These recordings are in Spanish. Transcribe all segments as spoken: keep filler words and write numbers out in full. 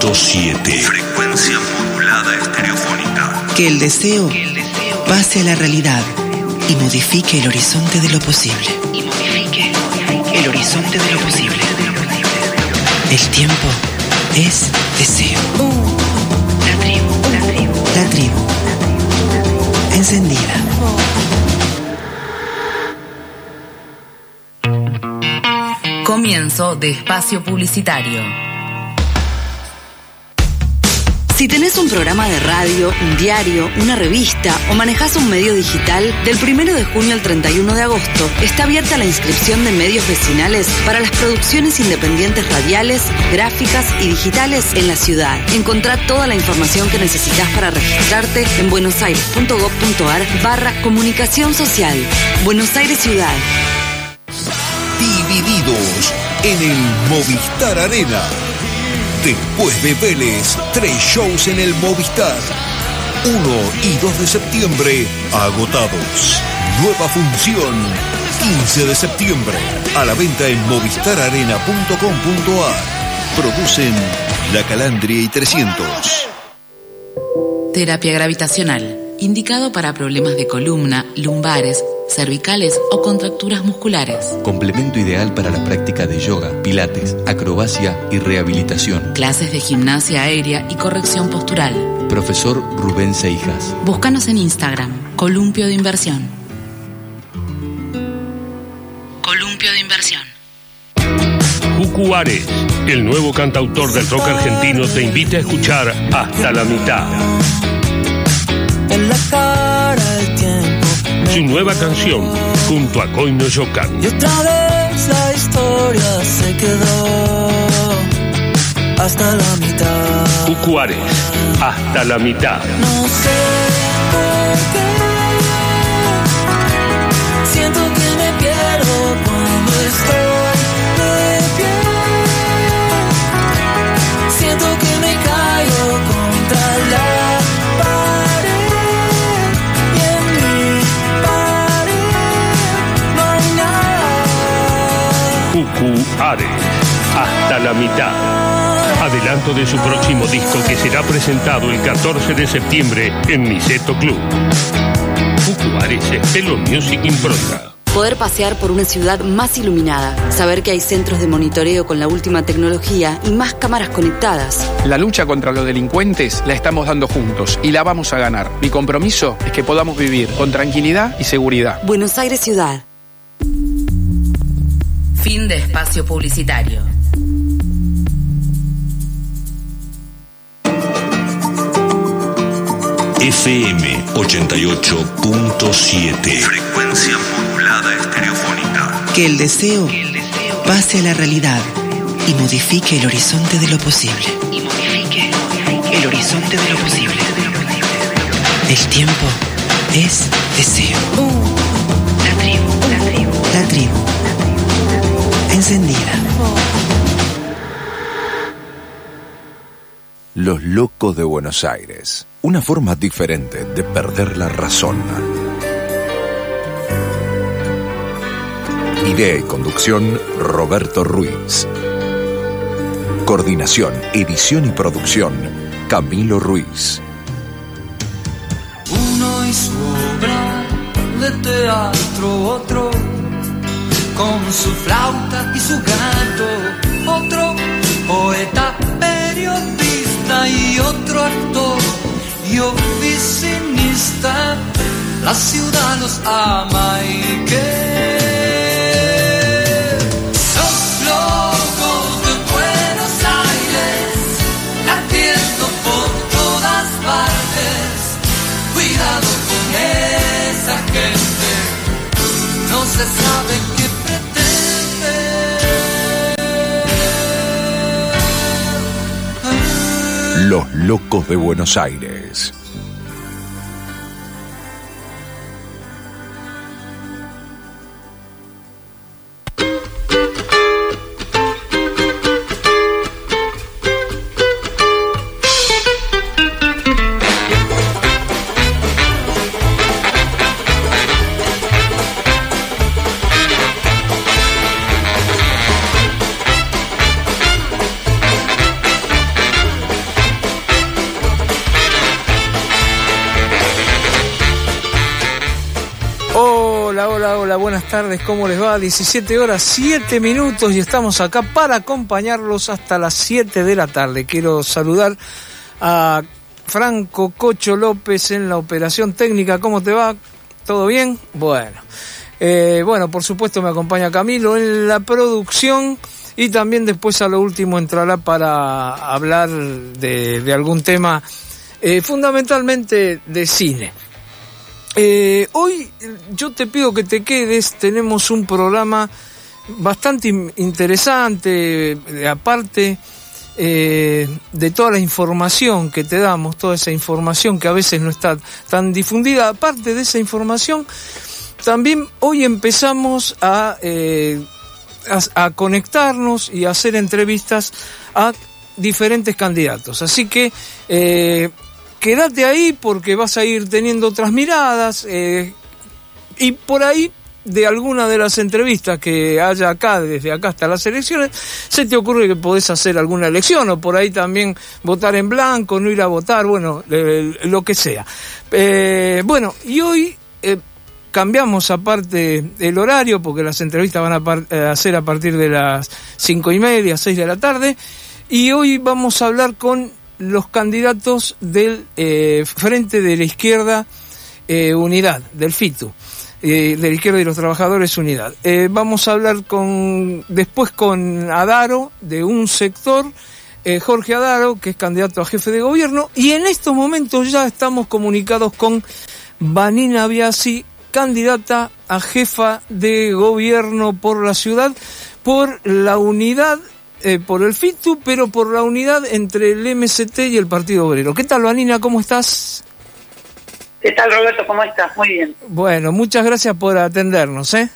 punto siete. Frecuencia modulada estereofónica. Que el deseo pase a la realidad y modifique el horizonte de lo posible. Y modifique el horizonte de lo posible. El tiempo es deseo. La tribu, la tribu, la tribu. Encendida. Comienzo de espacio publicitario. Si tenés un programa de radio, un diario, una revista o manejás un medio digital, del primero de junio al treinta y uno de agosto está abierta la inscripción de medios vecinales para las producciones independientes radiales, gráficas y digitales en la ciudad. Encontrá toda la información que necesitas para registrarte en buenosaires.gov.ar barra comunicación social. Buenos Aires Ciudad. Divididos en el Movistar Arena. Después de Vélez, tres shows en el Movistar. uno y dos de septiembre, agotados. Nueva función, quince de septiembre. A la venta en movistar arena punto com punto a r. Producen La Calandria y trescientos. Terapia gravitacional. Indicado para problemas de columna, lumbares, cervicales o contracturas musculares. Complemento ideal para la práctica de yoga, pilates, acrobacia y rehabilitación. Clases de gimnasia aérea y corrección postural. Profesor Rubén Seijas. Búscanos en Instagram, Columpio de Inversión. Columpio de Inversión. Cucu Ares, el nuevo cantautor del rock argentino, te invita a escuchar Hasta la Mitad. En la cara el tiempo. Su nueva canción, junto a Coino Yocan. Y otra vez la historia se quedó hasta la mitad. Cucu Ares, Hasta la Mitad. No sé por qué siento que me pierdo cuando estoy de pie. Siento que me caigo contra la Cucu Ares, Hasta la Mitad. Adelanto de su próximo disco que será presentado el catorce de septiembre en Niceto Club. Cucu Ares es Pelo Music Impronta. Poder pasear por una ciudad más iluminada, saber que hay centros de monitoreo con la última tecnología y más cámaras conectadas. La lucha contra los delincuentes la estamos dando juntos y la vamos a ganar. Mi compromiso es que podamos vivir con tranquilidad y seguridad. Buenos Aires Ciudad. Fin de espacio publicitario. F M ochenta y ocho punto siete. Frecuencia modulada estereofónica. Que el deseo pase a la realidad y modifique el horizonte de lo posible. Y modifique el horizonte de lo posible. El tiempo es deseo. La tribu, la tribu, la tribu. Encendida. Los locos de Buenos Aires. Una forma diferente de perder la razón. Idea y conducción, Roberto Ruiz. Coordinación, edición y producción, Camilo Ruiz. Uno y su obra de teatro, otro con su flauta y su gato, otro poeta, periodista y otro actor y oficinista. La ciudad los ama y que los locos de Buenos Aires latiendo por todas partes. Cuidado con esa gente, no se sabe qué pretende. Los locos de Buenos Aires. Hola, hola, buenas tardes, ¿cómo les va? diecisiete horas, siete minutos y estamos acá para acompañarlos hasta las siete de la tarde. Quiero saludar a Franco Cocho López en la operación técnica. ¿Cómo te va? ¿Todo bien? Bueno, eh, bueno, por supuesto me acompaña Camilo en la producción y también después a lo último entrará para hablar de, de algún tema eh, fundamentalmente de cine. Eh, hoy yo te pido que te quedes, tenemos un programa bastante interesante, aparte eh, de toda la información que te damos, toda esa información que a veces no está tan difundida. Aparte de esa información, también hoy empezamos a, eh, a, a conectarnos y a hacer entrevistas a diferentes candidatos, así que eh, quédate ahí porque vas a ir teniendo otras miradas eh, y por ahí de alguna de las entrevistas que haya acá, desde acá hasta las elecciones, se te ocurre que podés hacer alguna elección o por ahí también votar en blanco, no ir a votar, bueno, eh, lo que sea. Eh, bueno, y hoy eh, cambiamos aparte el horario porque las entrevistas van a, par- a ser a partir de las cinco y media, seis de la tarde, y hoy vamos a hablar con los candidatos del eh, Frente de la Izquierda eh, Unidad, del FITU, eh, de la Izquierda y los Trabajadores Unidad. Eh, vamos a hablar con después con Adaro, de un sector, eh, Jorge Adaro, que es candidato a jefe de gobierno, y en estos momentos ya estamos comunicados con Vanina Biasi, candidata a jefa de gobierno por la ciudad, por la unidad, Eh, por el FITU, pero por la unidad entre el M S T y el Partido Obrero. ¿Qué tal, Vanina? ¿Cómo estás? ¿Qué tal, Roberto? ¿Cómo estás? Muy bien. Bueno, muchas gracias por atendernos, ¿eh?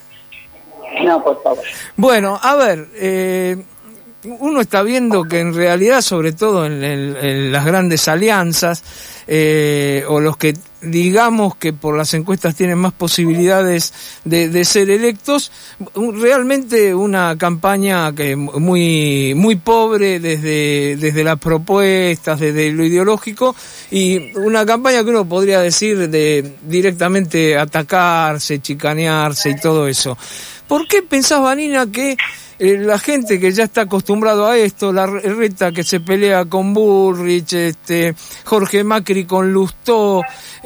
No, por favor. Bueno, a ver, eh, uno está viendo que en realidad, sobre todo en, en, en las grandes alianzas, eh, o los que digamos que por las encuestas tienen más posibilidades de, de ser electos, realmente una campaña que muy muy pobre desde desde las propuestas, desde lo ideológico, y una campaña que uno podría decir de directamente atacarse, chicanearse y todo eso. ¿Por qué pensás, Vanina, que Eh, la gente que ya está acostumbrado a esto, la Reta que se pelea con Bullrich, este, Jorge Macri con Lustó,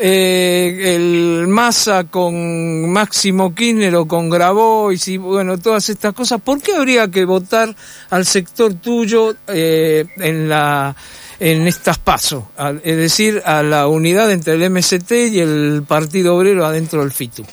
eh, el Massa con Máximo Kirchner o con Grabois y bueno, todas estas cosas, ¿por qué habría que votar al sector tuyo eh, en la en estas pasos? Es decir, a la unidad entre el M S T y el Partido Obrero adentro del FITU.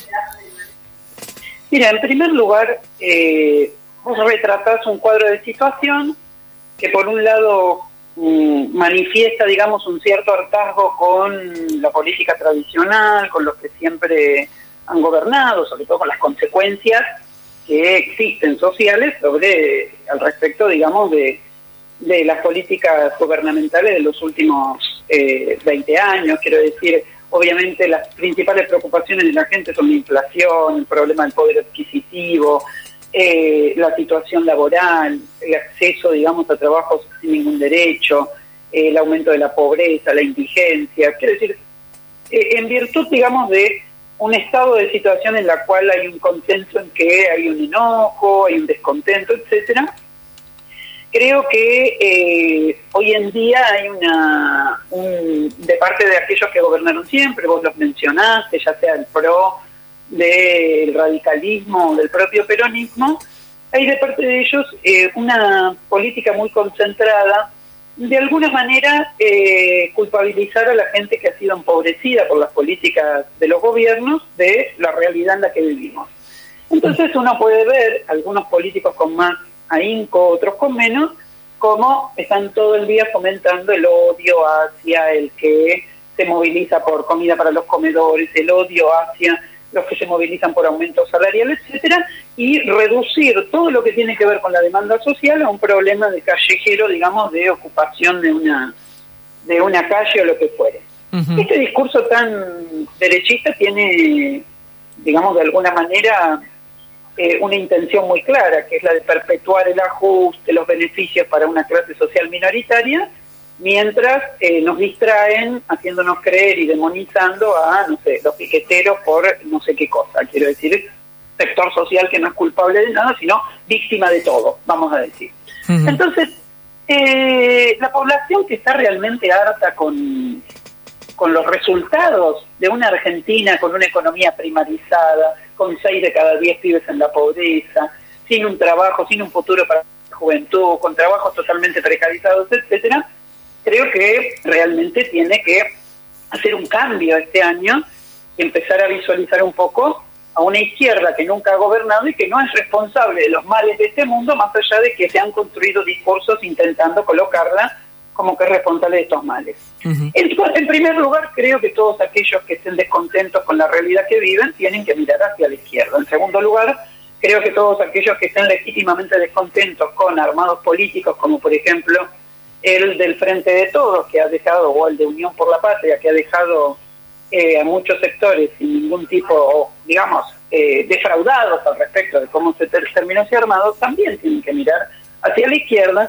Mira, en primer lugar, eh, vos retratás un cuadro de situación que por un lado mm, manifiesta, digamos, un cierto hartazgo con la política tradicional, con los que siempre han gobernado, sobre todo con las consecuencias que existen sociales sobre al respecto, digamos, de, de las políticas gubernamentales de los últimos eh, veinte años. Quiero decir, obviamente las principales preocupaciones de la gente son la inflación, el problema del poder adquisitivo, Eh, la situación laboral, el acceso, digamos, a trabajos sin ningún derecho, eh, el aumento de la pobreza, la indigencia. Quiero decir, eh, en virtud, digamos, de un estado de situación en la cual hay un consenso en que hay un enojo, hay un descontento, etcétera, creo que eh, hoy en día hay una, un, de parte de aquellos que gobernaron siempre, vos los mencionaste, ya sea el PRO, del radicalismo, del propio peronismo, hay de parte de ellos eh, una política muy concentrada, de alguna manera eh, culpabilizar a la gente que ha sido empobrecida por las políticas de los gobiernos de la realidad en la que vivimos. Entonces uno puede ver algunos políticos con más ahínco, otros con menos, cómo están todo el día fomentando el odio hacia el que se moviliza por comida para los comedores, el odio hacia los que se movilizan por aumentos salariales, etcétera, y reducir todo lo que tiene que ver con la demanda social a un problema de callejero, digamos, de ocupación de una de una calle o lo que fuere. Uh-huh. Este discurso tan derechista tiene, digamos, de alguna manera eh, una intención muy clara, que es la de perpetuar el ajuste, los beneficios para una clase social minoritaria, mientras eh, nos distraen haciéndonos creer y demonizando a, no sé, los piqueteros por no sé qué cosa. Quiero decir, sector social que no es culpable de nada, sino víctima de todo, vamos a decir. Uh-huh. Entonces, eh, la población que está realmente harta con, con los resultados de una Argentina con una economía primarizada, con seis de cada diez pibes en la pobreza, sin un trabajo, sin un futuro para la juventud, con trabajos totalmente precarizados, etcétera, creo que realmente tiene que hacer un cambio este año y empezar a visualizar un poco a una izquierda que nunca ha gobernado y que no es responsable de los males de este mundo, más allá de que se han construido discursos intentando colocarla como que es responsable de estos males. Uh-huh. En, en primer lugar, creo que todos aquellos que estén descontentos con la realidad que viven tienen que mirar hacia la izquierda. En segundo lugar, creo que todos aquellos que estén legítimamente descontentos con armados políticos, como por ejemplo el del Frente de Todos, que ha dejado, o el de Unión por la Patria, que ha dejado eh, a muchos sectores sin ningún tipo, digamos, eh, defraudados al respecto de cómo se ter- terminó ese armado, también tienen que mirar hacia la izquierda.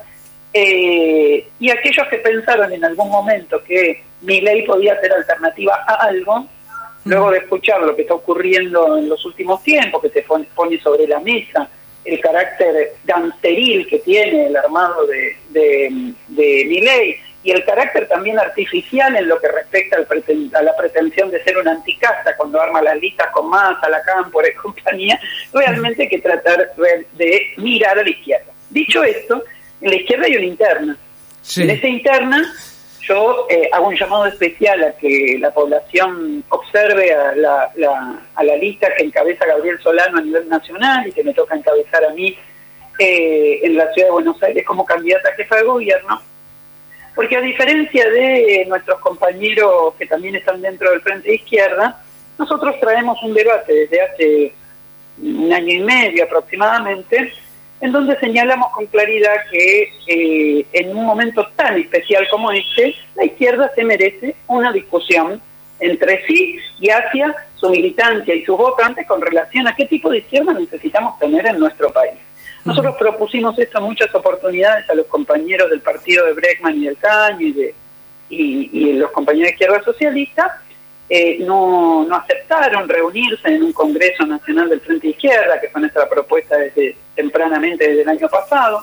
Eh, y aquellos que pensaron en algún momento que Milei podía ser alternativa a algo, luego de escuchar lo que está ocurriendo en los últimos tiempos, que se pone, pone sobre la mesa el carácter gangsteril que tiene el armado de, de, de Milei y el carácter también artificial en lo que respecta al preten, a la pretensión de ser una anticasta cuando arma las listas con Massa, la Cámpora y compañía, realmente hay que tratar de mirar a la izquierda. Dicho esto, en la izquierda hay una interna. Sí. En esa interna yo eh, hago un llamado especial a que la población observe a la, la, a la lista que encabeza Gabriel Solano a nivel nacional y que me toca encabezar a mí eh, en la ciudad de Buenos Aires como candidata a jefa de gobierno, porque a diferencia de nuestros compañeros que también están dentro del Frente de Izquierda, nosotros traemos un debate desde hace un año y medio aproximadamente, en donde señalamos con claridad que eh, en un momento tan especial como este, la izquierda se merece una discusión entre sí y hacia su militancia y sus votantes con relación a qué tipo de izquierda necesitamos tener en nuestro país. Nosotros propusimos esto en muchas oportunidades a los compañeros del partido de Bregman y del Caño y, de, y, y los compañeros de Izquierda Socialista, eh, no, no aceptaron reunirse en un Congreso Nacional del Frente de Izquierda, que fue nuestra propuesta desde tempranamente desde el año pasado.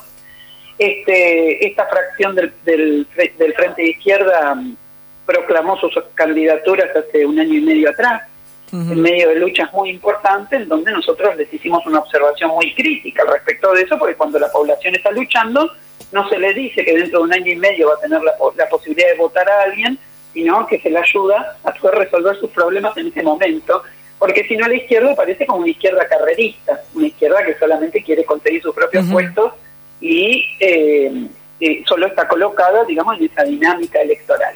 Este, esta fracción del, del, del Frente de Izquierda proclamó sus candidaturas hace un año y medio atrás, uh-huh. en medio de luchas muy importantes, en donde nosotros les hicimos una observación muy crítica al respecto de eso, porque cuando la población está luchando, no se le dice que dentro de un año y medio va a tener la, la posibilidad de votar a alguien, sino que se le ayuda a poder resolver sus problemas en ese momento, porque si no la izquierda parece como una izquierda carrerista, una izquierda que solamente quiere conseguir sus propios uh-huh. puestos y eh, eh, solo está colocada, digamos, en esa dinámica electoral.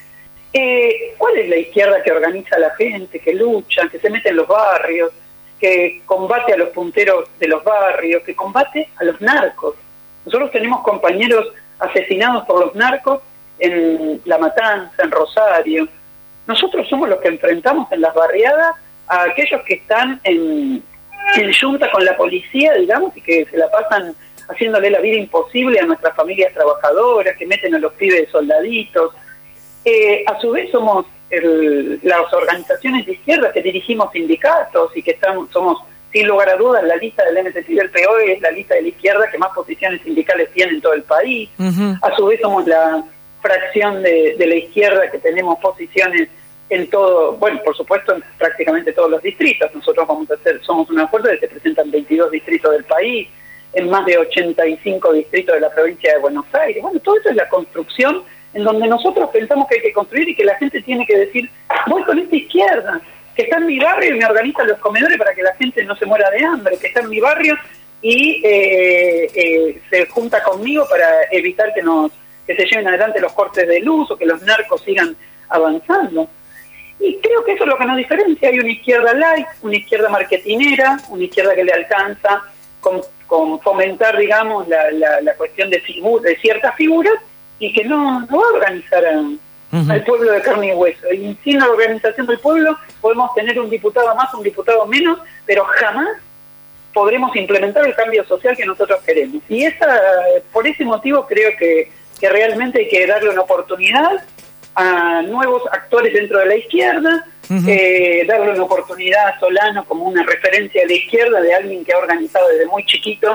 Eh, ¿Cuál es la izquierda que organiza a la gente, que lucha, que se mete en los barrios, que combate a los punteros de los barrios, que combate a los narcos? Nosotros tenemos compañeros asesinados por los narcos en La Matanza, en Rosario. Nosotros somos los que enfrentamos en las barriadas a aquellos que están en, en yunta con la policía, digamos, y que se la pasan haciéndole la vida imposible a nuestras familias trabajadoras, que meten a los pibes de soldaditos. Eh, a su vez somos el, las organizaciones de izquierda que dirigimos sindicatos y que estamos, somos, sin lugar a dudas, la lista del M S C y del P O E es la lista de la izquierda que más posiciones sindicales tiene en todo el país. Uh-huh. A su vez somos la fracción de, de la izquierda que tenemos posiciones en todo, bueno, por supuesto, en prácticamente todos los distritos. Nosotros vamos a hacer, somos una fuerza que se presentan veintidós distritos del país, en más de ochenta y cinco distritos de la provincia de Buenos Aires. Bueno, todo eso es la construcción en donde nosotros pensamos que hay que construir y que la gente tiene que decir, voy con esta izquierda, que está en mi barrio y me organiza los comedores para que la gente no se muera de hambre, que está en mi barrio y eh, eh, se junta conmigo para evitar que nos que se lleven adelante los cortes de luz o que los narcos sigan avanzando. Y creo que eso es lo que nos diferencia. Hay una izquierda light, una izquierda marketinera, una izquierda que le alcanza con, con fomentar, digamos, la, la, la cuestión de, figu- de ciertas figuras y que no, no va a organizar a, uh-huh. al pueblo de carne y hueso. Y sin la organización del pueblo podemos tener un diputado más, un diputado menos, pero jamás podremos implementar el cambio social que nosotros queremos. Y esa, por ese motivo creo que que realmente hay que darle una oportunidad a nuevos actores dentro de la izquierda, uh-huh. eh, darle una oportunidad a Solano como una referencia de la izquierda, de alguien que ha organizado desde muy chiquito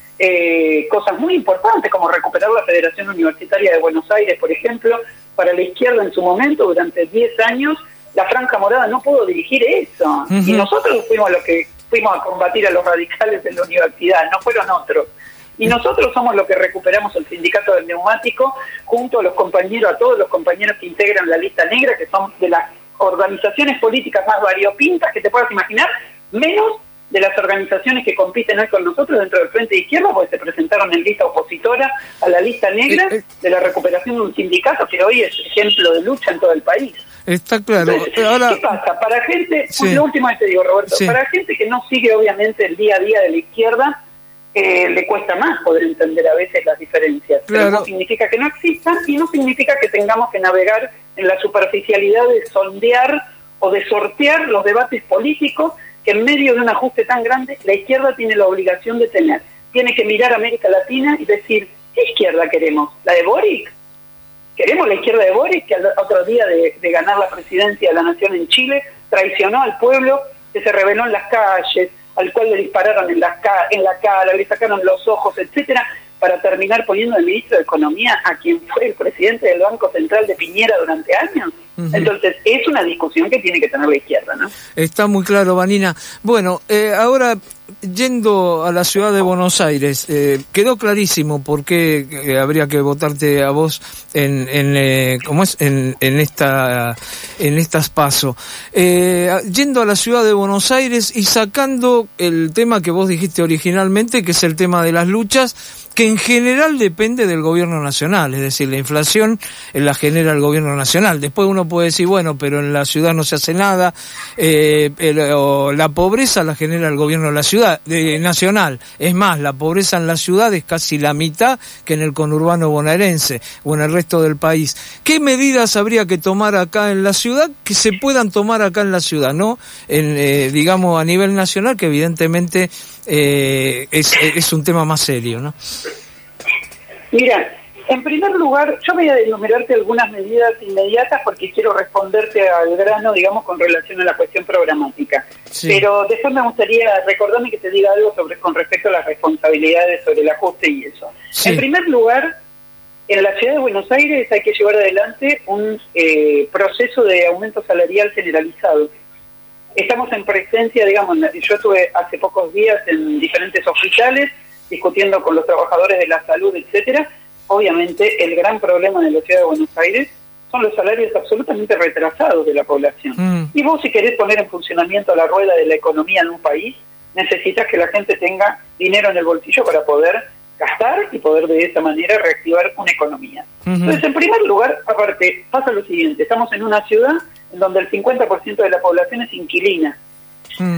eh, cosas muy importantes, como recuperar la Federación Universitaria de Buenos Aires, por ejemplo. Para la izquierda en su momento, durante diez años, la Franja Morada no pudo dirigir eso. Uh-huh. Y nosotros fuimos los que fuimos a combatir a los radicales en la universidad, no fueron otros. Y nosotros somos los que recuperamos el sindicato del neumático, junto a los compañeros, a todos los compañeros que integran la lista negra, que son de las organizaciones políticas más variopintas que te puedas imaginar, menos de las organizaciones que compiten hoy con nosotros dentro del Frente de Izquierda, porque se presentaron en lista opositora a la lista negra de la recuperación de un sindicato que hoy es ejemplo de lucha en todo el país. Está claro. Entonces, Ahora... ¿qué pasa? Para gente, Sí. lo último que te digo, Roberto, Sí. para gente que no sigue obviamente el día a día de la izquierda, eh, le cuesta más poder entender a veces las diferencias. Claro. Pero no significa que no existan y no significa que tengamos que navegar en la superficialidad de sondear o de sortear los debates políticos que en medio de un ajuste tan grande la izquierda tiene la obligación de tener. Tiene que mirar a América Latina y decir, ¿qué izquierda queremos? ¿La de Boric? ¿Queremos la izquierda de Boric, que al otro día de, de ganar la presidencia de la Nación en Chile traicionó al pueblo, que se rebeló en las calles, al cual le dispararon en la, ca- en la cara, le sacaron los ojos, etcétera, para terminar poniendo al ministro de Economía a quien fue el presidente del Banco Central de Piñera durante años? Uh-huh. Entonces, es una discusión que tiene que tener la izquierda, ¿no? Está muy claro, Vanina. Bueno, eh, ahora, yendo a la ciudad de Buenos Aires, eh, quedó clarísimo por qué eh, habría que votarte a vos en, en eh, ¿cómo es? En, en esta, en estas PASO. Eh, yendo a la ciudad de Buenos Aires y sacando el tema que vos dijiste originalmente, que es el tema de las luchas, que en general depende del gobierno nacional, es decir, la inflación la genera el gobierno nacional. Después uno puede decir, bueno, pero en la ciudad no se hace nada, eh, el, o la pobreza la genera el gobierno de la ciudad, de, nacional. Es más, la pobreza en la ciudad es casi la mitad que en el conurbano bonaerense o en el resto del país. ¿Qué medidas habría que tomar acá en la ciudad que se puedan tomar acá en la ciudad, no? En, eh, digamos, a nivel nacional, que evidentemente eh, es, es un tema más serio, ¿no? Mira, en primer lugar, yo voy a enumerarte algunas medidas inmediatas porque quiero responderte al grano, digamos, con relación a la cuestión programática. Sí. Pero después me gustaría recordarme que te diga algo sobre con respecto a las responsabilidades sobre el ajuste y eso. Sí. En primer lugar, en la ciudad de Buenos Aires hay que llevar adelante un eh, proceso de aumento salarial generalizado. Estamos en presencia, digamos, yo estuve hace pocos días en diferentes hospitales discutiendo con los trabajadores de la salud, etcétera. Obviamente el gran problema de la ciudad de Buenos Aires son los salarios absolutamente retrasados de la población. Mm. Y vos, si querés poner en funcionamiento la rueda de la economía en un país, necesitas que la gente tenga dinero en el bolsillo para poder gastar y poder de esa manera reactivar una economía. Uh-huh. Entonces, en primer lugar, aparte, pasa lo siguiente, estamos en una ciudad en donde el cincuenta por ciento de la población es inquilina. Mm.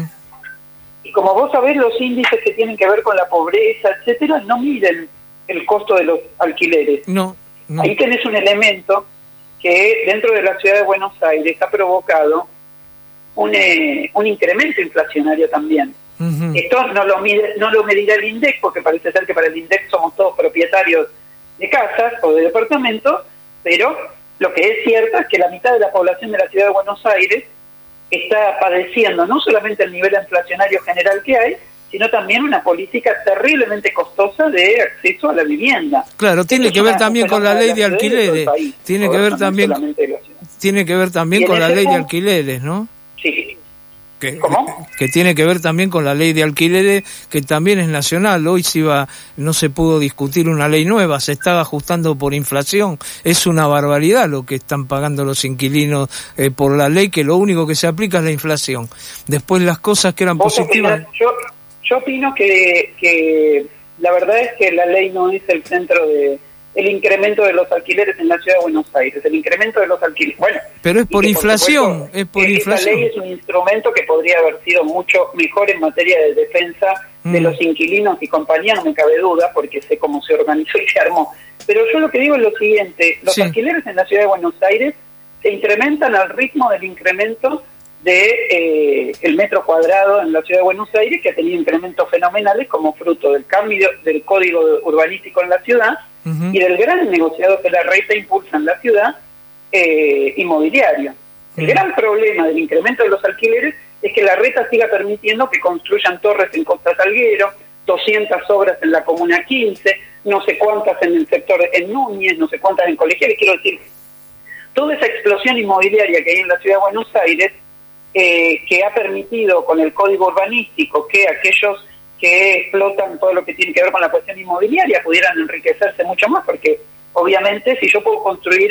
Y como vos sabés, los índices que tienen que ver con la pobreza, etcétera, no miden el costo de los alquileres. No, no. Ahí tenés un elemento que dentro de la ciudad de Buenos Aires ha provocado un, eh, un incremento inflacionario también. Uh-huh. Esto no lo mide, no lo medirá el INDEC, porque parece ser que para el INDEC somos todos propietarios de casas o de departamentos, pero lo que es cierto es que la mitad de la población de la ciudad de Buenos Aires está padeciendo no solamente el nivel inflacionario general que hay, sino también una política terriblemente costosa de acceso a la vivienda. Claro, tiene que ver también con la ley de alquileres. Tiene que ver también tiene que ver también con la ley de alquileres, ¿no? Sí. Que, ¿Cómo? Que tiene que ver también con la ley de alquileres, que también es nacional. Hoy se iba, no se pudo discutir una ley nueva, se estaba ajustando por inflación. Es una barbaridad lo que están pagando los inquilinos eh, por la ley, que lo único que se aplica es la inflación. Después las cosas que eran positivas... Opinás, yo, yo opino que, que la verdad es que la ley no es el centro de... el incremento de los alquileres en la ciudad de Buenos Aires, el incremento de los alquileres. Bueno, pero es por inflación, por supuesto, es por esta inflación. Ley es un instrumento que podría haber sido mucho mejor en materia de defensa mm. de los inquilinos y compañía, no me cabe duda, porque sé cómo se organizó y se armó. Pero yo lo que digo es lo siguiente, los sí. alquileres en la ciudad de Buenos Aires se incrementan al ritmo del incremento de eh, el metro cuadrado en la ciudad de Buenos Aires, que ha tenido incrementos fenomenales como fruto del cambio del código urbanístico en la ciudad uh-huh. y del gran negociado que la Reta impulsa en la ciudad eh, inmobiliario. Uh-huh. El gran problema del incremento de los alquileres es que la Reta siga permitiendo que construyan torres en Costa Salguero, doscientas obras en la Comuna quince, no sé cuántas en el sector en Núñez, no sé cuántas en Colegiales. Quiero decir, toda esa explosión inmobiliaria que hay en la ciudad de Buenos Aires, eh, que ha permitido con el código urbanístico que aquellos que explotan todo lo que tiene que ver con la cuestión inmobiliaria pudieran enriquecerse mucho más, porque obviamente si yo puedo construir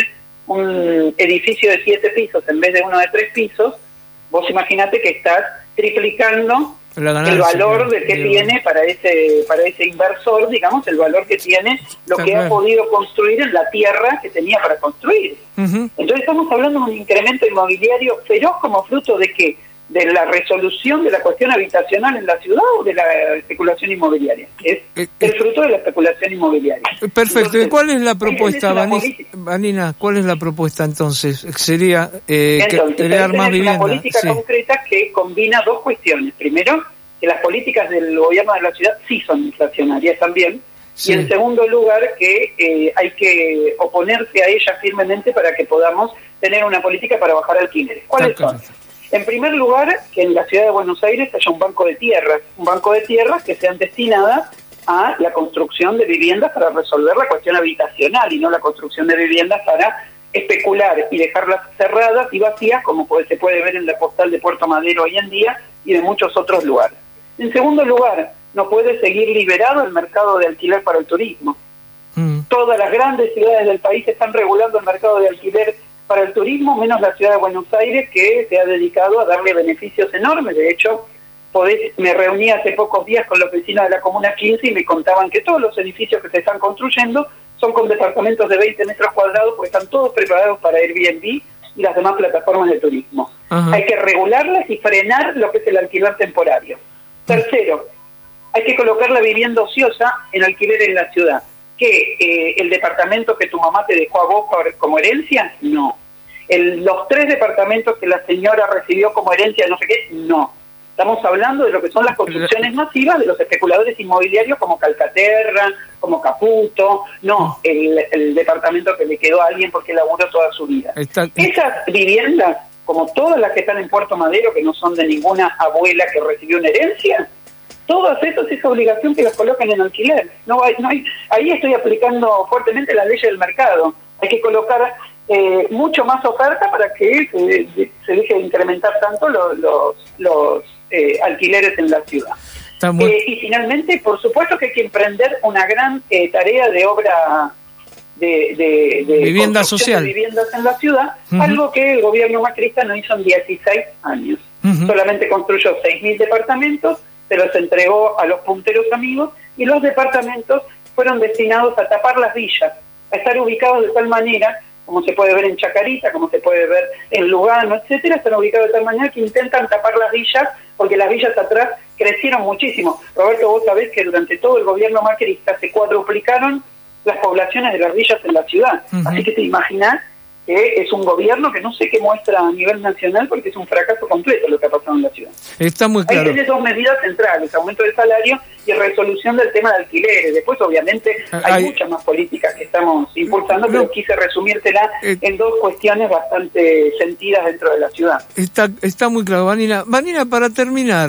un edificio de siete pisos en vez de uno de tres pisos, vos imaginate que estás triplicando ganancia, el valor de que digamos. tiene para ese para ese inversor, digamos, el valor que tiene lo que ha podido construir en la tierra que tenía para construir. Uh-huh. Entonces estamos hablando de un incremento inmobiliario feroz como fruto de que de la resolución de la cuestión habitacional en la ciudad o de la especulación inmobiliaria. Es eh, el fruto de la especulación inmobiliaria. Perfecto. Entonces, ¿y cuál es la propuesta, Vanina? ¿Cuál es la propuesta entonces? Sería eh, entonces, que crear más vivienda. Una política sí. concreta que combina dos cuestiones. Primero, que las políticas del gobierno de la ciudad sí son inflacionarias también. Sí. Y en segundo lugar, que eh, hay que oponerse a ellas firmemente para que podamos tener una política para bajar alquileres. ¿Cuáles son? En primer lugar, que en la ciudad de Buenos Aires haya un banco de tierras, un banco de tierras que sean destinadas a la construcción de viviendas para resolver la cuestión habitacional y no la construcción de viviendas para especular y dejarlas cerradas y vacías, como se puede ver en la postal de Puerto Madero hoy en día y de muchos otros lugares. En segundo lugar, no puede seguir liberado el mercado de alquiler para el turismo. Mm. Todas las grandes ciudades del país están regulando el mercado de alquiler para el turismo, menos la ciudad de Buenos Aires, que se ha dedicado a darle beneficios enormes. De hecho, podés, me reuní hace pocos días con los vecinos de la Comuna quince y me contaban que todos los edificios que se están construyendo son con departamentos de veinte metros cuadrados, porque están todos preparados para Airbnb y las demás plataformas de turismo. Ajá. Hay que regularlas y frenar lo que es el alquiler temporario. Tercero, hay que colocar la vivienda ociosa en alquiler en la ciudad. ¿Que eh, el departamento que tu mamá te dejó a vos como herencia? No. El, los tres departamentos que la señora recibió como herencia, no sé qué, no. Estamos hablando de lo que son las construcciones masivas de los especuladores inmobiliarios como Calcaterra, como Caputo, no, el, el departamento que le quedó a alguien porque laburó toda su vida. Está... Esas viviendas, como todas las que están en Puerto Madero, que no son de ninguna abuela que recibió una herencia, todas esas es obligación que las coloquen en alquiler. No hay, no hay, ahí estoy aplicando fuertemente las leyes del mercado. Hay que colocar eh, mucho más oferta para que se, se deje de incrementar tanto los, los, los eh, alquileres en la ciudad. Muy... Eh, y finalmente, por supuesto que hay que emprender una gran eh, tarea de obra de, de, de vivienda social, de viviendas en la ciudad, uh-huh. algo que el gobierno macrista no hizo en dieciséis años. Uh-huh. Solamente construyó seis mil departamentos, se los entregó a los punteros amigos y los departamentos fueron destinados a tapar las villas, a estar ubicados de tal manera, como se puede ver en Chacarita, como se puede ver en Lugano, etcétera, están ubicados de tal manera que intentan tapar las villas, porque las villas atrás crecieron muchísimo. Roberto, vos sabés que durante todo el gobierno macrista se cuadruplicaron las poblaciones de las villas en la ciudad. Uh-huh. Así que te imaginás que es un gobierno que no sé qué muestra a nivel nacional, porque es un fracaso completo lo que ha pasado en la ciudad. Está muy claro. Ahí tenés dos medidas centrales, aumento del salario y resolución del tema de alquileres. Después, obviamente, hay, hay muchas más políticas que estamos impulsando, no, pero quise resumírtela eh, en dos cuestiones bastante sentidas dentro de la ciudad. Está, está muy claro, Vanina. Vanina, para terminar,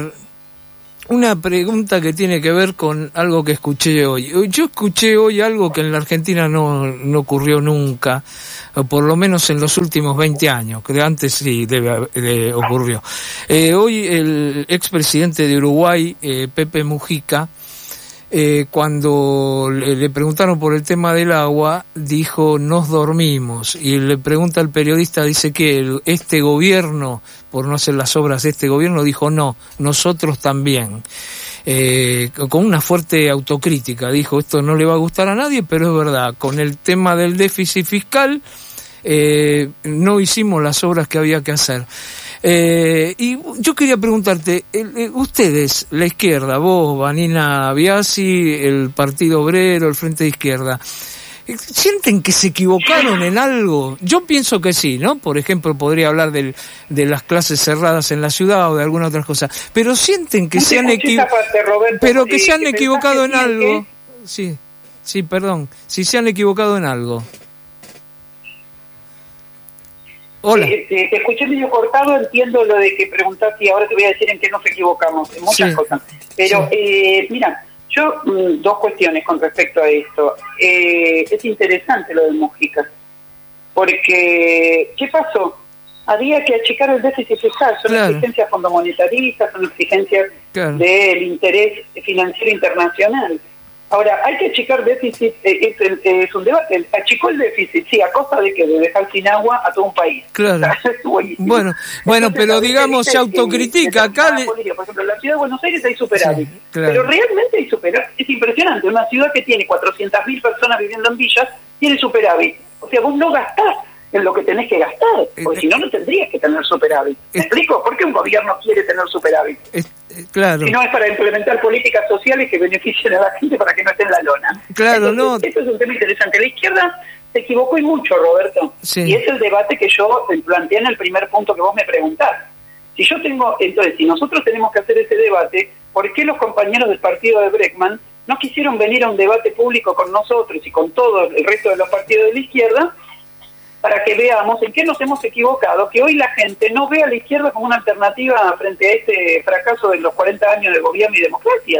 una pregunta que tiene que ver con algo que escuché hoy. Yo escuché hoy algo que en la Argentina no, no ocurrió nunca, o por lo menos en los últimos veinte años, que antes sí debe, de, ocurrió. Eh, hoy el expresidente de Uruguay, eh, Pepe Mujica, eh, cuando le, le preguntaron por el tema del agua, dijo, nos dormimos. Y le pregunta al periodista, dice que el, este gobierno, por no hacer las obras de este gobierno, dijo, no, nosotros también. Eh, con una fuerte autocrítica, dijo, esto no le va a gustar a nadie, pero es verdad, con el tema del déficit fiscal, eh, no hicimos las obras que había que hacer. Eh, y yo quería preguntarte, eh, ustedes, la izquierda, vos, Vanina Biasi, el Partido Obrero, el Frente de Izquierda, ¿Sienten que se equivocaron en algo? Yo pienso que sí, ¿no? Por ejemplo, podría hablar del, de las clases cerradas en la ciudad o de alguna otra cosa. Pero sienten que no se han equivocado. Pero que eh, se han que equivocado en algo. Que... Sí, sí, perdón. Si se han equivocado en algo. Hola. Eh, te, te escuché medio cortado, entiendo lo de que preguntaste y ahora te voy a decir en qué nos equivocamos, en muchas sí. cosas. Pero, sí. eh, mira, yo, mm, dos cuestiones con respecto a esto. Eh, es interesante lo de Mujica, porque, ¿qué pasó? Había que achicar el déficit fiscal, son claro. exigencias fondomonetaristas, son exigencias claro. del interés financiero internacional. Ahora, hay que achicar déficit, eh, es, es, es un debate, achicó el déficit, sí, a costa de que de dejar sin agua a todo un país. Claro. bueno, bueno, pero digamos, se autocritica. Acá le... Por ejemplo, en la ciudad de Buenos Aires hay superávit, sí, claro. pero realmente hay superávit. Es impresionante, una ciudad que tiene cuatrocientas mil personas viviendo en villas, tiene superávit. O sea, vos no gastás en lo que tenés que gastar, porque eh, si no, no tendrías que tener superávit. ¿Me eh, explico? ¿Por qué un gobierno quiere tener superávit? Eh, claro. Si no es para implementar políticas sociales que beneficien a la gente para que no esté en la lona. Claro, Entonces, no. Esto es un tema interesante. La izquierda se equivocó y mucho, Roberto. Sí. Y es el debate que yo planteé en el primer punto que vos me preguntás. Si yo tengo, entonces, si nosotros tenemos que hacer ese debate, ¿por qué los compañeros del partido de Bregman no quisieron venir a un debate público con nosotros y con todo el resto de los partidos de la izquierda? Para que veamos en qué nos hemos equivocado, que hoy la gente no ve a la izquierda como una alternativa frente a este fracaso de los cuarenta años de gobierno y democracia.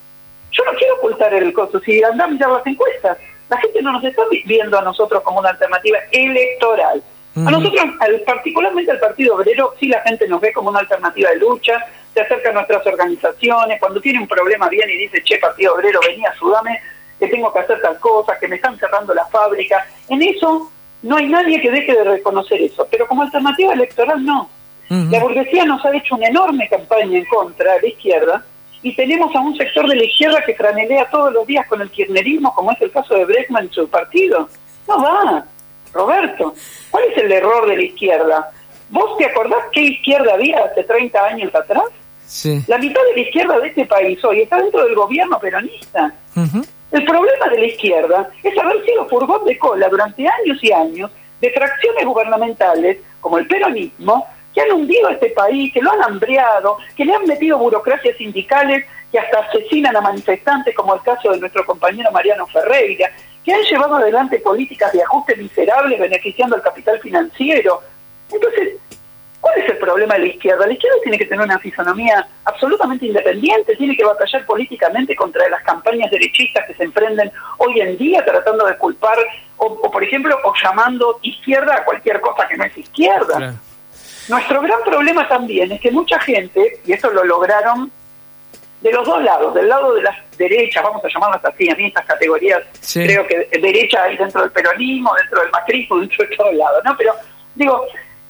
Yo no quiero ocultar el costo, si andamos a mirar las encuestas, la gente no nos está viendo a nosotros como una alternativa electoral. Uh-huh. A nosotros, al, particularmente al Partido Obrero, sí la gente nos ve como una alternativa de lucha, se acerca a nuestras organizaciones, cuando tiene un problema viene y dice, che, Partido Obrero, vení, ayúdame, que tengo que hacer tal cosa, que me están cerrando la fábrica. En eso no hay nadie que deje de reconocer eso, pero como alternativa electoral no. Uh-huh. La burguesía nos ha hecho una enorme campaña en contra de la izquierda y tenemos a un sector de la izquierda que franelea todos los días con el kirchnerismo, como es el caso de Bregman y su partido. No va, Roberto. ¿Cuál es el error de la izquierda? ¿Vos te acordás qué izquierda había hace treinta años atrás? Sí. La mitad de la izquierda de este país hoy está dentro del gobierno peronista. Uh-huh. El problema de la izquierda es haber sido furgón de cola durante años y años de fracciones gubernamentales, como el peronismo, que han hundido a este país, que lo han hambreado, que le han metido burocracias sindicales que hasta asesinan a manifestantes, como el caso de nuestro compañero Mariano Ferreira, que han llevado adelante políticas de ajuste miserables beneficiando al capital financiero. Entonces, ¿cuál es el problema de la izquierda? La izquierda tiene que tener una fisonomía absolutamente independiente, tiene que batallar políticamente contra las campañas derechistas que se emprenden hoy en día tratando de culpar, o, o por ejemplo, o llamando izquierda a cualquier cosa que no es izquierda. Claro. Nuestro gran problema también es que mucha gente, y eso lo lograron de los dos lados, del lado de las derechas, vamos a llamarlas así, a mí estas categorías, sí. Creo que derecha hay dentro del peronismo, dentro del macrismo, dentro de todos lados, ¿no? Pero, digo...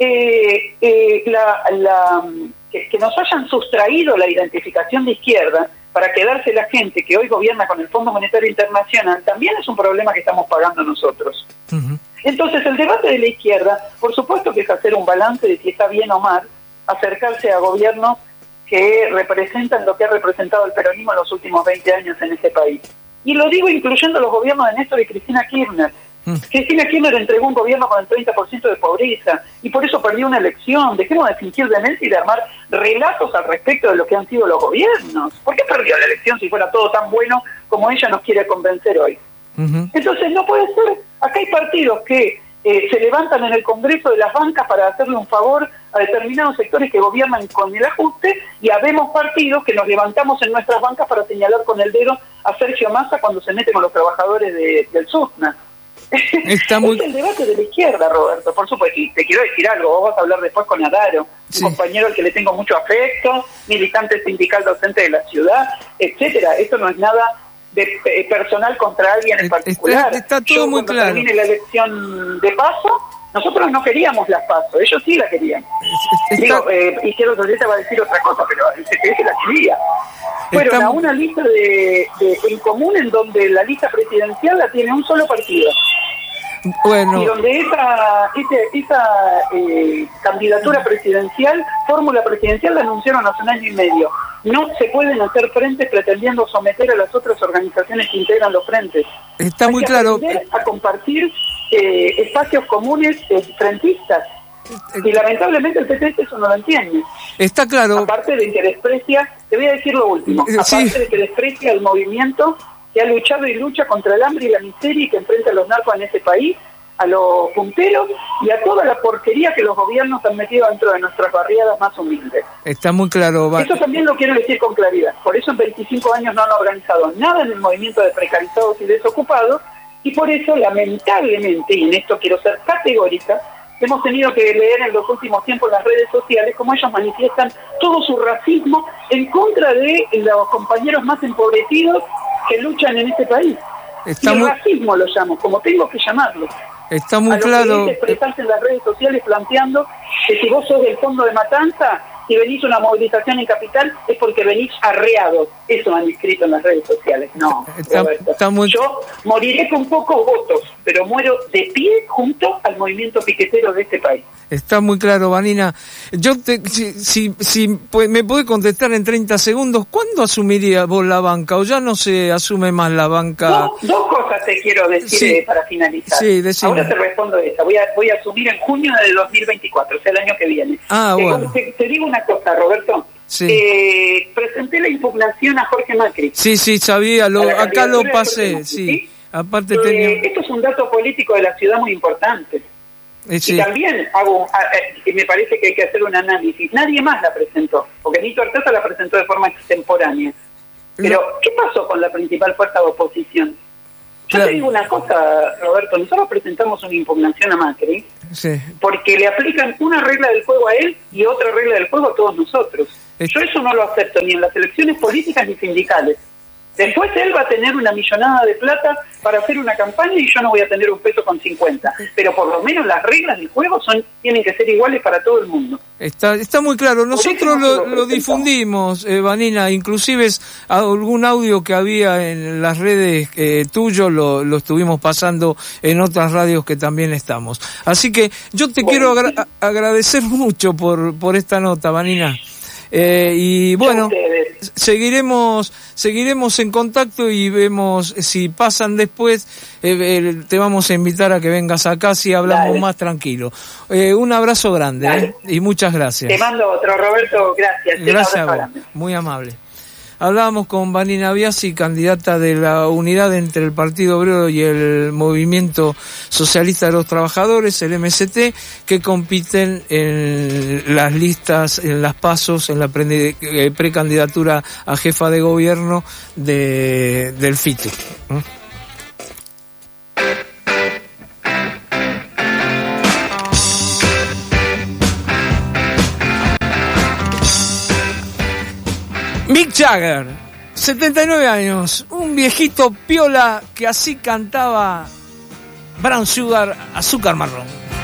Eh, eh, la, la, que, que nos hayan sustraído la identificación de izquierda para quedarse la gente que hoy gobierna con el Fondo Monetario Internacional también es un problema que estamos pagando nosotros. Uh-huh. Entonces el debate de la izquierda, por supuesto que es hacer un balance de si está bien o mal acercarse a gobiernos que representan lo que ha representado el peronismo en los últimos veinte años en este país. Y lo digo incluyendo los gobiernos de Néstor y Cristina Kirchner. Cristina Kirchner entregó un gobierno con el treinta por ciento de pobreza y por eso perdió una elección. Dejemos de fingir demencia y de armar relatos al respecto de lo que han sido los gobiernos. ¿Por qué perdió la elección si fuera todo tan bueno como ella nos quiere convencer hoy? Uh-huh. Entonces no puede ser. Acá hay partidos que eh, se levantan en el Congreso de las bancas para hacerle un favor a determinados sectores que gobiernan con el ajuste y habemos partidos que nos levantamos en nuestras bancas para señalar con el dedo a Sergio Massa cuando se mete con los trabajadores de, del SUSNA. Está muy... Es el debate de la izquierda, Roberto, por supuesto. Y te quiero decir algo, vos vas a hablar después con Adaro, sí. Un compañero al que le tengo mucho afecto, militante sindical docente de la ciudad, etcétera. Esto no es nada de eh, personal contra alguien en particular. Está, está todo Yo, muy cuando claro. termine la elección de PASO, nosotros no queríamos las PASO, ellos sí la querían. Está... Digo, eh, Izquierda Socialista va a decir otra cosa, pero el C P S la quería. Fueron está... a una lista de, de en común en donde la lista presidencial la tiene un solo partido. Bueno. Y donde esa esa, esa eh, candidatura presidencial, fórmula presidencial, la anunciaron hace un año y medio. no se pueden hacer frentes pretendiendo someter a las otras organizaciones que integran los frentes. Está Hay muy que claro. aprender a compartir eh, espacios comunes eh, frentistas. Y lamentablemente el P T eso no lo entiende. Está claro. Aparte de que desprecia, te voy a decir lo último, Sí. aparte de que desprecia el movimiento que ha luchado y lucha contra el hambre y la miseria y que enfrenta a los narcos en ese país, a los punteros y a toda la porquería que los gobiernos han metido dentro de nuestras barriadas más humildes. Está muy claro. Va- Eso también lo quiero decir con claridad. Por eso en veinticinco años no han organizado nada en el movimiento de precarizados y desocupados, y por eso, lamentablemente, y en esto quiero ser categórica, hemos tenido que leer en los últimos tiempos en las redes sociales cómo ellos manifiestan todo su racismo en contra de los compañeros más empobrecidos que luchan en este país. Está y muy- racismo lo llamo, como tengo que llamarlo. Está muy a lo claro. que es expresarse en las redes sociales planteando que si vos sos del fondo de Matanza y venís a una movilización en Capital es porque venís arreados. Eso han escrito en las redes sociales. No, Está- Roberto. está muy- Yo moriré con pocos votos, pero muero de pie junto al movimiento piquetero de este país. Está muy claro, Vanina. Yo te, si, si, si pues, me podés contestar en treinta segundos, ¿cuándo asumiría vos la banca? ¿O ya no se asume más la banca? Dos, dos cosas te quiero decir Sí. eh, para finalizar. Sí, decime. Ahora te respondo esa. Voy a, voy a asumir en junio del dos mil veinticuatro, o sea, el año que viene. Ah, Te- bueno. Te, te digo una cosa, Roberto. Sí. Eh, presenté la impugnación a Jorge Macri. Sí, sí, sabía, lo, A la acá lo candidatura de Jorge pasé, Macri, sí. ¿sí? Aparte Eh, tenía... esto es un dato político de la ciudad muy importante. eh, sí. Y también hago, a- a- me parece que hay que hacer un análisis. Nadie más la presentó, porque Nito Artaza la presentó de forma extemporánea. Pero, ¿qué pasó con la principal fuerza de oposición? Yo Claro. te digo una cosa, Roberto, nosotros presentamos una impugnación a Macri Sí. porque le aplican una regla del juego a él y otra regla del juego a todos nosotros. Es- Yo eso no lo acepto ni en las elecciones políticas ni sindicales. Después él va a tener una millonada de plata para hacer una campaña y yo no voy a tener un peso con cincuenta. Pero por lo menos las reglas del juego son tienen que ser iguales para todo el mundo. Está, está muy claro. Nosotros eso lo, lo lo presentamos. difundimos, eh, Vanina, inclusive es algún audio que había en las redes eh, tuyo lo, lo estuvimos pasando en otras radios que también estamos. Así que yo te Bueno, quiero agra- sí. a- agradecer mucho por, por esta nota, Vanina. Eh, y bueno, ustedes. seguiremos seguiremos en contacto y vemos si pasan después, eh, eh, te vamos a invitar a que vengas acá si hablamos Dale. más tranquilo. Eh, un abrazo grande Dale. eh, y muchas gracias. Te mando otro, Roberto, gracias. Gracias Un a abrazo vos, grande. muy amable. Hablábamos con Vanina Biasi, candidata de la unidad entre el Partido Obrero y el Movimiento Socialista de los Trabajadores, el M S T, que compiten en las listas, en las pasos, en la pre- eh, precandidatura a jefa de gobierno de, del F I T U. ¿Mm? Mick Jagger, setenta y nueve años, un viejito piola que así cantaba Brown Sugar, azúcar marrón.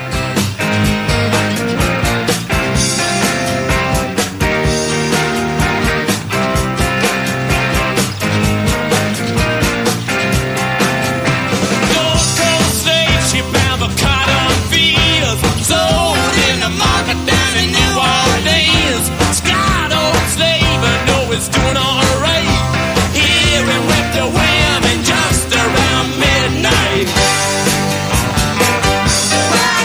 It's doing all right here in West Wham and just around midnight. Well,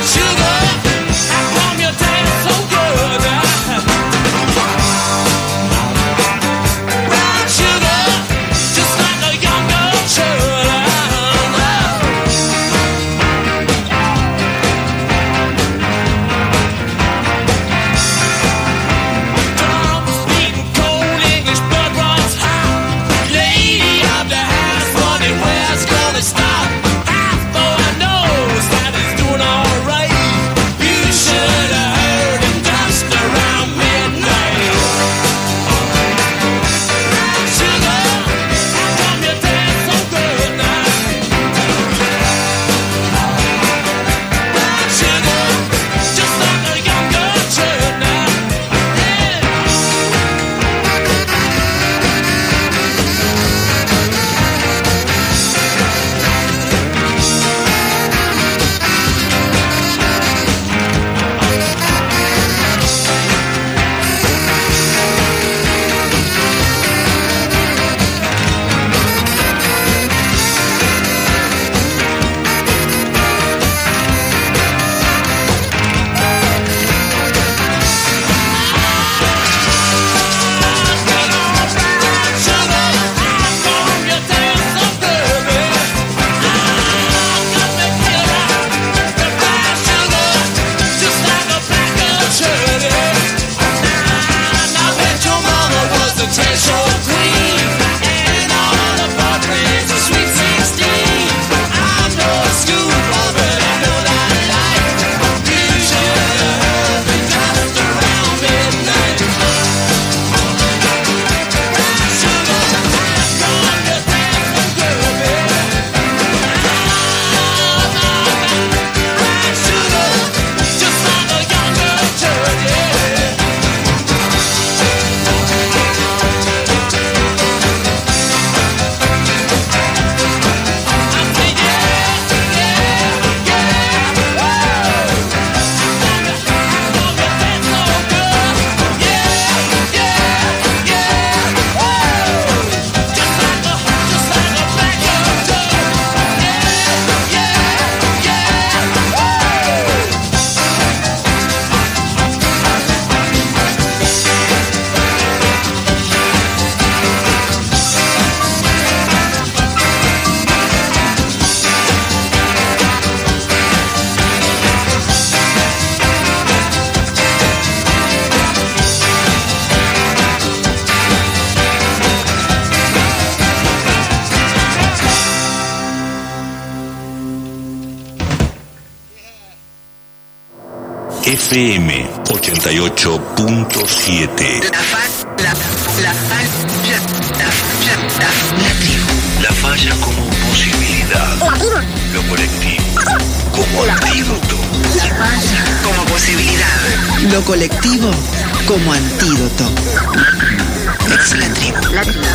F M ochenta y ocho punto siete. La fa, la, la falla, la falla, la, la tribu. La falla como posibilidad. Lo colectivo como antídoto. La falla como posibilidad. Lo colectivo como antídoto. Es la tribu. La tribu.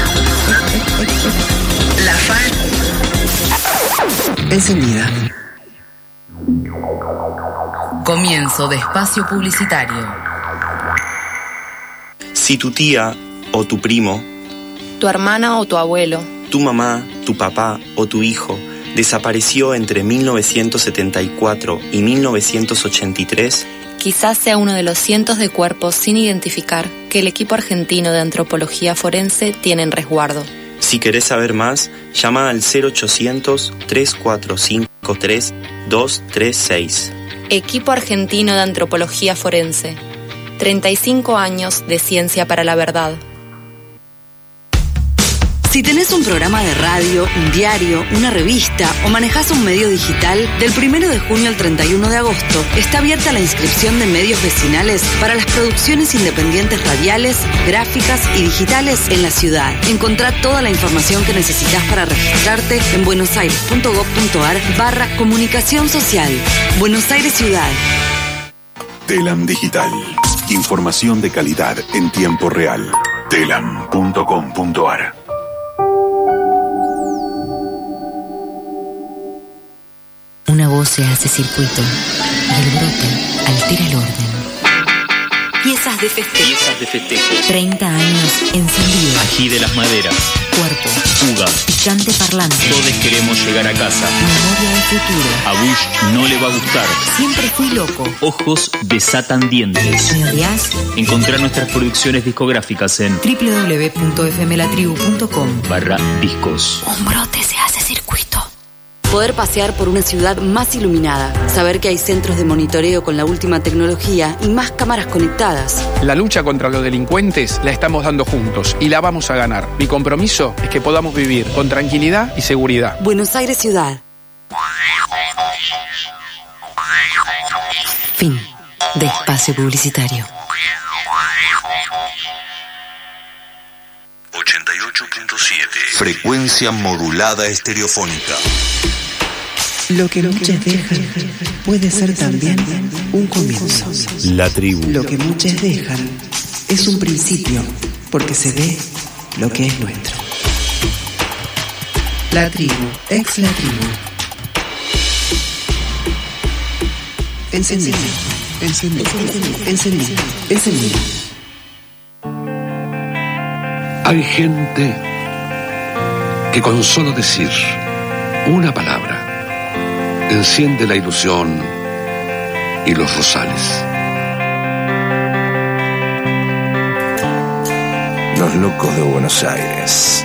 La falla encendida. Comienzo de espacio publicitario. Si tu tía o tu primo, tu hermana o tu abuelo, tu mamá, tu papá o tu hijo desapareció entre mil novecientos setenta y cuatro y mil novecientos ochenta y tres, quizás sea uno de los cientos de cuerpos sin identificar que el equipo argentino de antropología forense tiene en resguardo. Si querés saber más, llama al cero ochocientos, tres cuatro cinco tres, dos tres seis. Equipo argentino de antropología forense. treinta y cinco años de ciencia para la verdad. Si tenés un programa de radio, un diario, una revista o manejás un medio digital, del primero de junio al treinta y uno de agosto está abierta la inscripción de medios vecinales para las producciones independientes radiales, gráficas y digitales en la ciudad. Encontrá toda la información que necesitas para registrarte en buenosaires.gov.ar barra comunicación social. Buenos Aires Ciudad. Telam Digital. Información de calidad en tiempo real. telam punto com punto ar. Una voz se hace circuito y el brote altera el orden. Piezas de festejo. Piezas de festejo. treinta años encendido. Ají de las maderas. Cuerpo. Fuga. Picante parlante. Todos queremos llegar a casa. Memoria del futuro. A Bush no le va a gustar. Siempre fui loco. Ojos desatan dientes. ¿Me odias? Encontrar nuestras producciones discográficas en doble u doble u doble u punto f m la tribu punto com barra discos. Un brote se hace circuito. Poder pasear por una ciudad más iluminada, saber que hay centros de monitoreo con la última tecnología y más cámaras conectadas. La lucha contra los delincuentes la estamos dando juntos y la vamos a ganar. Mi compromiso es que podamos vivir con tranquilidad y seguridad. Buenos Aires Ciudad. Fin de espacio publicitario. ochenta y ocho punto siete. Frecuencia modulada estereofónica. Lo que muchos dejan puede ser también un comienzo. La tribu. Lo que muchos dejan es un principio, porque se ve lo que es nuestro. La tribu, ex la tribu. Encendido, encendido, encendido, encendido. Hay gente que con solo decir una palabra enciende la ilusión y los rosales. Los locos de Buenos Aires.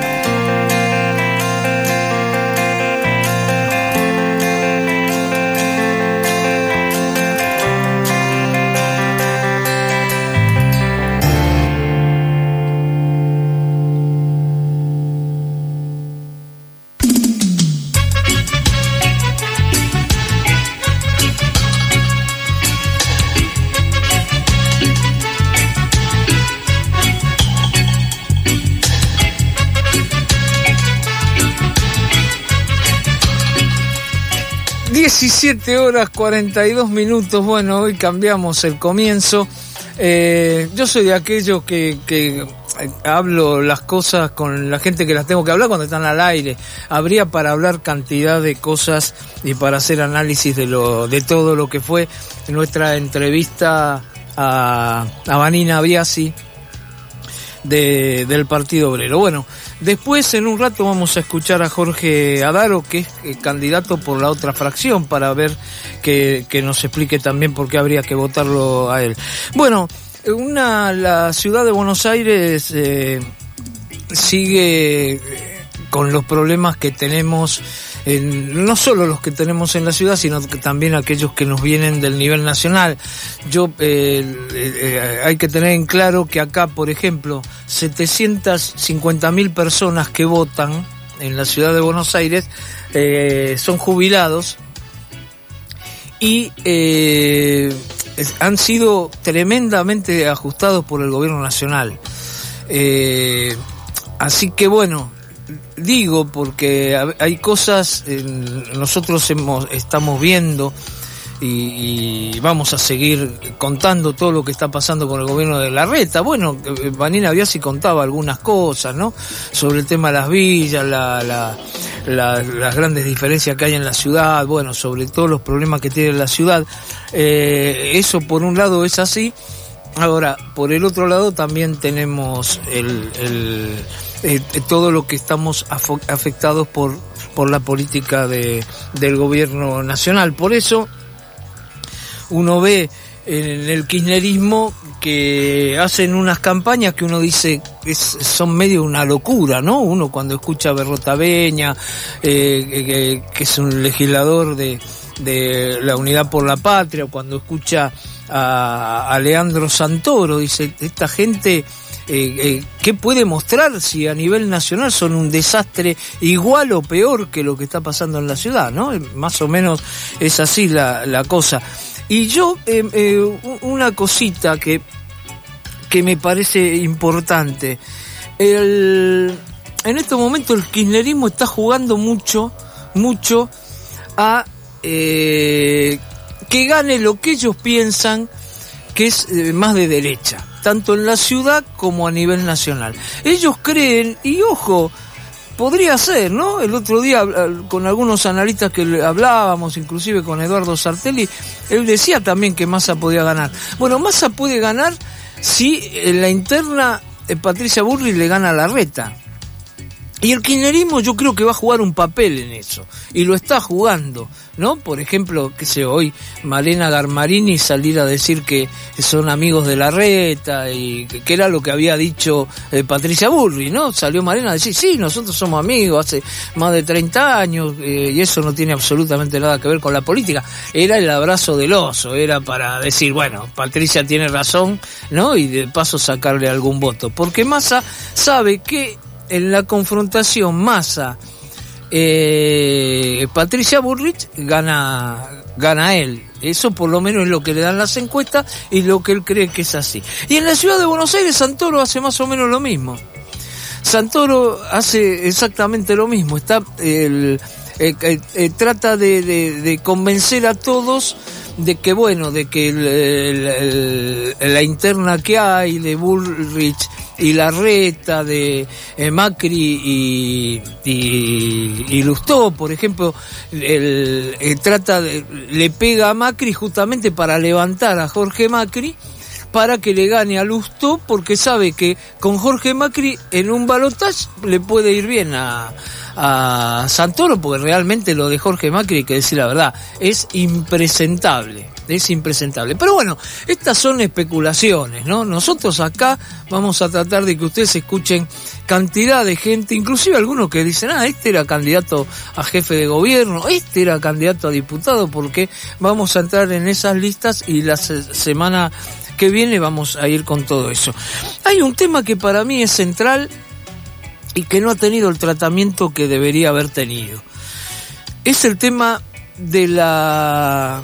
diecisiete horas cuarenta y dos minutos. Bueno, hoy cambiamos el comienzo. Eh, yo soy de aquellos que, que hablo las cosas con la gente que las tengo que hablar cuando están al aire. Habría para hablar cantidad de cosas y para hacer análisis de lo de todo lo que fue nuestra entrevista a, a Vanina Biasi de, del Partido Obrero. Bueno, después en un rato vamos a escuchar a Jorge Adaro, que es eh, candidato por la otra fracción, para ver que, que nos explique también por qué habría que votarlo a él. Bueno, una la ciudad de Buenos Aires eh, sigue con los problemas que tenemos, en, no solo los que tenemos en la ciudad, sino que también aquellos que nos vienen del nivel nacional. Yo eh, eh, hay que tener en claro que acá, por ejemplo, setecientas cincuenta mil personas que votan en la ciudad de Buenos Aires eh, son jubilados, y eh, han sido tremendamente ajustados por el gobierno nacional. Eh, así que bueno, digo porque hay cosas, eh, nosotros hemos, estamos viendo y, y vamos a seguir contando todo lo que está pasando con el gobierno de Larreta. Bueno, Vanina Biasi contaba algunas cosas, ¿no? Sobre el tema de las villas, la, la, la, las grandes diferencias que hay en la ciudad, bueno, sobre todos los problemas que tiene la ciudad. Eh, eso por un lado es así. Ahora, por el otro lado también tenemos el, el, el, todo lo que estamos afectados por, por la política de, del gobierno nacional. Por eso uno ve en el kirchnerismo que hacen unas campañas que uno dice es, son medio una locura, ¿no? Uno cuando escucha a Berrota Beña, eh, que, que es un legislador de, de la Unidad por la Patria, cuando escucha a, a Leandro Santoro, dice, esta gente, eh, eh, ¿qué puede mostrar si a nivel nacional son un desastre igual o peor que lo que está pasando en la ciudad, ¿no? Más o menos es así la, la cosa. Y yo, eh, eh, una cosita que, que me parece importante, el, en este momento el kirchnerismo está jugando mucho, mucho a eh, que gane lo que ellos piensan que es eh, más de derecha, tanto en la ciudad como a nivel nacional. Ellos creen, y ojo, podría ser, ¿no? El otro día, con algunos analistas que hablábamos, inclusive con Eduardo Sartelli, él decía también que Massa podía ganar. Bueno, Massa puede ganar si en la interna eh, Patricia Bullrich le gana a Larreta. Y el kirchnerismo yo creo que va a jugar un papel en eso, y lo está jugando, ¿no? Por ejemplo, qué sé, hoy Malena Garmarini salir a decir que son amigos de Larreta, y que era lo que había dicho eh, Patricia Bullrich, ¿no? Salió Malena a decir, sí, nosotros somos amigos hace más de treinta años, eh, y eso no tiene absolutamente nada que ver con la política. Era el abrazo del oso, era para decir, bueno, Patricia tiene razón, ¿no? Y de paso sacarle algún voto, porque Massa sabe que en la confrontación Massa eh, Patricia Bullrich gana gana él. Eso por lo menos es lo que le dan las encuestas y lo que él cree que es así. Y en la ciudad de Buenos Aires Santoro hace más o menos lo mismo. Santoro hace exactamente lo mismo. Está el, eh, eh, eh, trata de, de, de convencer a todos de que bueno, de que el, el, el, la interna que hay de Bullrich y Larreta, de eh, Macri y, y, y Lustó, por ejemplo, el, el trata de, le pega a Macri justamente para levantar a Jorge Macri, para que le gane a Lustó, porque sabe que con Jorge Macri en un balotaje le puede ir bien a, a Santoro, porque realmente lo de Jorge Macri, hay que decir la verdad, es impresentable, es impresentable. Pero bueno, estas son especulaciones, ¿no? Nosotros acá vamos a tratar de que ustedes escuchen cantidad de gente, inclusive algunos que dicen, ah, este era candidato a jefe de gobierno, este era candidato a diputado, porque vamos a entrar en esas listas y la se- semana que viene vamos a ir con todo eso. Hay un tema que para mí es central y que no ha tenido el tratamiento que debería haber tenido. Es el tema de la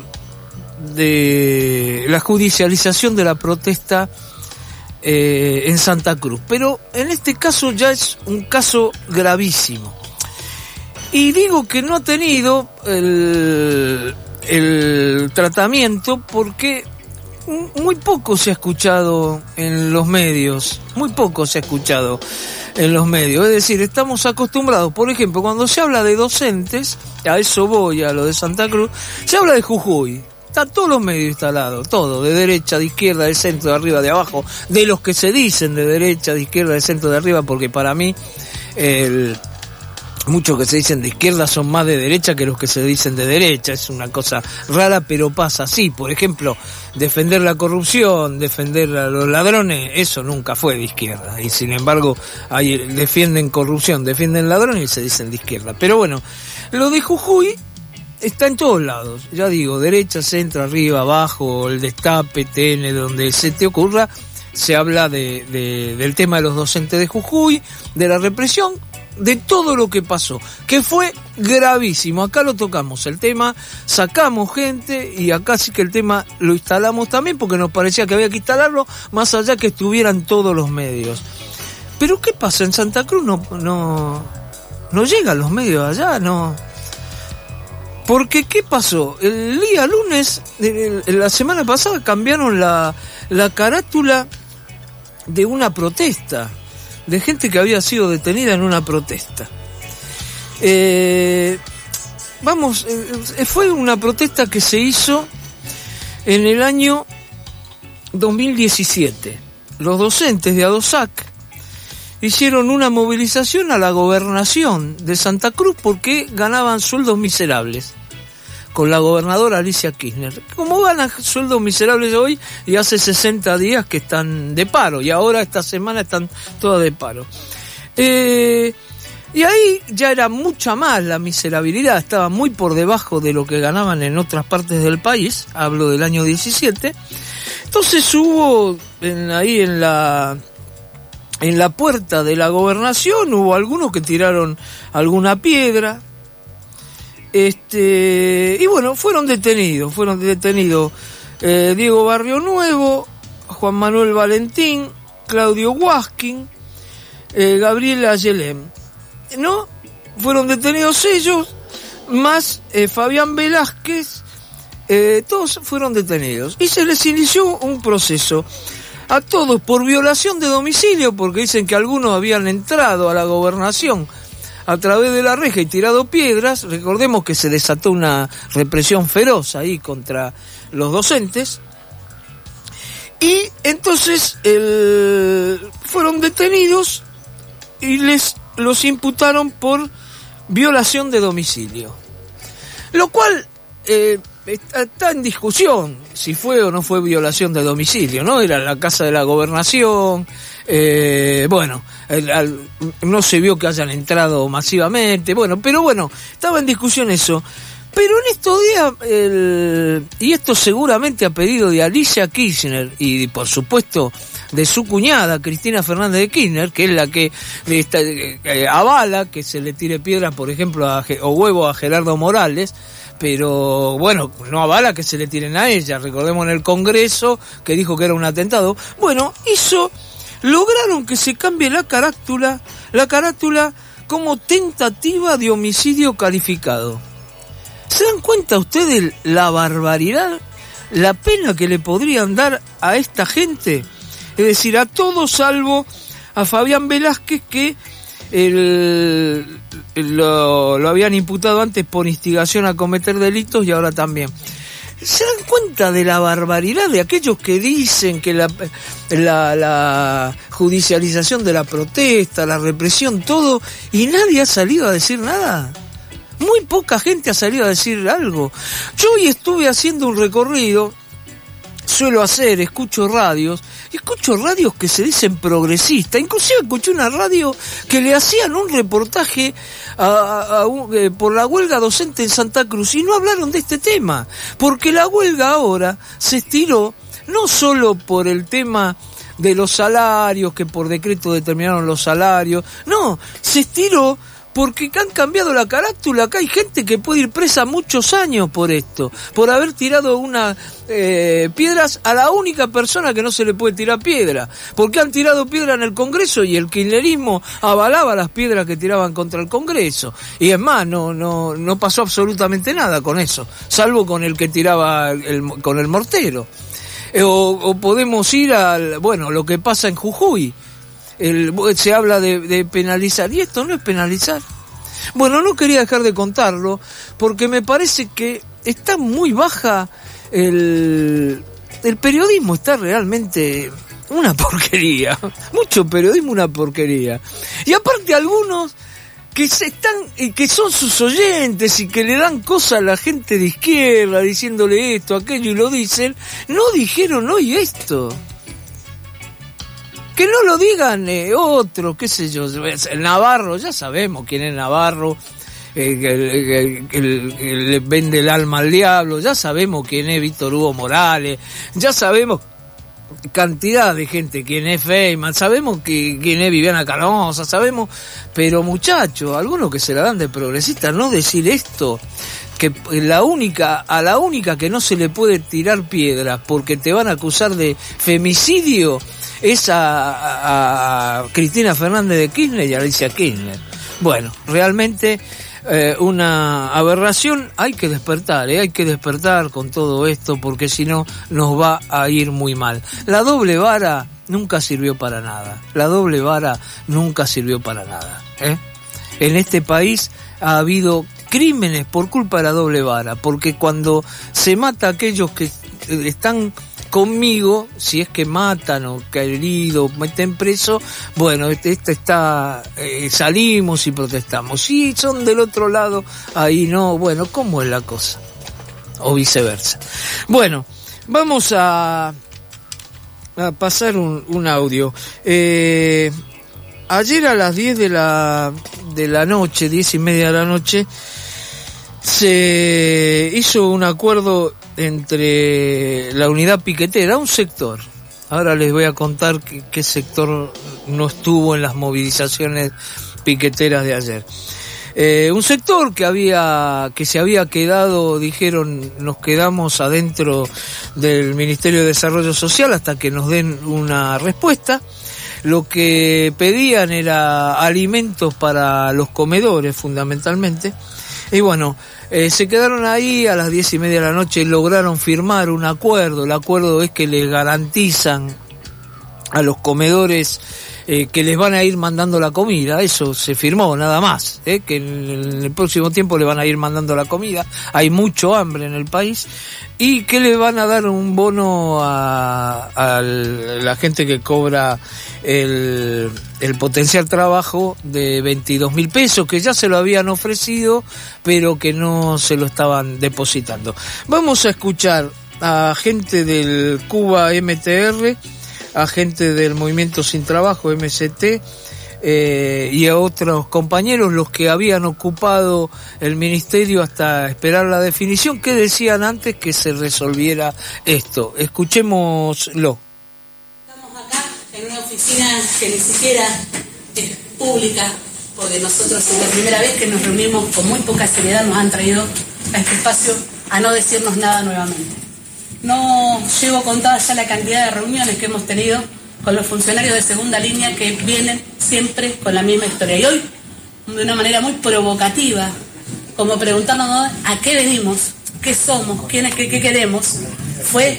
de la judicialización de la protesta eh, en Santa Cruz. Pero en este caso ya es un caso gravísimo. Y digo que no ha tenido el, el tratamiento porque muy poco se ha escuchado en los medios, muy poco se ha escuchado en los medios. Es decir, estamos acostumbrados, por ejemplo, cuando se habla de docentes, a eso voy, a lo de Santa Cruz, se habla de Jujuy. Están todos los medios instalados, todo, de derecha, de izquierda, de centro, de arriba, de abajo, de los que se dicen de derecha, de izquierda, de centro, de arriba, porque para mí el... muchos que se dicen de izquierda son más de derecha que los que se dicen de derecha. Es una cosa rara, pero pasa así. Por ejemplo, defender la corrupción, defender a los ladrones, eso nunca fue de izquierda. Y sin embargo, ahí defienden corrupción, defienden ladrones y se dicen de izquierda. Pero bueno, lo de Jujuy está en todos lados. Ya digo, derecha, centro, arriba, abajo, el destape, T N, donde se te ocurra, se habla de, de, del tema de los docentes de Jujuy, de la represión, de todo lo que pasó, que fue gravísimo. Acá lo tocamos, el tema, sacamos gente y acá sí que el tema lo instalamos también porque nos parecía que había que instalarlo más allá que estuvieran todos los medios. Pero ¿qué pasa? En Santa Cruz no, no, no llegan los medios allá, no. Porque ¿qué pasó? El día lunes, la semana pasada cambiaron la, la carátula de una protesta, de gente que había sido detenida en una protesta. Eh, vamos, eh, fue una protesta que se hizo en el año dos mil diecisiete. Los docentes de ADOSAC hicieron una movilización a la gobernación de Santa Cruz porque ganaban sueldos miserables con la gobernadora Alicia Kirchner. Como ganan sueldos miserables hoy y hace sesenta días que están de paro y ahora esta semana están todas de paro. Eh, y ahí ya era mucha más la miserabilidad, estaba muy por debajo de lo que ganaban en otras partes del país, hablo del año diecisiete. Entonces hubo en, ahí en la... En la puerta de la gobernación hubo algunos que tiraron alguna piedra, este y bueno, fueron detenidos, fueron detenidos eh, Diego Barrio Nuevo, Juan Manuel Valentín, Claudio Huasquín, eh, Gabriela Yelem, ¿no? Fueron detenidos ellos, más eh, Fabián Velázquez, eh, todos fueron detenidos y se les inició un proceso a todos por violación de domicilio, porque dicen que algunos habían entrado a la gobernación a través de la reja y tirado piedras. Recordemos que se desató una represión feroz ahí contra los docentes. Y entonces el, fueron detenidos y les los imputaron por violación de domicilio. Lo cual... Eh, está en discusión si fue o no fue violación de domicilio, ¿no? Era la casa de la gobernación, eh, bueno, el, al, no se vio que hayan entrado masivamente, bueno, pero bueno, estaba en discusión eso. Pero en estos días, el, y esto seguramente a pedido de Alicia Kirchner y por supuesto de su cuñada Cristina Fernández de Kirchner, que es la que está, eh, avala que se le tire piedras, por ejemplo, a, o huevo a Gerardo Morales, pero bueno, no avala que se le tiren a ella. Recordemos en el Congreso que dijo que era un atentado. Bueno, hizo, lograron que se cambie la carátula, la carátula como tentativa de homicidio calificado. ¿Se dan cuenta ustedes la barbaridad, la pena que le podrían dar a esta gente? Es decir, a todos salvo a Fabián Velázquez, que el, lo, lo habían imputado antes por instigación a cometer delitos y ahora también. ¿Se dan cuenta de la barbaridad de aquellos que dicen que la, la, la judicialización de la protesta, la represión, todo, y nadie ha salido a decir nada? Muy poca gente ha salido a decir algo. Yo hoy estuve haciendo un recorrido, suelo hacer, escucho radios, y escucho radios que se dicen progresistas. Inclusive escuché una radio que le hacían un reportaje a, a, a, un, eh, por la huelga docente en Santa Cruz, y no hablaron de este tema, porque la huelga ahora se estiró no solo por el tema de los salarios, que por decreto determinaron los salarios, no, se estiró porque han cambiado la carátula. Acá hay gente que puede ir presa muchos años por esto, por haber tirado unas eh, piedras a la única persona que no se le puede tirar piedra, porque han tirado piedra en el Congreso y el kirchnerismo avalaba las piedras que tiraban contra el Congreso, y es más, no no no pasó absolutamente nada con eso, salvo con el que tiraba el, con el mortero. Eh, o, o podemos ir al, bueno, lo que pasa en Jujuy. El, se habla de, de penalizar, y esto no es penalizar. Bueno, no quería dejar de contarlo porque me parece que está muy baja el, el periodismo, está realmente una porquería, mucho periodismo, una porquería. Y aparte algunos que se están, que son sus oyentes y que le dan cosas a la gente de izquierda diciéndole esto, aquello, y lo dicen, no dijeron hoy esto. Que no lo digan eh, otros, qué sé yo, el Navarro, ya sabemos quién es Navarro, eh, que, que, que le vende el alma al diablo, ya sabemos quién es Víctor Hugo Morales, ya sabemos cantidad de gente, quién es Feynman, sabemos que, quién es Viviana Canosa, sabemos, pero muchachos, algunos que se la dan de progresista, no decir esto, que la única, a la única que no se le puede tirar piedras porque te van a acusar de femicidio es a, a, a Cristina Fernández de Kirchner y a Alicia Kirchner. Bueno, realmente eh, una aberración. Hay que despertar, ¿eh? hay que despertar con todo esto porque si no nos va a ir muy mal. La doble vara nunca sirvió para nada. La doble vara nunca sirvió para nada. ¿eh? En este país ha habido crímenes por culpa de la doble vara, porque cuando se mata a aquellos que están conmigo, si es que matan o que herido, meten preso, bueno, este está, eh, salimos y protestamos. Si son del otro lado, ahí no, bueno, ¿cómo es la cosa? O viceversa. Bueno, vamos a, a pasar un, un audio. Eh, ayer a las diez de la, de la noche, diez y media de la noche, se hizo un acuerdo entre la unidad piquetera, un sector, ahora les voy a contar qué, qué sector no estuvo en las movilizaciones piqueteras de ayer. Eh, un sector que había, que se había quedado, dijeron, nos quedamos adentro del Ministerio de Desarrollo Social hasta que nos den una respuesta. Lo que pedían era alimentos para los comedores, fundamentalmente. Y bueno, eh, se quedaron ahí a las diez y media de la noche y lograron firmar un acuerdo. El acuerdo es que les garantizan a los comedores eh, que les van a ir mandando la comida. Eso se firmó, nada más, eh, que en el, en el próximo tiempo le van a ir mandando la comida. Hay mucho hambre en el país. Y que le van a dar un bono a, a la gente que cobra el, el potencial trabajo de veintidós mil pesos, que ya se lo habían ofrecido, pero que no se lo estaban depositando. Vamos a escuchar a gente del Cuba M T R, a gente del Movimiento Sin Trabajo, M C T, eh, y a otros compañeros, los que habían ocupado el ministerio hasta esperar la definición, que decían antes que se resolviera esto. Escuchémoslo. Estamos acá en una oficina que ni siquiera es pública, porque nosotros es la primera vez que nos reunimos con muy poca seriedad, nos han traído a este espacio a no decirnos nada nuevamente. No llevo contada ya la cantidad de reuniones que hemos tenido con los funcionarios de segunda línea que vienen siempre con la misma historia. Y hoy, de una manera muy provocativa, como preguntándonos a qué venimos, qué somos, quiénes, qué, qué queremos, fue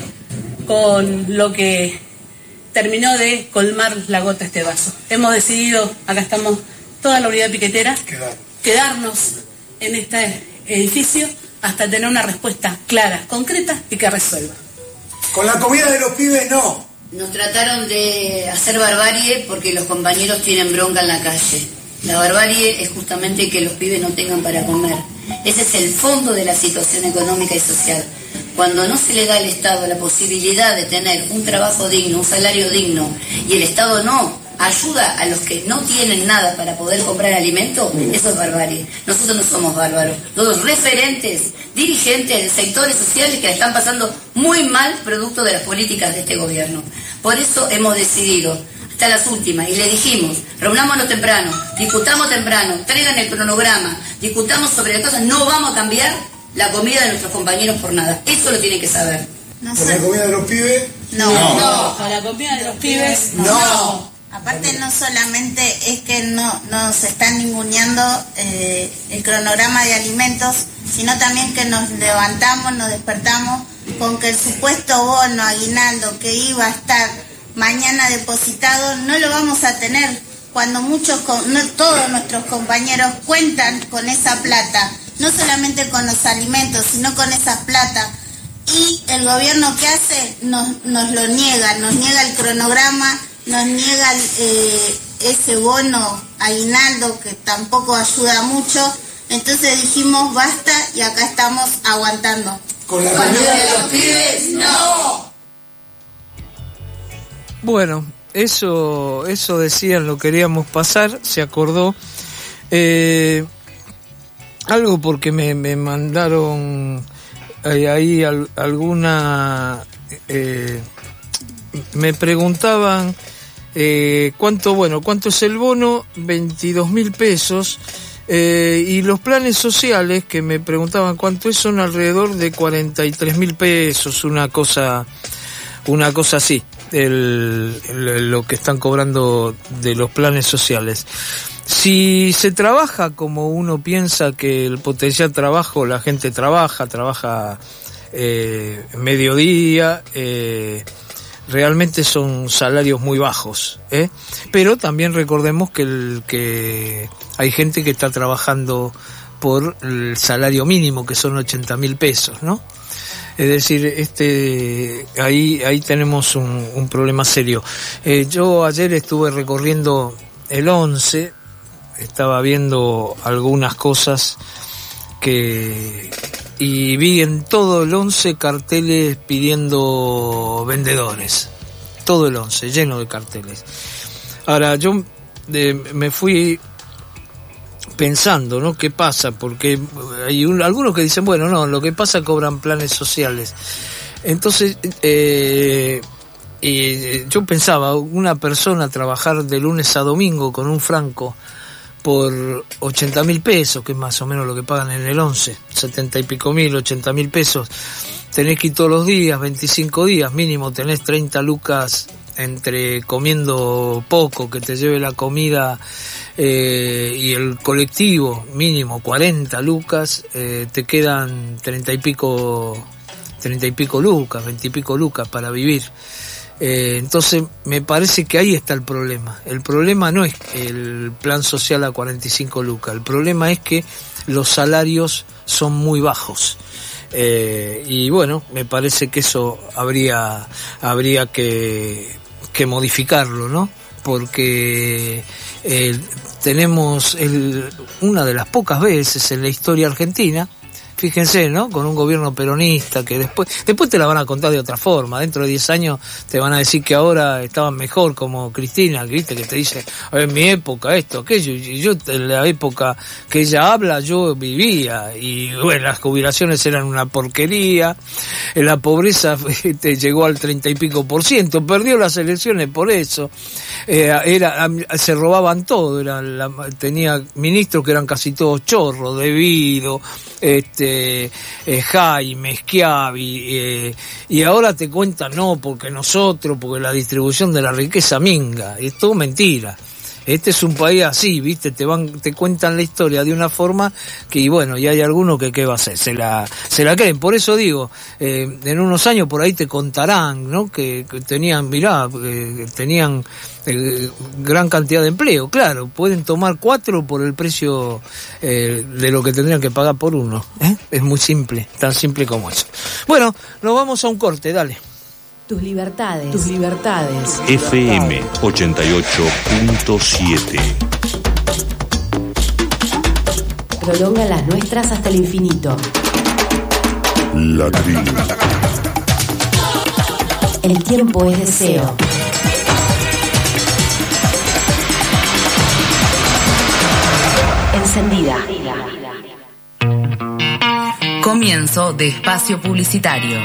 con lo que terminó de colmar la gota este vaso. Hemos decidido, acá estamos toda la unidad piquetera, quedarnos en este edificio hasta tener una respuesta clara, concreta y que resuelva. Con la comida de los pibes no. Nos trataron de hacer barbarie porque los compañeros tienen bronca en la calle. La barbarie es justamente que los pibes no tengan para comer. Ese es el fondo de la situación económica y social. Cuando no se le da al Estado la posibilidad de tener un trabajo digno, un salario digno, y el Estado no ayuda a los que no tienen nada para poder comprar alimento, eso es barbarie. Nosotros no somos bárbaros. Los referentes, dirigentes de sectores sociales que la están pasando muy mal producto de las políticas de este gobierno. Por eso hemos decidido, hasta las últimas, y le dijimos, reunámonos temprano, discutamos temprano, traigan el cronograma, discutamos sobre las cosas, no vamos a cambiar la comida de nuestros compañeros por nada. Eso lo tienen que saber. No ¿Con la comida de los pibes? No. No. no. Con la comida de los pibes, no. no. Aparte no solamente es que no nos están ninguneando eh, el cronograma de alimentos, sino también que nos levantamos, nos despertamos con que el supuesto bono aguinaldo que iba a estar mañana depositado no lo vamos a tener cuando muchos, no todos nuestros compañeros cuentan con esa plata, no solamente con los alimentos, sino con esa plata. Y el gobierno que hace nos, nos lo niega, nos niega el cronograma, nos niega eh, ese bono aguinaldo que tampoco ayuda mucho. Entonces dijimos basta y acá estamos aguantando. ¿Con la comida de los pibes? ¡No! Bueno, eso, eso decían, lo queríamos pasar, se acordó. Eh, algo porque me, me mandaron eh, ahí al, alguna... Eh, me preguntaban eh, cuánto, bueno, cuánto es el bono, veintidós mil pesos, eh, y los planes sociales, que me preguntaban cuánto es, son alrededor de cuarenta y tres mil pesos, una cosa, una cosa así, el, el, lo que están cobrando de los planes sociales. Si se trabaja como uno piensa que el potencial trabajo, la gente trabaja, trabaja eh, mediodía, eh, realmente son salarios muy bajos, ¿eh? Pero también recordemos que, el, que hay gente que está trabajando por el salario mínimo, que son ochenta mil pesos, ¿no? Es decir, este, ahí, ahí tenemos un, un problema serio. Eh, yo ayer estuve recorriendo el once, estaba viendo algunas cosas que y vi en todo el once carteles pidiendo vendedores, todo el once lleno de carteles. Ahora yo de, me fui pensando, ¿no? ¿Qué pasa? Porque hay un, algunos que dicen, bueno, no, lo que pasa cobran planes sociales. Entonces eh, eh, yo pensaba, una persona trabajar de lunes a domingo con un franco por ochenta mil pesos, que es más o menos lo que pagan en el once, setenta y pico mil, ochenta mil pesos, tenés que ir todos los días, veinticinco días mínimo, tenés treinta lucas entre comiendo poco, que te lleve la comida eh, y el colectivo, mínimo cuarenta lucas, eh, te quedan treinta y pico, treinta y pico lucas, veinte y pico lucas para vivir. Eh, entonces me parece que ahí está el problema. El problema no es el plan social a cuarenta y cinco lucas, el problema es que los salarios son muy bajos. Eh, y bueno, me parece que eso habría habría que, que modificarlo, ¿no? Porque eh, tenemos el, una de las pocas veces en la historia argentina, fíjense, ¿no? Con un gobierno peronista que después después te la van a contar de otra forma. Dentro de diez años te van a decir que ahora estaban mejor, como Cristina, ¿viste? Que te dice, en mi época esto, aquello. Y yo, en la época que ella habla, yo vivía. Y bueno, las jubilaciones eran una porquería. La pobreza te llegó al treinta y pico por ciento. Perdió las elecciones por eso. Eh, era se robaban todo. Era la, tenía ministros que eran casi todos chorros, debido, este Eh, eh, Jaime, Schiavi, eh, y ahora te cuentan no, porque nosotros, porque la distribución de la riqueza minga, es todo mentira. Este es un país así, ¿viste? Te van, te cuentan la historia de una forma que, y bueno, y hay algunos que qué va a hacer, se la, se la creen. Por eso digo, eh, en unos años por ahí te contarán, ¿no? Que, que tenían, mirá, eh, tenían eh, gran cantidad de empleo. Claro, pueden tomar cuatro por el precio eh, de lo que tendrían que pagar por uno, ¿eh? Es muy simple, tan simple como eso. Bueno, nos vamos a un corte, dale. Tus libertades. Tus libertades. F M ochenta y ocho punto siete. Prolonga las nuestras hasta el infinito. La tribu. El tiempo es deseo. Encendida. Comienzo de espacio publicitario.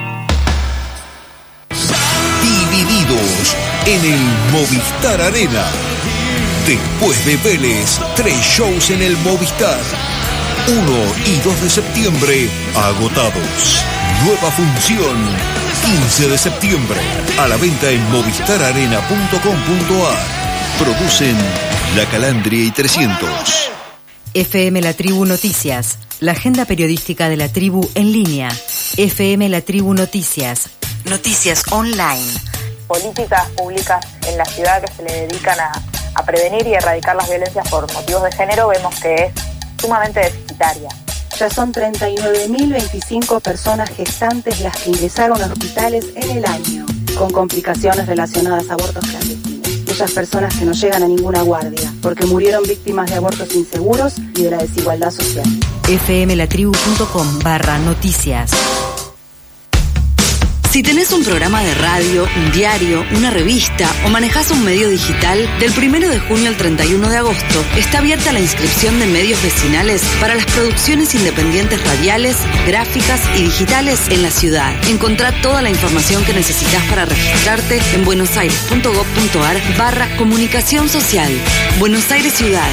Divididos en el Movistar Arena. Después de Vélez, tres shows en el Movistar. uno y dos de septiembre, agotados. Nueva función, quince de septiembre. A la venta en movistar arena punto com punto a r. Producen La Calandria y trescientos. F M La Tribu Noticias, la agenda periodística de la tribu en línea. F M La Tribu Noticias, noticias online. Políticas públicas en la ciudad que se le dedican a, a prevenir y erradicar las violencias por motivos de género, vemos que es sumamente deficitaria. Ya son treinta y nueve mil veinticinco personas gestantes las que ingresaron a hospitales en el año, con complicaciones relacionadas a abortos clandestinos. Aquellas personas que no llegan a ninguna guardia, porque murieron víctimas de abortos inseguros y de la desigualdad social. F M La Tribu punto com barra noticias. Si tenés un programa de radio, un diario, una revista o manejás un medio digital, del primero de junio al treinta y uno de agosto está abierta la inscripción de medios vecinales para las producciones independientes radiales, gráficas y digitales en la ciudad. Encontrá toda la información que necesitas para registrarte en buenosaires.gov.ar barra comunicación social. Buenos Aires Ciudad.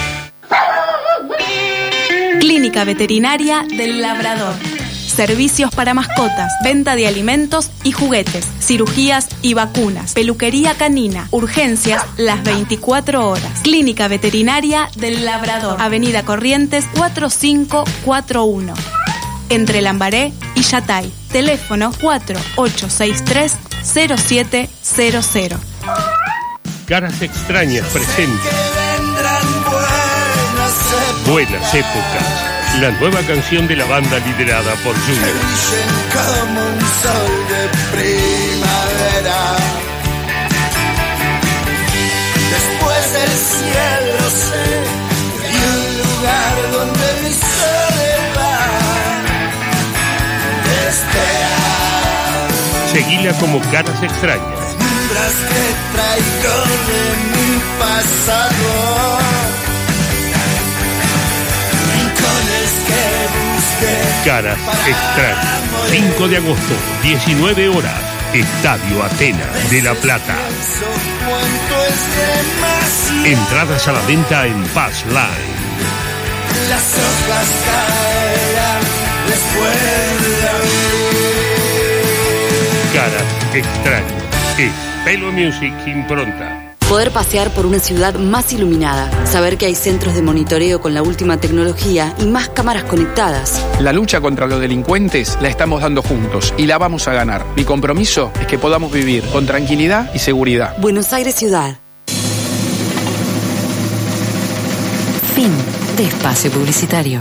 Clínica Veterinaria del Labrador. Servicios para mascotas, venta de alimentos y juguetes, cirugías y vacunas, peluquería canina, urgencias las veinticuatro horas. Clínica Veterinaria del Labrador, Avenida Corrientes cuatro cinco cuatro uno, entre Lambaré y Yatay. Teléfono cuatro ocho seis tres cero siete cero cero. Caras Extrañas presenta Buenas Épocas. La nueva canción de la banda liderada por Junior. Como un sol de primavera. Después del cielo sé que hay un lugar donde mi soledad te espera. Seguila como Caras Extrañas. Mientras que traigo de mi pasado. Caras Extrañas. cinco de agosto, diecinueve horas. Estadio Atenas de La Plata. Entradas a la venta en Pass Line. Las hojas caerán después de abrir. Caras Extrañas. Es Pelo Music Impronta. Poder pasear por una ciudad más iluminada, saber que hay centros de monitoreo con la última tecnología y más cámaras conectadas. La lucha contra los delincuentes la estamos dando juntos y la vamos a ganar. Mi compromiso es que podamos vivir con tranquilidad y seguridad. Buenos Aires Ciudad. Fin de espacio publicitario.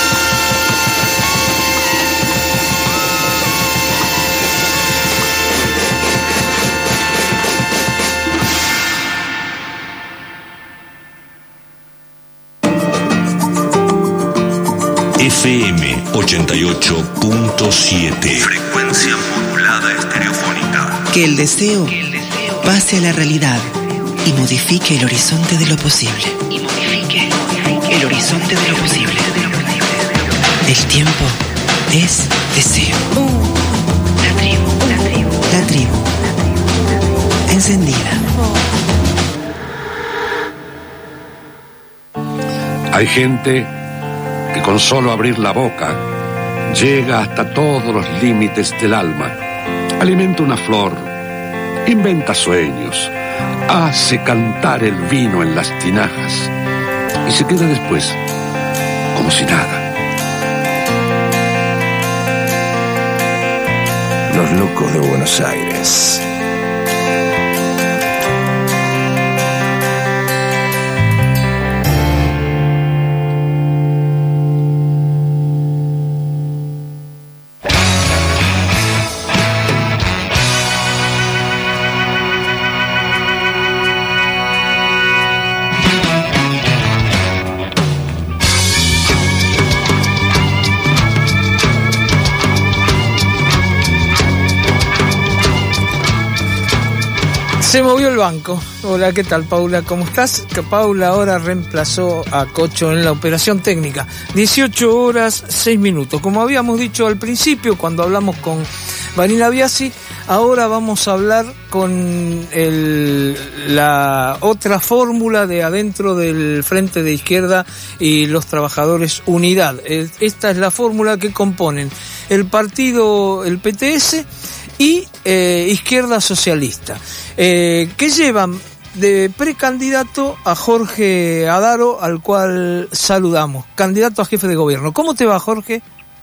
F M ochenta y ocho punto siete. Frecuencia modulada estereofónica. Que el deseo pase a la realidad y modifique el horizonte de lo posible. Y modifique el horizonte de lo posible. El tiempo es deseo. La tribu, la tribu, la tribu. Encendida. Hay gente que con solo abrir la boca llega hasta todos los límites del alma, alimenta una flor, inventa sueños, hace cantar el vino en las tinajas y se queda después como si nada. Los locos de Buenos Aires. Se movió el banco. Hola, ¿qué tal, Paula? ¿Cómo estás? Que Paula ahora reemplazó a Cocho en la operación técnica. dieciocho horas, seis minutos. Como habíamos dicho al principio, cuando hablamos con Vanina Biasi, ahora vamos a hablar con el, la otra fórmula de adentro del Frente de Izquierda y los Trabajadores Unidad. Esta es la fórmula que componen el partido, el P T S y eh, Izquierda Socialista, eh, que llevan de precandidato a Jorge Adaro, al cual saludamos, candidato a jefe de gobierno. ¿Cómo te va, Jorge?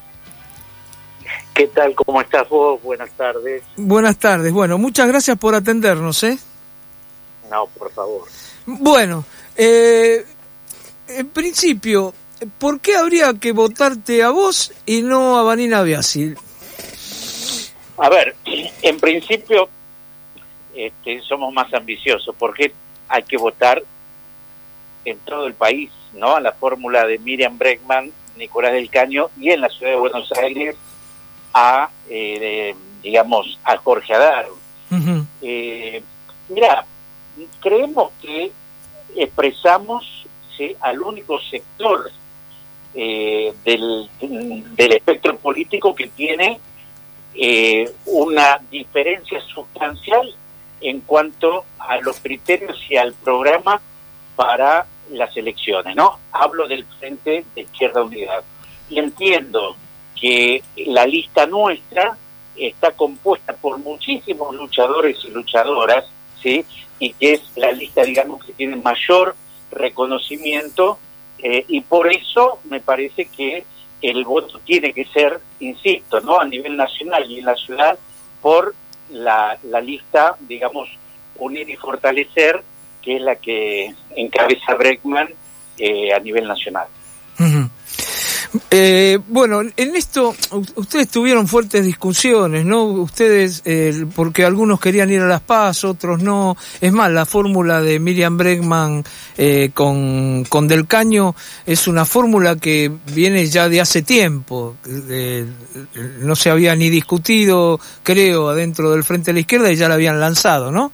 ¿Qué tal? ¿Cómo estás vos? Buenas tardes. Buenas tardes. Bueno, muchas gracias por atendernos, ¿eh? No, por favor. Bueno, eh, en principio, ¿por qué habría que votarte a vos y no a Vanina Biasi? A ver, en principio este, somos más ambiciosos porque hay que votar en todo el país, ¿no? A la fórmula de Miriam Bregman, Nicolás del Caño y en la ciudad de Buenos Aires a eh, de digamos, a Jorge Adaro. Uh-huh. Eh, mira, creemos que expresamos, ¿sí?, al único sector eh, del, del espectro político que tiene eh, una diferencia sustancial en cuanto a los criterios y al programa para las elecciones, ¿no? Hablo del Frente de Izquierda Unidad. Y entiendo que la lista nuestra está compuesta por muchísimos luchadores y luchadoras, ¿sí?, y que es la lista, digamos, que tiene mayor reconocimiento, eh, y por eso me parece que el voto tiene que ser, insisto, ¿no?, a nivel nacional y en la ciudad, por la, la lista, digamos, Unir y Fortalecer, que es la que encabeza Bregman eh, a nivel nacional. Uh-huh. Eh, bueno, en esto ustedes tuvieron fuertes discusiones, ¿no? Ustedes, eh, porque algunos querían ir a Las Paz, otros no. Es más, la fórmula de Miriam Bregman eh, con, con Del Caño es una fórmula que viene ya de hace tiempo. Eh, no se había ni discutido, creo, adentro del Frente de la Izquierda y ya la habían lanzado, ¿no?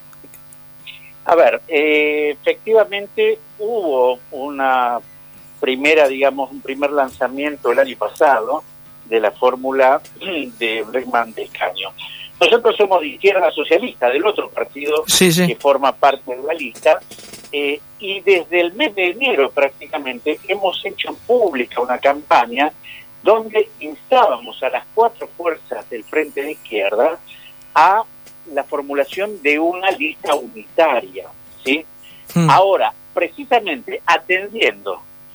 A ver, eh, efectivamente hubo una primera, digamos, un primer lanzamiento el año pasado de la fórmula de Bregman Del Caño. Nosotros somos de izquierda socialista, del otro partido sí, sí. que forma parte de la lista, eh, y desde el mes de enero prácticamente hemos hecho pública una campaña donde instábamos a las cuatro fuerzas del Frente de Izquierda a la formulación de una lista unitaria, ¿sí? Hmm. Ahora, precisamente atendiendo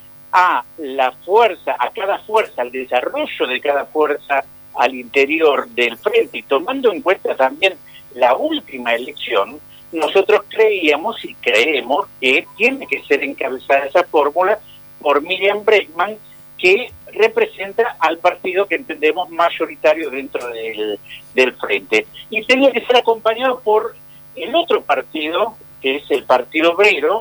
a la fuerza, a cada fuerza, al desarrollo de cada fuerza al interior del frente y tomando en cuenta también la última elección, nosotros creíamos y creemos que tiene que ser encabezada esa fórmula por Miriam Bregman, que representa al partido que entendemos mayoritario dentro del, del frente. Y tenía que ser acompañado por el otro partido, que es el Partido Obrero,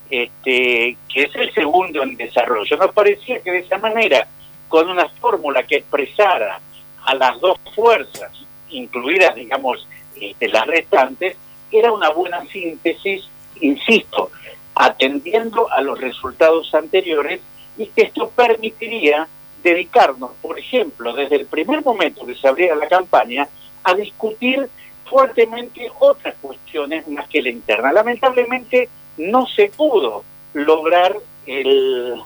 Este, que es el segundo en desarrollo. Nos parecía que de esa manera, con una fórmula que expresara a las dos fuerzas, incluidas, digamos, este, las restantes, era una buena síntesis, insisto, atendiendo a los resultados anteriores, y que esto permitiría dedicarnos, por ejemplo, desde el primer momento que se abriera la campaña, a discutir fuertemente otras cuestiones más que la interna. Lamentablemente, no se pudo lograr el,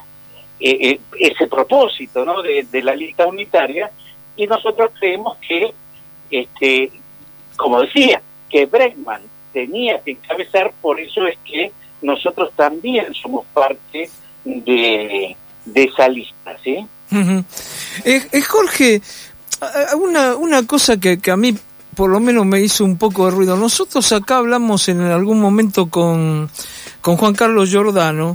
eh, ese propósito, ¿no?, de, de la lista unitaria, y nosotros creemos que, este, como decía, que Bregman tenía que encabezar, por eso es que nosotros también somos parte de, de esa lista, ¿sí? Uh-huh. eh, eh, Jorge, una, una cosa que, que a mí por lo menos me hizo un poco de ruido. Nosotros acá hablamos en algún momento con, con Juan Carlos Giordano,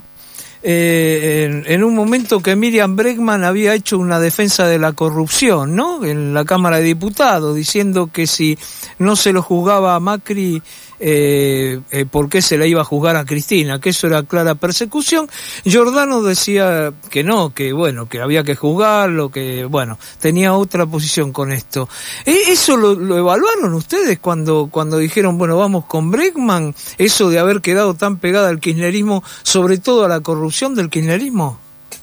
eh, en, en un momento que Miriam Bregman había hecho una defensa de la corrupción, ¿no?, en la Cámara de Diputados, diciendo que si no se lo juzgaba a Macri, eh, eh, ¿por qué se la iba a juzgar a Cristina? Que eso era clara persecución. Giordano decía que no, que bueno, que había que juzgarlo, que bueno, tenía otra posición con esto. ¿Eso lo, lo evaluaron ustedes cuando, cuando dijeron, bueno, vamos con Bregman? Eso de haber quedado tan pegada al kirchnerismo, sobre todo a la corrupción del kirchnerismo.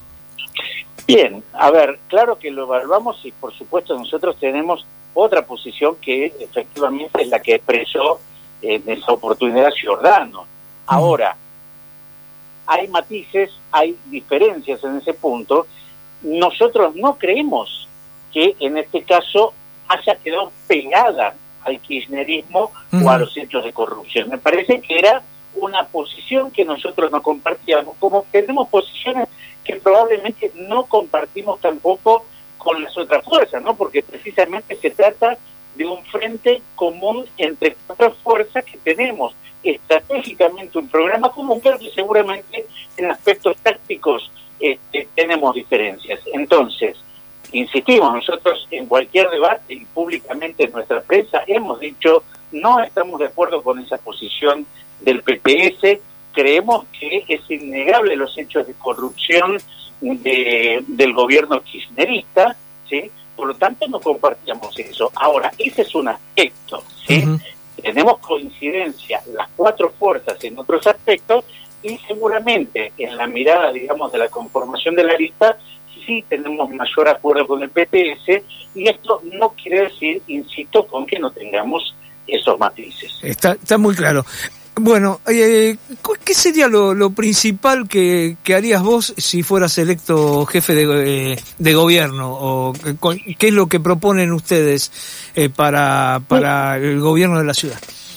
Bien, a ver, claro que lo evaluamos y por supuesto nosotros tenemos otra posición que efectivamente es la que expresó en esa oportunidad Giordano. Ahora, hay matices, hay diferencias en ese punto. Nosotros no creemos que en este caso haya quedado pegada al kirchnerismo uh-huh. o a los hechos de corrupción. Me parece que era una posición que nosotros no compartíamos, como tenemos posiciones que probablemente no compartimos tampoco con las otras fuerzas, ¿no? Porque precisamente se trata de un frente común entre cuatro fuerzas que tenemos estratégicamente un programa común, pero que seguramente en aspectos tácticos este, tenemos diferencias. Entonces, insistimos, nosotros en cualquier debate y públicamente en nuestra prensa hemos dicho no estamos de acuerdo con esa posición del P P S, creemos que es innegable los hechos de corrupción de, del gobierno kirchnerista, ¿sí? Por lo tanto, no compartíamos eso. Ahora, ese es un aspecto, ¿sí? Uh-huh. Tenemos coincidencia las cuatro fuerzas en otros aspectos y seguramente en la mirada, digamos, de la conformación de la lista sí tenemos mayor acuerdo con el P P S, y esto no quiere decir, insisto, con que no tengamos esos matices. Está, está muy claro. Bueno, eh, ¿qué sería lo, lo principal que, que harías vos si fueras electo jefe de, eh, de gobierno? ¿O qué es lo que proponen ustedes eh, para, para el gobierno de la ciudad?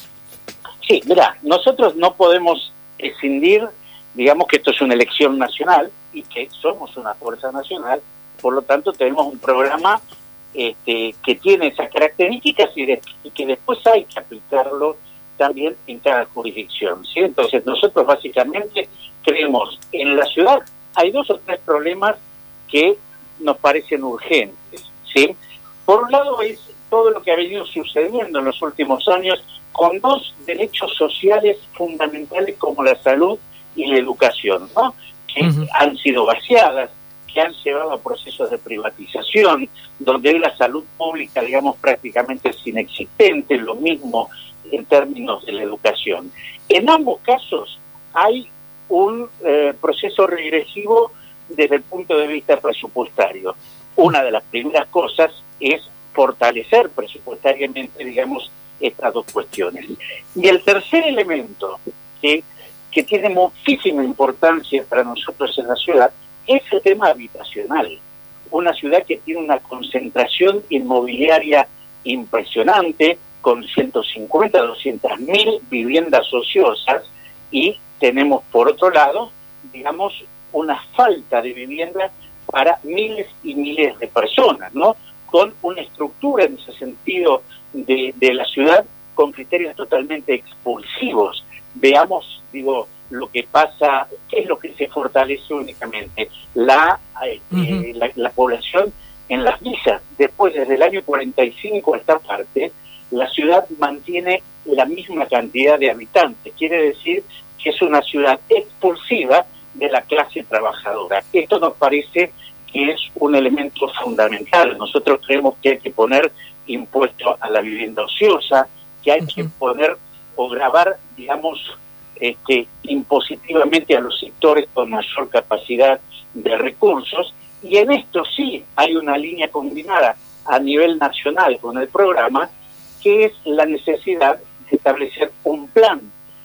Sí, mirá, nosotros no podemos prescindir, digamos que esto es una elección nacional y que somos una fuerza nacional, por lo tanto tenemos un programa este, que tiene esas características y, de, y que después hay que aplicarlo también en cada jurisdicción, ¿sí? Entonces nosotros básicamente creemos en la ciudad hay dos o tres problemas que nos parecen urgentes, ¿sí? Por un lado es todo lo que ha venido sucediendo en los últimos años con dos derechos sociales fundamentales como la salud y la educación, ¿no? Que uh-huh. han sido vaciadas, que han llevado a procesos de privatización, donde hoy la salud pública, digamos, prácticamente es inexistente, lo mismo en términos de la educación. En ambos casos hay un eh, proceso regresivo desde el punto de vista presupuestario. Una de las primeras cosas es fortalecer presupuestariamente, digamos, estas dos cuestiones. Y el tercer elemento que, que tiene muchísima importancia para nosotros en la ciudad es el tema habitacional. Una ciudad que tiene una concentración inmobiliaria impresionante, con ciento cincuenta, doscientas mil viviendas ociosas, y tenemos por otro lado, digamos, una falta de vivienda para miles y miles de personas, ¿no? Con una estructura en ese sentido de, de la ciudad con criterios totalmente expulsivos. Veamos, digo, lo que pasa, ¿qué es lo que se fortalece únicamente? La, eh, uh-huh. la, la población en las villas. Después, desde el año cuarenta y cinco a esta parte, la ciudad mantiene la misma cantidad de habitantes. Quiere decir que es una ciudad expulsiva de la clase trabajadora. Esto nos parece que es un elemento fundamental. Nosotros creemos que hay que poner impuesto a la vivienda ociosa, que hay que poner o gravar, digamos, este, impositivamente a los sectores con mayor capacidad de recursos, y en esto sí hay una línea combinada a nivel nacional con el programa, que es la necesidad de establecer un plan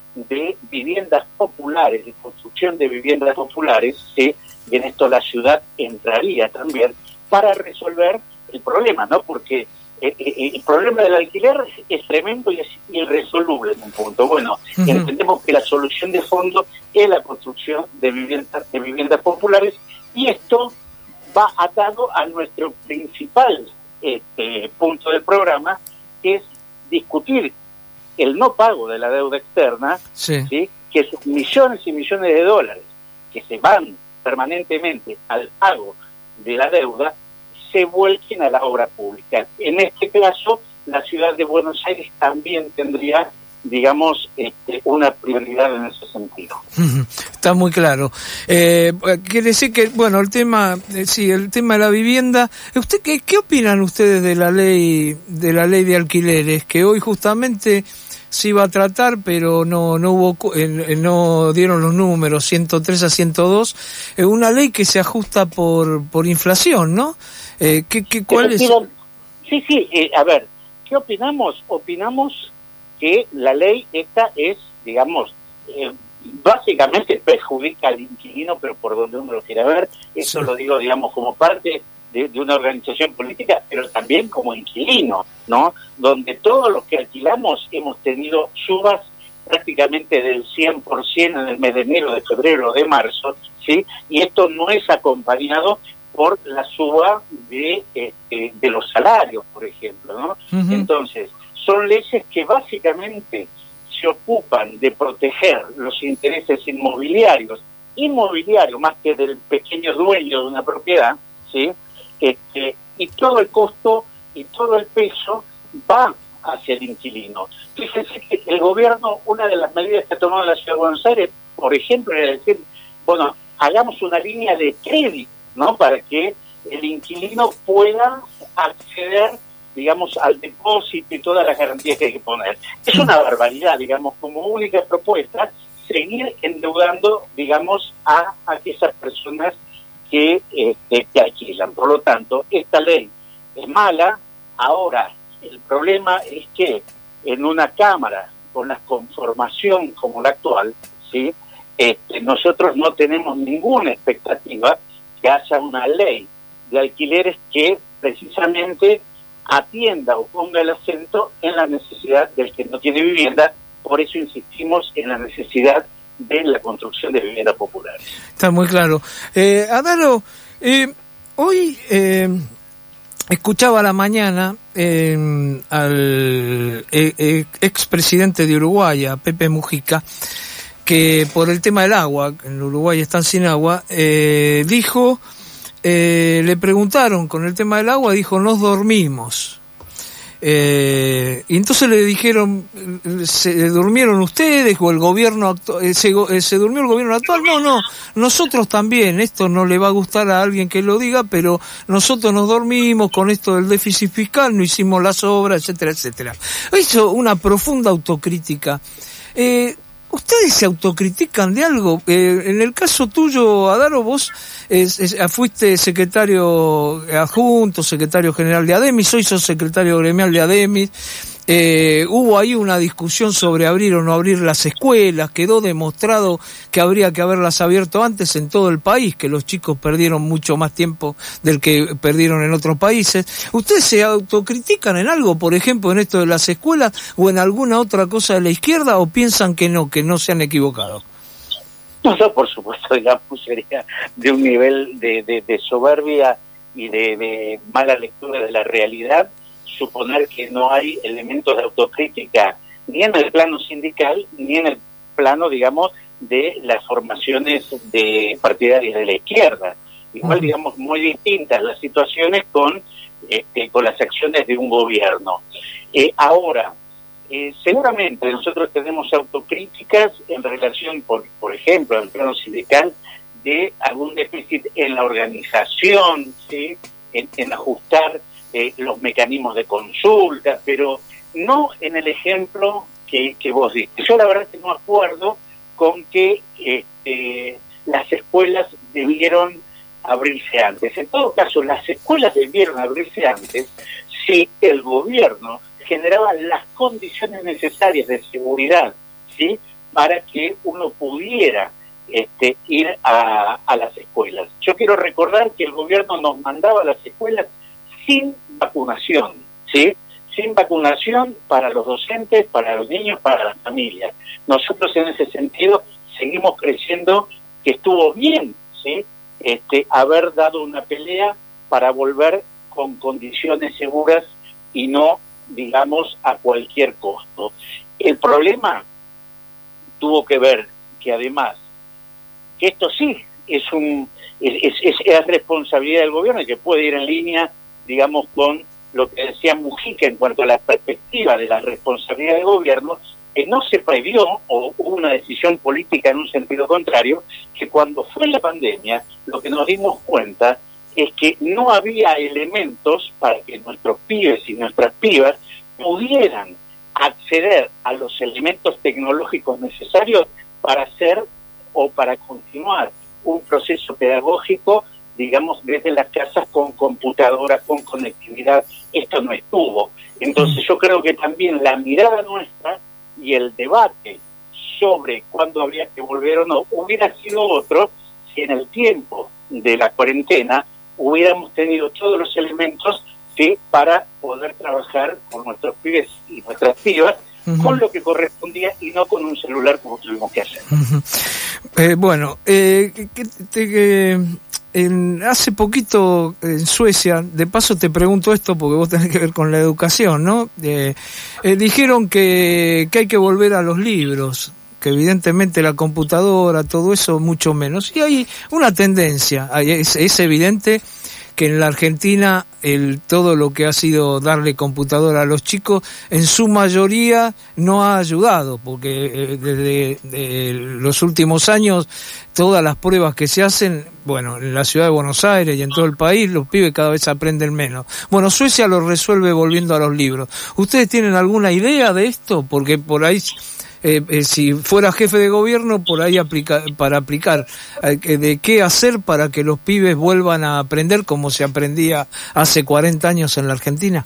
de viviendas populares, de construcción de viviendas populares, ¿sí? Y en esto la ciudad entraría también para resolver el problema, ¿no? Porque eh, eh, el problema del alquiler es tremendo y es irresoluble en un punto. Bueno, uh-huh. entendemos que la solución de fondo es la construcción de viviendas, de viviendas populares, y esto va atado a nuestro principal este, punto del programa, que es discutir el no pago de la deuda externa, sí. ¿sí? Que esos millones y millones de dólares que se van permanentemente al pago de la deuda se vuelquen a la obra pública. En este caso, la ciudad de Buenos Aires también tendría, digamos, este, una prioridad en ese sentido. Está muy claro. Eh, quiere decir que, bueno, el tema, eh, sí, el tema de la vivienda. ¿Usted qué, qué opinan ustedes de la ley, de la ley de alquileres que hoy justamente se iba a tratar, pero no, no hubo, eh, no dieron los números ciento tres a ciento dos, eh, una ley que se ajusta por, por inflación, ¿no? Eh, ¿qué, qué, cuál es? Sí, sí. Eh, a ver, ¿qué opinamos? Opinamos que la ley esta es, digamos, eh, básicamente perjudica al inquilino, pero por donde uno lo quiera ver. Eso sí. Lo digo, digamos, como parte de, de una organización política, pero también como inquilino, ¿no? Donde todos los que alquilamos hemos tenido subas prácticamente del cien por ciento en el mes de enero, de febrero, de marzo, ¿sí? Y esto no es acompañado por la suba de, este, de los salarios, por ejemplo, ¿no? Uh-huh. Entonces, son leyes que básicamente se ocupan de proteger los intereses inmobiliarios, inmobiliarios más que del pequeño dueño de una propiedad, ¿sí? Este, y todo el costo y todo el peso va hacia el inquilino. Fíjense que el gobierno, una de las medidas que ha tomado la Ciudad de Buenos Aires, por ejemplo, era decir, bueno, hagamos una línea de crédito, ¿no? Para que el inquilino pueda acceder, digamos, al depósito y todas las garantías que hay que poner. Es una barbaridad, digamos, como única propuesta, seguir endeudando, digamos, a, a esas personas que, este, que alquilan. Por lo tanto, esta ley es mala. Ahora, el problema es que en una Cámara con la conformación como la actual, ¿sí? este, nosotros no tenemos ninguna expectativa que haya una ley de alquileres que precisamente atienda o ponga el acento en la necesidad del que no tiene vivienda. Por eso insistimos en la necesidad de la construcción de viviendas populares. Está muy claro. Eh, Adaro, eh, hoy eh, escuchaba a la mañana eh, al eh, eh, expresidente de Uruguay, a Pepe Mujica, que por el tema del agua, en Uruguay están sin agua, eh, dijo, eh, le preguntaron con el tema del agua, dijo, nos dormimos. Eh, y entonces le dijeron, ¿se durmieron ustedes o el gobierno actual? ¿Se, ¿Se durmió el gobierno actual? No, no, nosotros también. Esto no le va a gustar a alguien que lo diga, pero nosotros nos dormimos con esto del déficit fiscal, no hicimos las obras, etcétera, etcétera. Hizo una profunda autocrítica. Eh, ¿Ustedes se autocritican de algo? Eh, en el caso tuyo, Adaro, vos es, es, fuiste secretario adjunto, secretario general de ADEMIS, hoy sos secretario gremial de ADEMIS. Eh, hubo ahí una discusión sobre abrir o no abrir las escuelas, quedó demostrado que habría que haberlas abierto antes en todo el país, que los chicos perdieron mucho más tiempo del que perdieron en otros países. ¿Ustedes se autocritican en algo, por ejemplo, en esto de las escuelas o en alguna otra cosa de la izquierda, o piensan que no, que no se han equivocado? No, no, por supuesto, digamos, sería de un nivel de, de, de soberbia y de, de mala lectura de la realidad suponer que no hay elementos de autocrítica ni en el plano sindical ni en el plano, digamos, de las formaciones de partidarias de la izquierda. Igual, digamos, muy distintas las situaciones con este, con las acciones de un gobierno. Eh, ahora, eh, seguramente nosotros tenemos autocríticas en relación, por, por ejemplo, en el plano sindical, de algún déficit en la organización, ¿sí? en, en ajustar Eh, los mecanismos de consulta, pero no en el ejemplo que, que vos diste. Yo la verdad que no acuerdo con que este, las escuelas debieron abrirse antes. En todo caso, las escuelas debieron abrirse antes si el gobierno generaba las condiciones necesarias de seguridad, ¿sí? Para que uno pudiera este, ir a, a las escuelas. Yo quiero recordar que el gobierno nos mandaba a las escuelas sin vacunación, ¿sí? Sin vacunación para los docentes, para los niños, para las familias. Nosotros en ese sentido seguimos creyendo que estuvo bien, ¿sí? Este, haber dado una pelea para volver con condiciones seguras y no, digamos, a cualquier costo. El problema tuvo que ver que además, que esto sí es un es, es, es, es responsabilidad del gobierno y que puede ir en línea, digamos, con lo que decía Mujica en cuanto a la perspectiva de la responsabilidad del gobierno, que no se previó o hubo una decisión política en un sentido contrario, que cuando fue la pandemia, lo que nos dimos cuenta es que no había elementos para que nuestros pibes y nuestras pibas pudieran acceder a los elementos tecnológicos necesarios para hacer o para continuar un proceso pedagógico, digamos, desde las casas con computadoras, con conectividad. Esto no estuvo. Entonces yo creo que también la mirada nuestra y el debate sobre cuándo habría que volver o no hubiera sido otro si en el tiempo de la cuarentena hubiéramos tenido todos los elementos, ¿sí? Para poder trabajar con nuestros pibes y nuestras pibas, uh-huh, con lo que correspondía y no con un celular como tuvimos que hacer. Uh-huh. Eh, bueno, eh, que, que, que, en, hace poquito en Suecia, de paso te pregunto esto porque vos tenés que ver con la educación, ¿no? Eh, eh, dijeron que, que hay que volver a los libros, que evidentemente la computadora, todo eso, mucho menos. Y hay una tendencia, es, es evidente que en la Argentina el todo lo que ha sido darle computadora a los chicos en su mayoría no ha ayudado, porque eh, desde eh, los últimos años todas las pruebas que se hacen, bueno, en la ciudad de Buenos Aires y en todo el país, los pibes cada vez aprenden menos. Bueno, Suecia lo resuelve volviendo a los libros. ¿Ustedes tienen alguna idea de esto? Porque por ahí, eh, eh, si fuera jefe de gobierno, por ahí aplica, para aplicar eh, de qué hacer para que los pibes vuelvan a aprender como se aprendía hace cuarenta años en la Argentina.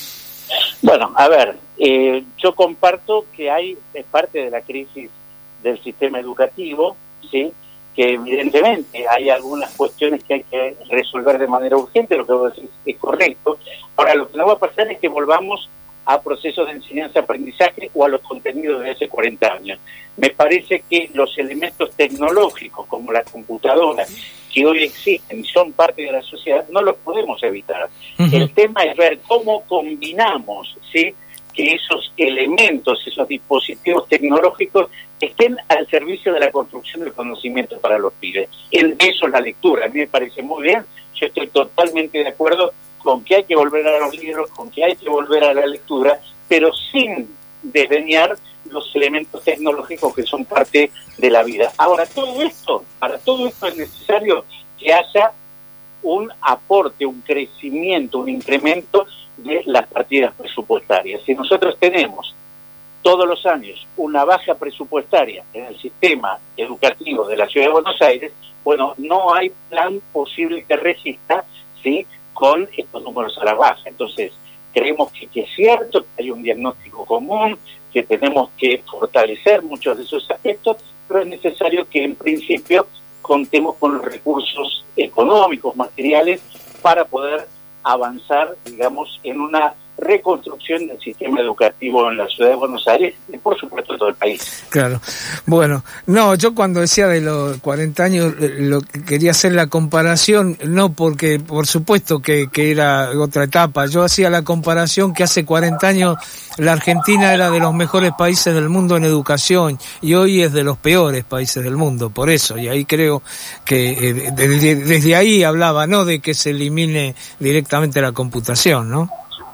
Bueno, a ver, eh, yo comparto que hay, es parte de la crisis del sistema educativo, ¿sí?, que evidentemente hay algunas cuestiones que hay que resolver de manera urgente, lo que vos decís es correcto. Ahora, lo que no va a pasar es que volvamos a procesos de enseñanza-aprendizaje o a los contenidos de hace cuarenta años. Me parece que los elementos tecnológicos, como la computadora, que hoy existen y son parte de la sociedad, no los podemos evitar. Uh-huh. El tema es ver cómo combinamos, ¿sí?, que esos elementos, esos dispositivos tecnológicos estén al servicio de la construcción del conocimiento para los pibes. En eso la lectura, a mí me parece muy bien, yo estoy totalmente de acuerdo con que hay que volver a los libros, con que hay que volver a la lectura, pero sin desdeñar los elementos tecnológicos que son parte de la vida. Ahora, todo esto, para todo esto es necesario que haya un aporte, un crecimiento, un incremento de las partidas presupuestarias. Si nosotros tenemos todos los años una baja presupuestaria en el sistema educativo de la Ciudad de Buenos Aires, bueno, no hay plan posible que resista, ¿sí?, con estos números a la baja. Entonces, creemos que, que es cierto, que hay un diagnóstico común, que tenemos que fortalecer muchos de esos aspectos, pero es necesario que en principio contemos con los recursos económicos, materiales, para poder avanzar, digamos, en una reconstrucción del sistema educativo en la Ciudad de Buenos Aires y por supuesto en todo el país. Claro. Bueno, no, yo cuando decía de los cuarenta años lo que quería hacer la comparación, no porque por supuesto que, que era otra etapa, yo hacía la comparación que hace cuarenta años la Argentina era de los mejores países del mundo en educación y hoy es de los peores países del mundo, por eso, y ahí creo que eh, desde, desde ahí hablaba, no de que se elimine directamente la computación, ¿no?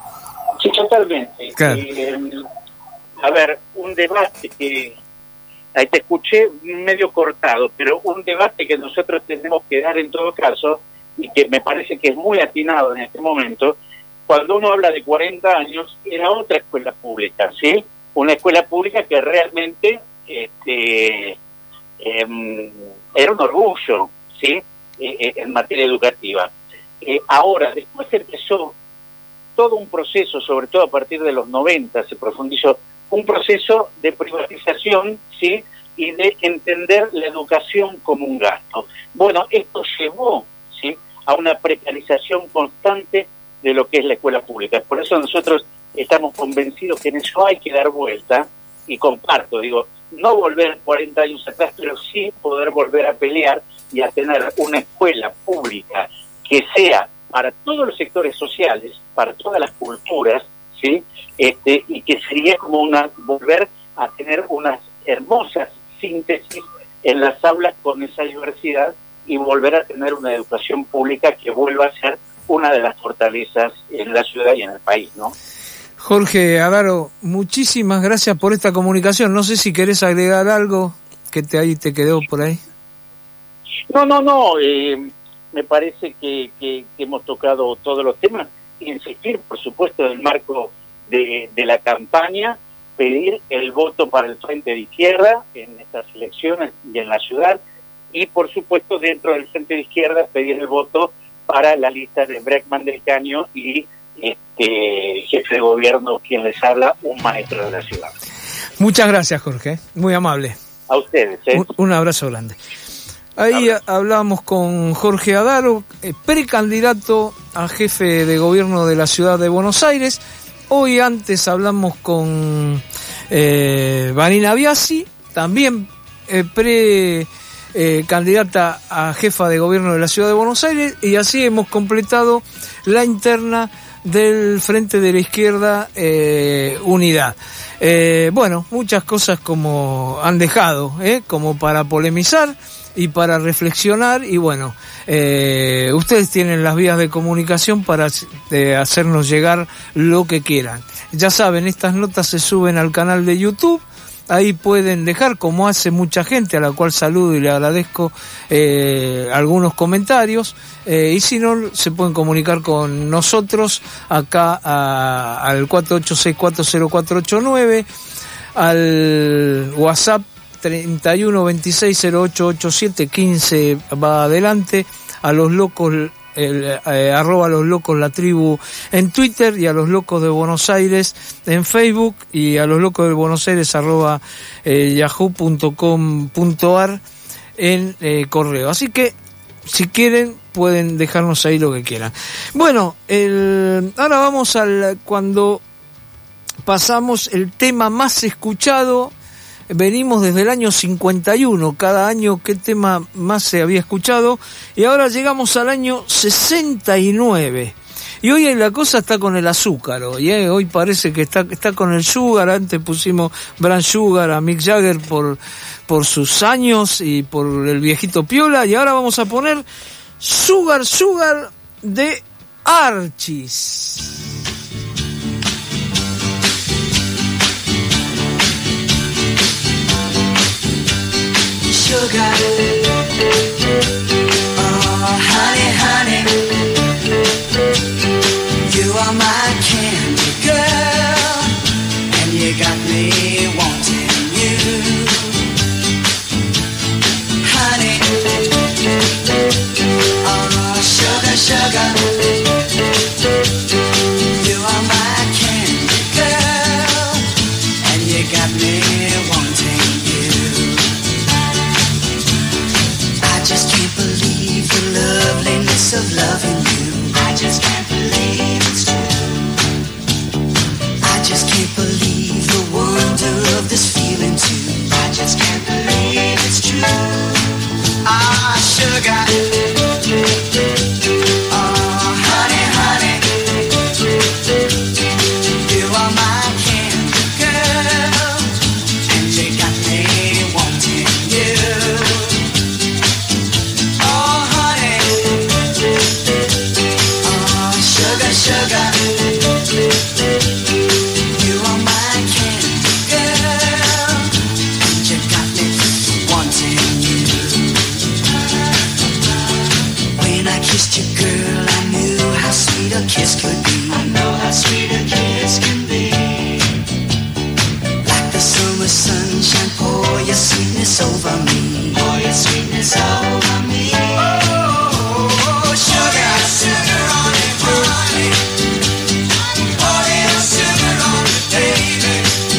Sí, totalmente. Claro. Eh, a ver, un debate que, ahí te escuché medio cortado, pero un debate que nosotros tenemos que dar en todo caso, y que me parece que es muy atinado en este momento, cuando uno habla de cuarenta años, era otra escuela pública, ¿sí? Una escuela pública que realmente este, eh, era un orgullo, ¿sí?, eh, en materia educativa. Eh, ahora, después empezó todo un proceso, sobre todo a partir de los noventa, se profundizó un proceso de privatización, ¿sí?, y de entender la educación como un gasto. Bueno, esto llevó, ¿sí?, a una precarización constante de lo que es la escuela pública. Por eso nosotros estamos convencidos que en eso hay que dar vuelta, y comparto, digo, no volver cuarenta años atrás, pero sí poder volver a pelear y a tener una escuela pública que sea para todos los sectores sociales, para todas las culturas, ¿sí?, este, y que sería como una volver a tener unas hermosas síntesis en las aulas con esa diversidad y volver a tener una educación pública que vuelva a ser una de las fortalezas en la ciudad y en el país, ¿no? Jorge Adaro, muchísimas gracias por esta comunicación. No sé si querés agregar algo que te ahí te quedó por ahí. No, no, no. Eh, me parece que, que, que hemos tocado todos los temas. Insistir, por supuesto, en el marco de, de la campaña, pedir el voto para el Frente de Izquierda en estas elecciones y en la ciudad, y por supuesto dentro del Frente de Izquierda pedir el voto para la lista de Bregman del Caño y este jefe de gobierno quien les habla, un maestro de la ciudad. Muchas gracias, Jorge, muy amable. A ustedes. ¿eh? Un, un abrazo grande. Ahí hablamos con Jorge Adaro, eh, precandidato a jefe de gobierno de la ciudad de Buenos Aires. Hoy antes hablamos con eh, Vanina Biasi, también eh, pre eh, candidata a jefa de gobierno de la ciudad de Buenos Aires, y así hemos completado la interna del Frente de la Izquierda eh, Unidad. Eh, bueno, muchas cosas como han dejado, eh, como para polemizar. y para reflexionar. Y bueno, eh, ustedes tienen las vías de comunicación para eh, hacernos llegar lo que quieran. Ya saben, estas notas se suben al canal de YouTube. Ahí pueden dejar, como hace mucha gente, a la cual saludo y le agradezco, eh, algunos comentarios. Eh, y si no, se pueden comunicar con nosotros acá a, al cuatro ocho seis cuatro cero cuatro ocho nueve, al WhatsApp treinta y uno veintiséis cero ocho ochenta y siete quince va adelante, a los locos, el, eh, arroba los locos la tribu en Twitter, y a los locos de Buenos Aires en Facebook, y a los locos de Buenos Aires arroba eh, yahoo punto com punto ar en eh, correo. Así que si quieren pueden dejarnos ahí lo que quieran. Bueno, el, ahora vamos al cuando pasamos el tema más escuchado. Venimos desde el año cincuenta y uno, cada año qué tema más se había escuchado, y ahora llegamos al año sesenta y nueve. Y hoy la cosa está con el azúcar, hoy, ¿eh? Hoy parece que está, está con el sugar. Antes pusimos Brown Sugar a Mick Jagger por, por sus años y por el viejito piola, y ahora vamos a poner Sugar Sugar de Archis. Sugar, oh honey, honey, you are my candy girl, and you got me wanting you, honey, oh sugar, sugar, you are my candy girl, and you got me wanting you. I just can't believe the loveliness of loving you. I just can't believe it's true. I just can't believe the wonder of this feeling too. I just can't believe it's true. Ah, sugar. Oh, honey, honey. You are my candy girl, and you got me wanting you. Sugar, you are my candy girl, and you got me wanting you. When I kissed you, girl, I knew how sweet a kiss could be. I know how sweet a kiss can be. Like the summer sunshine, pour your sweetness over me. Pour your sweetness over me. Oh, sugar, sugar on it, honey. Oh, little sugar on it, baby.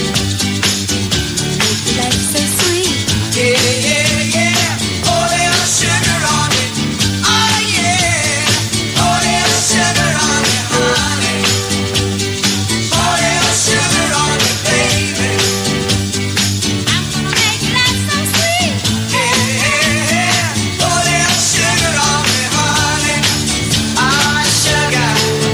Life's so sweet. Yeah, yeah, yeah. Oh, little sugar on it. Oh, yeah. Oh, little sugar on it, honey. Oh, little sugar on it, baby. I'm gonna make life so sweet. Yeah, yeah, yeah. Oh, little sugar on it, honey. Ah, sugar.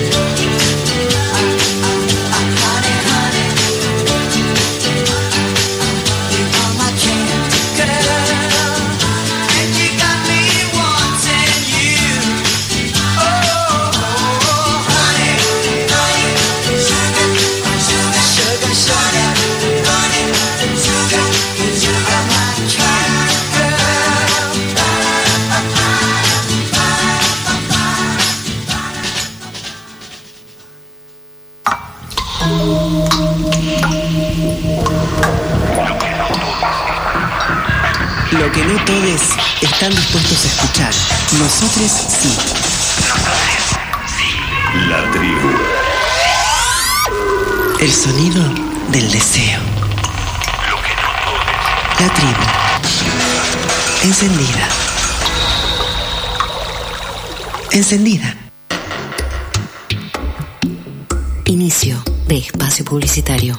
Lo que no todos están dispuestos a escuchar. Nosotros sí. Nosotros sí. La tribu. El sonido del deseo. Lo que no todos. La tribu. Encendida. Encendida. Inicio de espacio publicitario.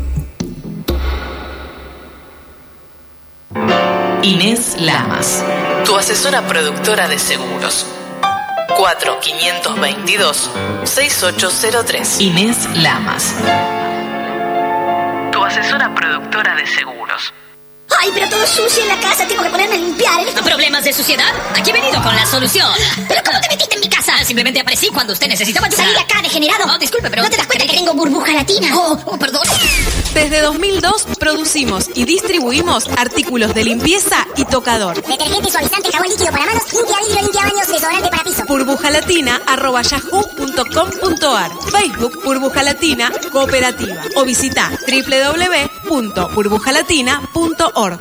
Inés Lamas, tu asesora productora de seguros. cuatro cinco dos dos, seis ocho cero tres. Inés Lamas, tu asesora productora de seguros. Ay, pero todo sucio en la casa, tengo que ponerme a limpiar. ¿Problemas de suciedad? Aquí he venido con la solución. ¿Pero cómo te metiste en mi casa? Simplemente aparecí cuando usted necesitaba ayuda. Salí de acá, degenerado. No, disculpe, pero... ¿No te das cuenta que tengo burbuja latina? Oh, oh, perdón. Desde dos mil dos producimos y distribuimos artículos de limpieza y tocador. Detergente, suavizante, jabón líquido para manos, limpia vidrio, limpia baños, desodorante para piso. burbujalatina arroba yahoo punto com punto ar. Facebook Burbuja Latina Cooperativa. O visita doble u doble u doble u punto burbujalatina punto org.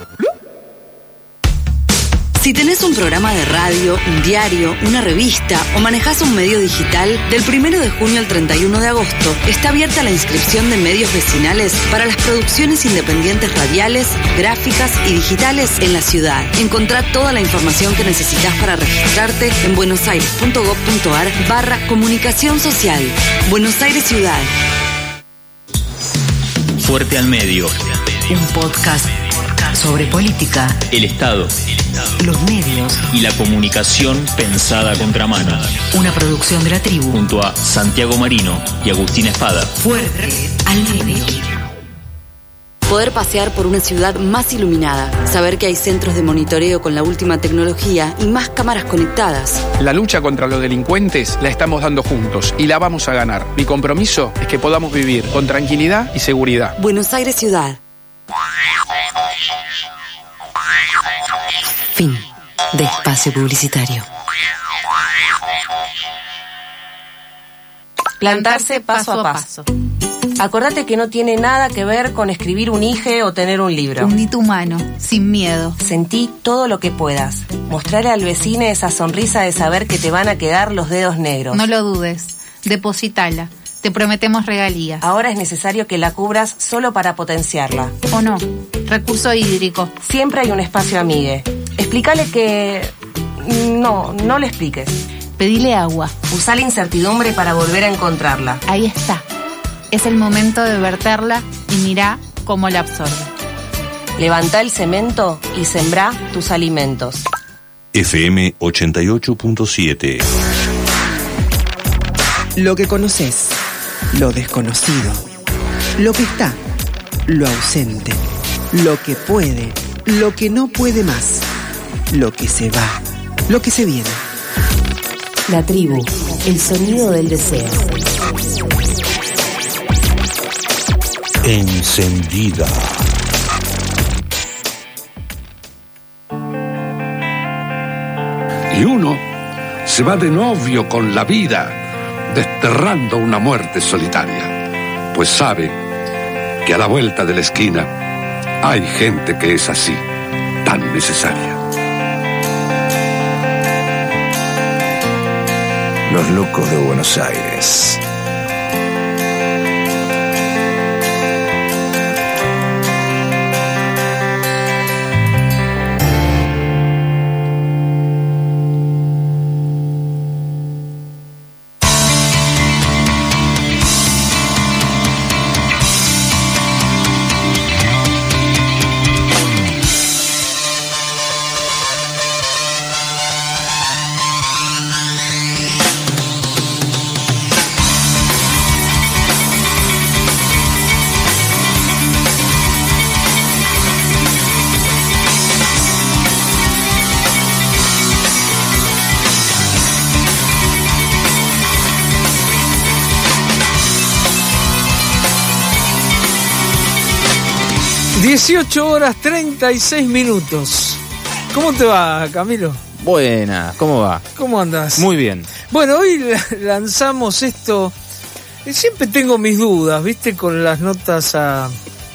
Si tenés un programa de radio, un diario, una revista o manejás un medio digital, del primero de junio al treinta y uno de agosto está abierta la inscripción de medios vecinales para las producciones independientes radiales, gráficas y digitales en la ciudad. Encontrá toda la información que necesitas para registrarte en buenosaires.gov.ar barra comunicación social. Buenos Aires Ciudad. Fuerte al medio. Un podcast sobre política, El Estado, los medios y la comunicación pensada a contramano. Una producción de La Tribu. Junto a Santiago Marino y Agustín Espada. Fuerte al medio. Poder pasear por una ciudad más iluminada, saber que hay centros de monitoreo con la última tecnología y más cámaras conectadas. La lucha contra los delincuentes la estamos dando juntos y la vamos a ganar. Mi compromiso es que podamos vivir con tranquilidad y seguridad. Buenos Aires Ciudad. Fin de espacio publicitario. Plantarse paso a paso. Acordate que no tiene nada que ver con escribir un I G E o tener un libro. Uní tu mano, sin miedo. Sentí todo lo que puedas. Mostrarle al vecino esa sonrisa de saber que te van a quedar los dedos negros. No lo dudes. Depositala. Te prometemos regalías. Ahora es necesario que la cubras solo para potenciarla. ¿O no? Recurso hídrico. Siempre hay un espacio amigue. Explícale que... No, no le expliques. Pedile agua. Usá la incertidumbre para volver a encontrarla. Ahí está. Es el momento de verterla y mirá cómo la absorbe. Levantá el cemento y sembrá tus alimentos. F M ochenta y ocho punto siete. Lo que conoces, lo desconocido, lo que está, lo ausente, lo que puede, lo que no puede más, lo que se va, lo que se viene. La tribu, el sonido del deseo. Encendida. Y uno se va de novio con la vida, desterrando una muerte solitaria, pues sabe que a la vuelta de la esquina hay gente que es así, tan necesaria. Los locos de Buenos Aires. dieciocho horas treinta y seis minutos. ¿Cómo te va, Camilo? Buenas, ¿cómo va? ¿Cómo andas? Muy bien. Bueno, hoy lanzamos esto. Siempre tengo mis dudas, ¿viste? Con las notas a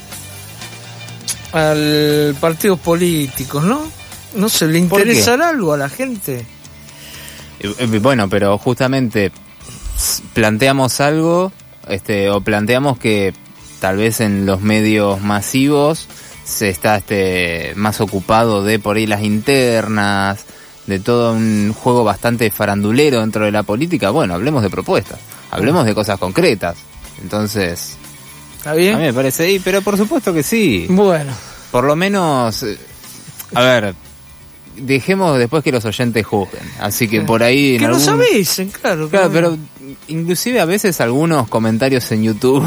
al partidos políticos, ¿no? No sé, ¿le interesará algo a la gente? Eh, Bueno, pero justamente planteamos algo, este, o planteamos que tal vez en los medios masivos se está este más ocupado de por ahí las internas, de todo un juego bastante farandulero dentro de la política. Bueno, hablemos de propuestas, hablemos de cosas concretas. Entonces, ¿está bien? A mí me parece, sí, pero por supuesto que sí. Bueno. Por lo menos, eh, a ver, dejemos después que los oyentes juzguen. Así que por ahí... en Que algún... nos avisen, claro. Claro, pero inclusive a veces algunos comentarios en YouTube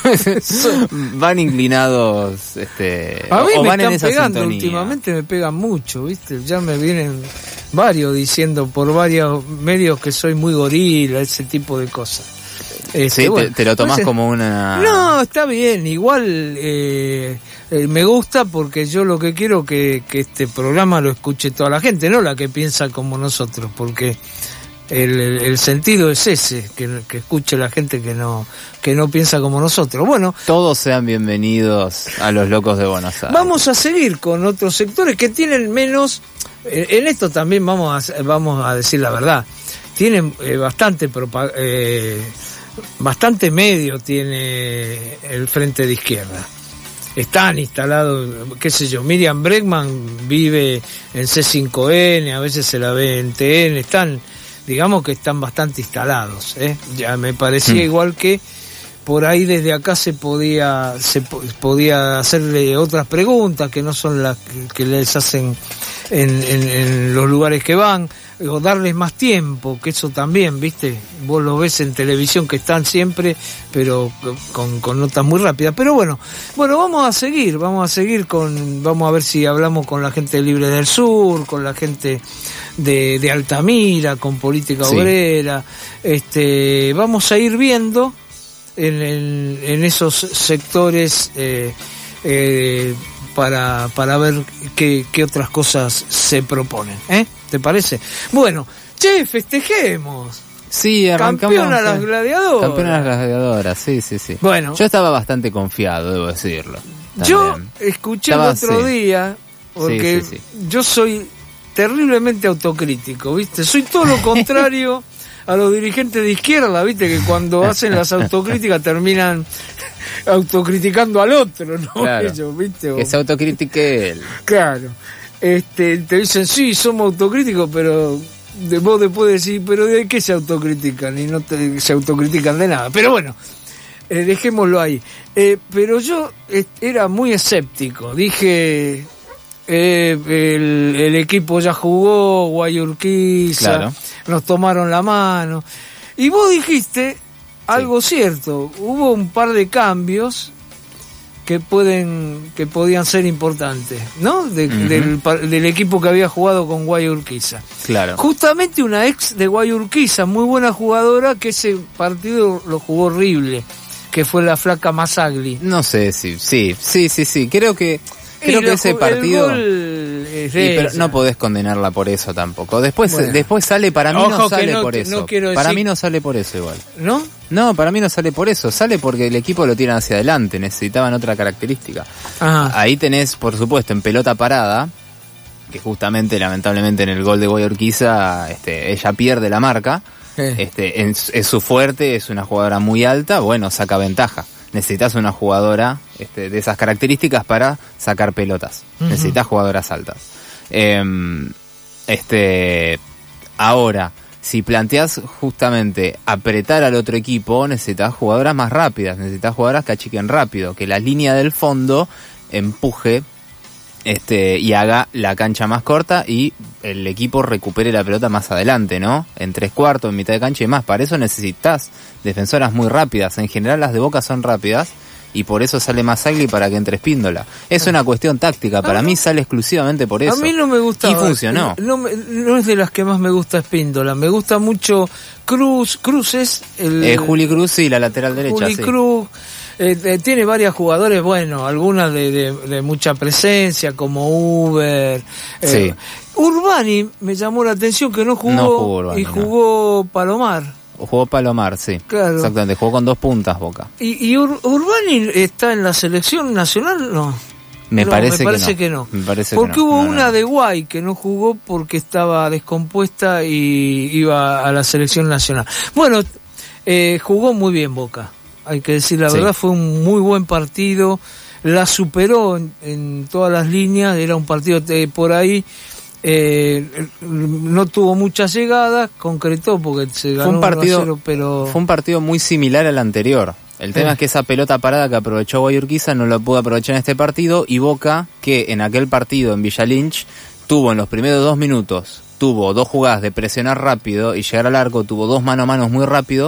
van inclinados, este, a mí o me van en están esa pegando sintonía. últimamente, me pegan mucho, ¿viste? Ya me vienen varios diciendo por varios medios que soy muy gorila, ese tipo de cosas. Este, Sí, bueno, te, te lo tomás entonces- como una... No, está bien, igual eh, eh, me gusta porque yo lo que quiero que, que este programa lo escuche toda la gente, no la que piensa como nosotros, porque el, el- el sentido es ese, que, que escuche la gente que no que no piensa como nosotros. Bueno, Todos sean bienvenidos a los locos de Buenos Aires. vamos a seguir con otros sectores que tienen menos, eh, en esto también vamos a, vamos a decir la verdad, tienen eh, bastante propa- eh, bastante medio tiene el Frente de Izquierda. Están instalados, qué sé yo, Miriam Bregman vive en C cinco N, a veces se la ve en T N, están, digamos que están bastante instalados, ¿eh? Ya me parecía Mm. igual que por ahí desde acá se podía se po- podía hacerle otras preguntas que no son las que, que les hacen en, en, en los lugares que van, o darles más tiempo, que eso también, viste, vos lo ves en televisión que están siempre, pero con, con notas muy rápidas. Pero bueno, bueno, vamos a seguir, vamos a seguir con, vamos a ver si hablamos con la gente de Libre del Sur, con la gente de, de Altamira, con Política Sí. Obrera, este, vamos a ir viendo en, en, en esos sectores eh, eh, para, para ver qué, qué otras cosas se proponen, ¿eh? ¿Te parece? Bueno, che, festejemos. Sí, arrancamos. Campeona las gladiadoras. Campeona las gladiadoras, sí, sí, sí. Bueno. Yo estaba bastante confiado, debo decirlo. Yo también. escuché Estaba el otro así. día, porque Sí, sí, yo soy terriblemente autocrítico, ¿viste? Soy todo lo contrario a los dirigentes de izquierda, ¿viste? Que cuando hacen las autocríticas terminan autocriticando al otro, ¿no? Claro. Ellos, ¿viste? O- Que se autocritique él. Claro. Este, te dicen, sí, somos autocríticos, pero de, vos después decís, pero ¿de qué se autocritican? Y no te, se autocritican de nada. Pero bueno, eh, dejémoslo ahí. Eh, pero yo eh, era muy escéptico. Dije, eh, el, el equipo ya jugó, Guayurquiza, Claro. nos tomaron la mano. Y vos dijiste algo cierto. Hubo un par de cambios que pueden que podían ser importantes, ¿no? De- Ujú. del, par- del equipo que había jugado con Guayurquiza. Claro. Justamente una ex de Guayurquiza, muy buena jugadora, que ese partido lo jugó horrible, que fue la flaca Masagli. No sé si, sí, sí, sí, sí. Creo que, creo Y que lo ese ju- el partido. gol es Sí, de pero ella. no podés condenarla por eso tampoco. Después, Bueno. después sale, para mí Ojo no que sale no por te- eso. no quiero Para decir- mí no sale por eso igual. ¿No? No, para mí no sale por eso. Sale porque el equipo lo tiran hacia adelante. Necesitaban otra característica. Ajá. Ahí tenés, por supuesto, en pelota parada, que justamente, lamentablemente, en el gol de Guayurquiza, este, ella pierde la marca. Eh. Este, en- es su fuerte, es una jugadora muy alta, bueno, saca ventaja. Necesitas una jugadora este, de esas características para sacar pelotas. Ujú. Necesitas jugadoras altas. Em, este, ahora, si planteas justamente apretar al otro equipo, necesitas jugadoras más rápidas, necesitas jugadoras que achiquen rápido, que la línea del fondo empuje este y haga la cancha más corta y el equipo recupere la pelota más adelante, ¿no? En tres cuartos, en mitad de cancha y más. Para eso necesitas defensoras muy rápidas. En general las de Boca son rápidas y por eso sale Masagli para que entre Espíndola. Es una cuestión táctica. Para mí sale exclusivamente por eso. A mí no me gusta. Y funcionó. No, me- no es de las que más me gusta Espíndola. Me gusta mucho Cruz. Cruz es el. Eh, Juli Cruz y la lateral derecha, Juli sí. Cruz. Eh, eh, tiene varios jugadores, bueno, algunas de, de, de mucha presencia, como Uber. Eh, Sí. Urbani me llamó la atención que no jugó, No jugó Urbani, y no. jugó Palomar. Jugó Palomar, sí. Claro. Exactamente, jugó con dos puntas Boca. ¿Y, y Ur- Urbani está en la selección nacional? No. Me No, parece, me parece que, no. que no. Me parece Porque que no. hubo No, no, una no. de Guay que no jugó porque estaba descompuesta y iba a la selección nacional. Bueno, eh, jugó muy bien Boca, hay que decir la Sí. verdad, fue un muy buen partido, la superó en, en todas las líneas, era un partido eh, por ahí, eh, no tuvo muchas llegadas, concretó porque se ganó Fue un uno a partido, cero, pero... fue un partido muy similar al anterior. El tema Eh. es que esa pelota parada que aprovechó Guayurquiza no lo pudo aprovechar en este partido y Boca, que en aquel partido en Villa Lynch tuvo en los primeros dos minutos, tuvo dos jugadas de presionar rápido y llegar al arco, tuvo dos mano a manos muy rápido,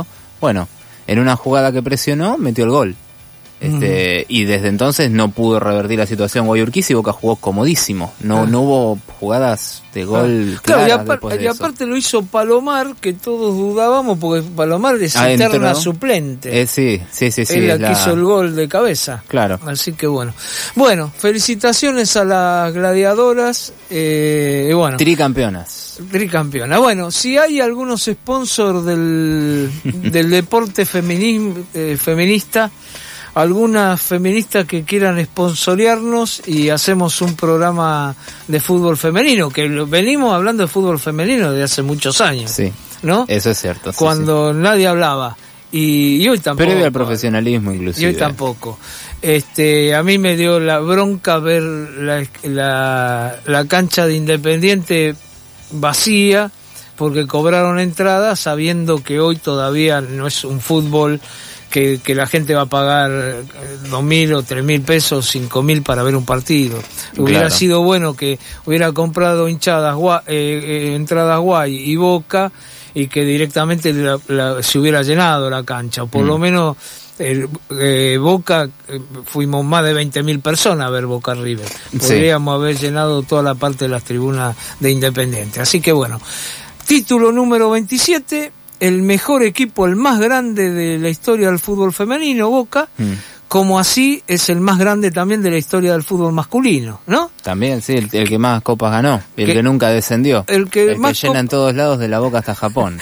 Bueno, en una jugada que presionó, metió el gol. Este, y desde entonces no pudo revertir la situación Guayurquiza y Boca jugó comodísimo. No, Ah. no hubo jugadas de gol Ah, claro, y, claras apar- después de y eso. aparte lo hizo Palomar, que todos dudábamos, porque Palomar es Ah, entró. eterna suplente. Eh, sí, sí, sí, sí. es la es que hizo el gol de cabeza. Claro. Así que bueno. Bueno, felicitaciones a las gladiadoras. Eh, y bueno, Tricampeonas. tricampeona. Bueno, si hay algunos sponsors del, del deporte feminismo, eh, feminista, algunas feministas que quieran sponsorearnos y hacemos un programa de fútbol femenino, que lo- venimos hablando de fútbol femenino desde hace muchos años, Sí, ¿no? eso es cierto. sí, Cuando nadie hablaba. Y, y hoy sí. tampoco. Previo al profesionalismo, Y inclusive. hoy tampoco. Este, a mí me dio la bronca ver la, la, la cancha de Independiente vacía porque cobraron entradas sabiendo que hoy todavía no es un fútbol que, que la gente va a pagar eh, dos mil o tres mil pesos, cinco mil para ver un partido. Hubiera Claro. sido bueno que hubiera comprado hinchadas gua- eh, eh, entradas Guay y Boca y que directamente la- la- se hubiera llenado la cancha, o por Mm. lo menos el, eh, Boca, eh, fuimos más de veinte mil personas a ver Boca River. Sí. Podríamos haber llenado toda la parte de las tribunas de Independiente. Así que bueno, título número veintisiete, el mejor equipo, el más grande de la historia del fútbol femenino, Boca, Mm. como así es el más grande también de la historia del fútbol masculino, ¿no? También, sí, el, el que más copas ganó, el Que- que nunca descendió, el que más llena cop- en todos lados de la Boca hasta Japón.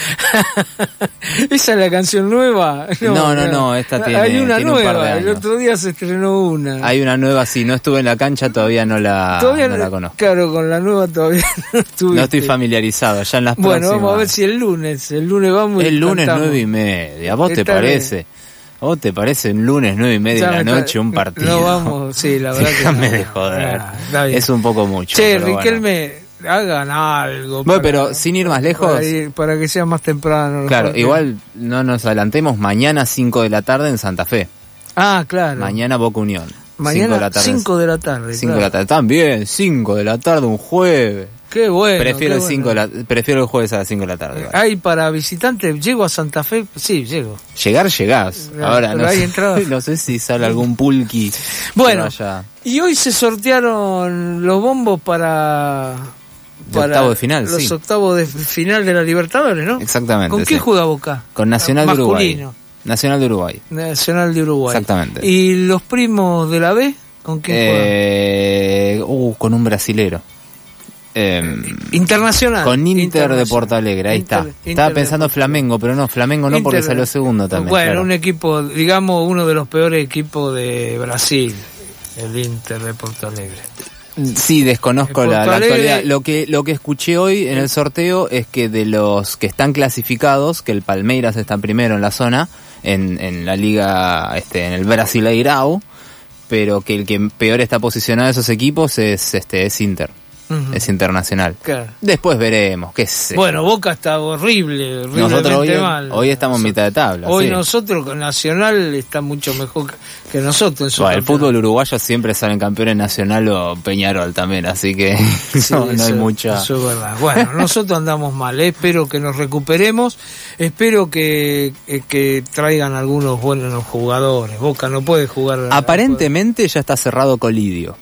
¿Esa es la canción nueva? No, no, no, esta tiene- Hay una tiene un par de nueva, el años. otro día se estrenó una. Hay una nueva, sí, no estuve en la cancha, todavía no la, Todavía no no- la conozco. Claro, con la nueva todavía no estuviste. No estoy familiarizado, ya en las Bueno, próximas. vamos a ver si el lunes, el lunes vamos y El lunes cantamos. nueve y media, ¿a vos te Está parece? ¿A vos te parece un lunes nueve y media Ya de la me está- noche un partido? No vamos, sí, la verdad que Déjame no. de joder. Ah, está bien. Es un poco mucho. Che, pero bueno. Riquelme, hagan algo. Bueno, pero sin ir más lejos. Para, ir- para que sea más temprano. Claro, porque- igual no nos adelantemos, mañana cinco de la tarde en Santa Fe. Ah, claro. Mañana Boca Unión. Mañana cinco de la tarde. cinco de la tarde. cinco de claro. la tarde. También, cinco de la tarde, un jueves. Qué bueno. prefiero, qué el cinco bueno. de la, prefiero el jueves a las cinco de la tarde. igual. Hay para visitantes, llego a Santa Fe, sí, llego. Llegar, llegás. Pero Ahora no hay sé, entradas. no sé si sale algún pulqui. Bueno, que vaya- y hoy se sortearon los bombos para... De octavo de final, los sí. octavos de final de la Libertadores, ¿no? Exactamente. ¿Con sí. quién juega Boca? Con Nacional de Uruguay. Masculino. Nacional de Uruguay. Nacional de Uruguay. Exactamente. ¿Y los primos de la B? ¿Con quién Eh, uh, con un brasilero. Eh, juegan? Internacional. con Inter de Internacional. Porto Alegre, ahí Inter- está. Inter Estaba de pensando Flamengo, pero no, Flamengo no porque Inter- salió segundo también. Bueno, claro. un equipo, digamos, uno de los peores equipos de Brasil, el Inter de Porto Alegre. Sí, desconozco En la, Porto la Alegre- actualidad. Lo que, lo que escuché hoy en el sorteo es que de los que están clasificados, que el Palmeiras está primero en la zona, en, en la liga, este, en el Brasileirao, pero que el que peor está posicionado de esos equipos es, este, es Inter. Ujú. Es internacional. Claro. Después veremos, qué sé. Bueno, Boca está horrible, Nosotros hoy, horriblemente mal. hoy estamos en mitad de tabla. Hoy sí. nosotros con Nacional está mucho mejor que- que nosotros. En su Bueno, el campeonato. fútbol uruguayo siempre salen campeones Nacional o Peñarol también, así que Sí, no, no hay eso- mucha... Eso es verdad. Bueno, nosotros andamos mal. eh. Espero que nos recuperemos. Espero que, eh, que traigan algunos buenos jugadores. Boca no puede jugar. Aparentemente ya está cerrado Colidio.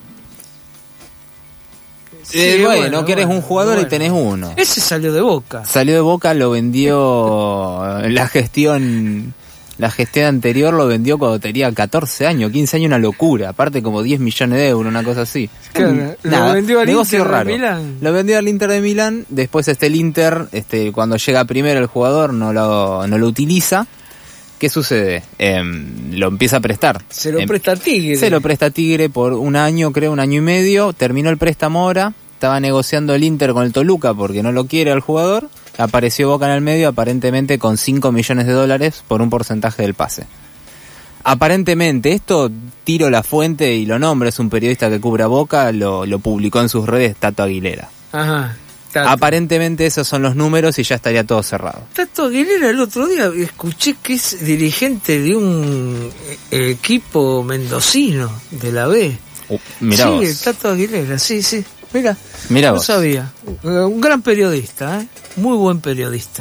Sí, Eh, bueno, bueno, querés bueno, un jugador bueno. y tenés uno. Ese salió de Boca. Salió de Boca, lo vendió la gestión la gestión anterior, lo vendió cuando tenía catorce años, quince años, una locura. Aparte como diez millones de euros, una cosa así. Claro, lo Nada, vendió al negocio Inter de raro. Milán. Lo vendió al Inter de Milán, después este el Inter, este cuando llega primero el jugador no lo, no lo utiliza. ¿Qué sucede? Em, lo empieza a prestar. Se lo Em, presta Tigre. Se lo presta Tigre por un año, creo, un año y medio. Terminó el préstamo ahora. Estaba negociando el Inter con el Toluca porque no lo quiere al jugador. Apareció Boca en el medio, aparentemente con cinco millones de dólares por un porcentaje del pase. Aparentemente, esto tiro la fuente y lo nombro, es un periodista que cubre a Boca, lo, lo publicó en sus redes, Tato Aguilera. Ajá. Tato. Aparentemente esos son los números y ya estaría todo cerrado. Tato Aguilera el otro día escuché que es dirigente de un eh, equipo mendocino de la B. Uh, mirá sí, vos. Tato Aguilera, sí, sí. Mira, Mirá no vos. sabía. Eh, Un gran periodista, ¿eh? Muy buen periodista.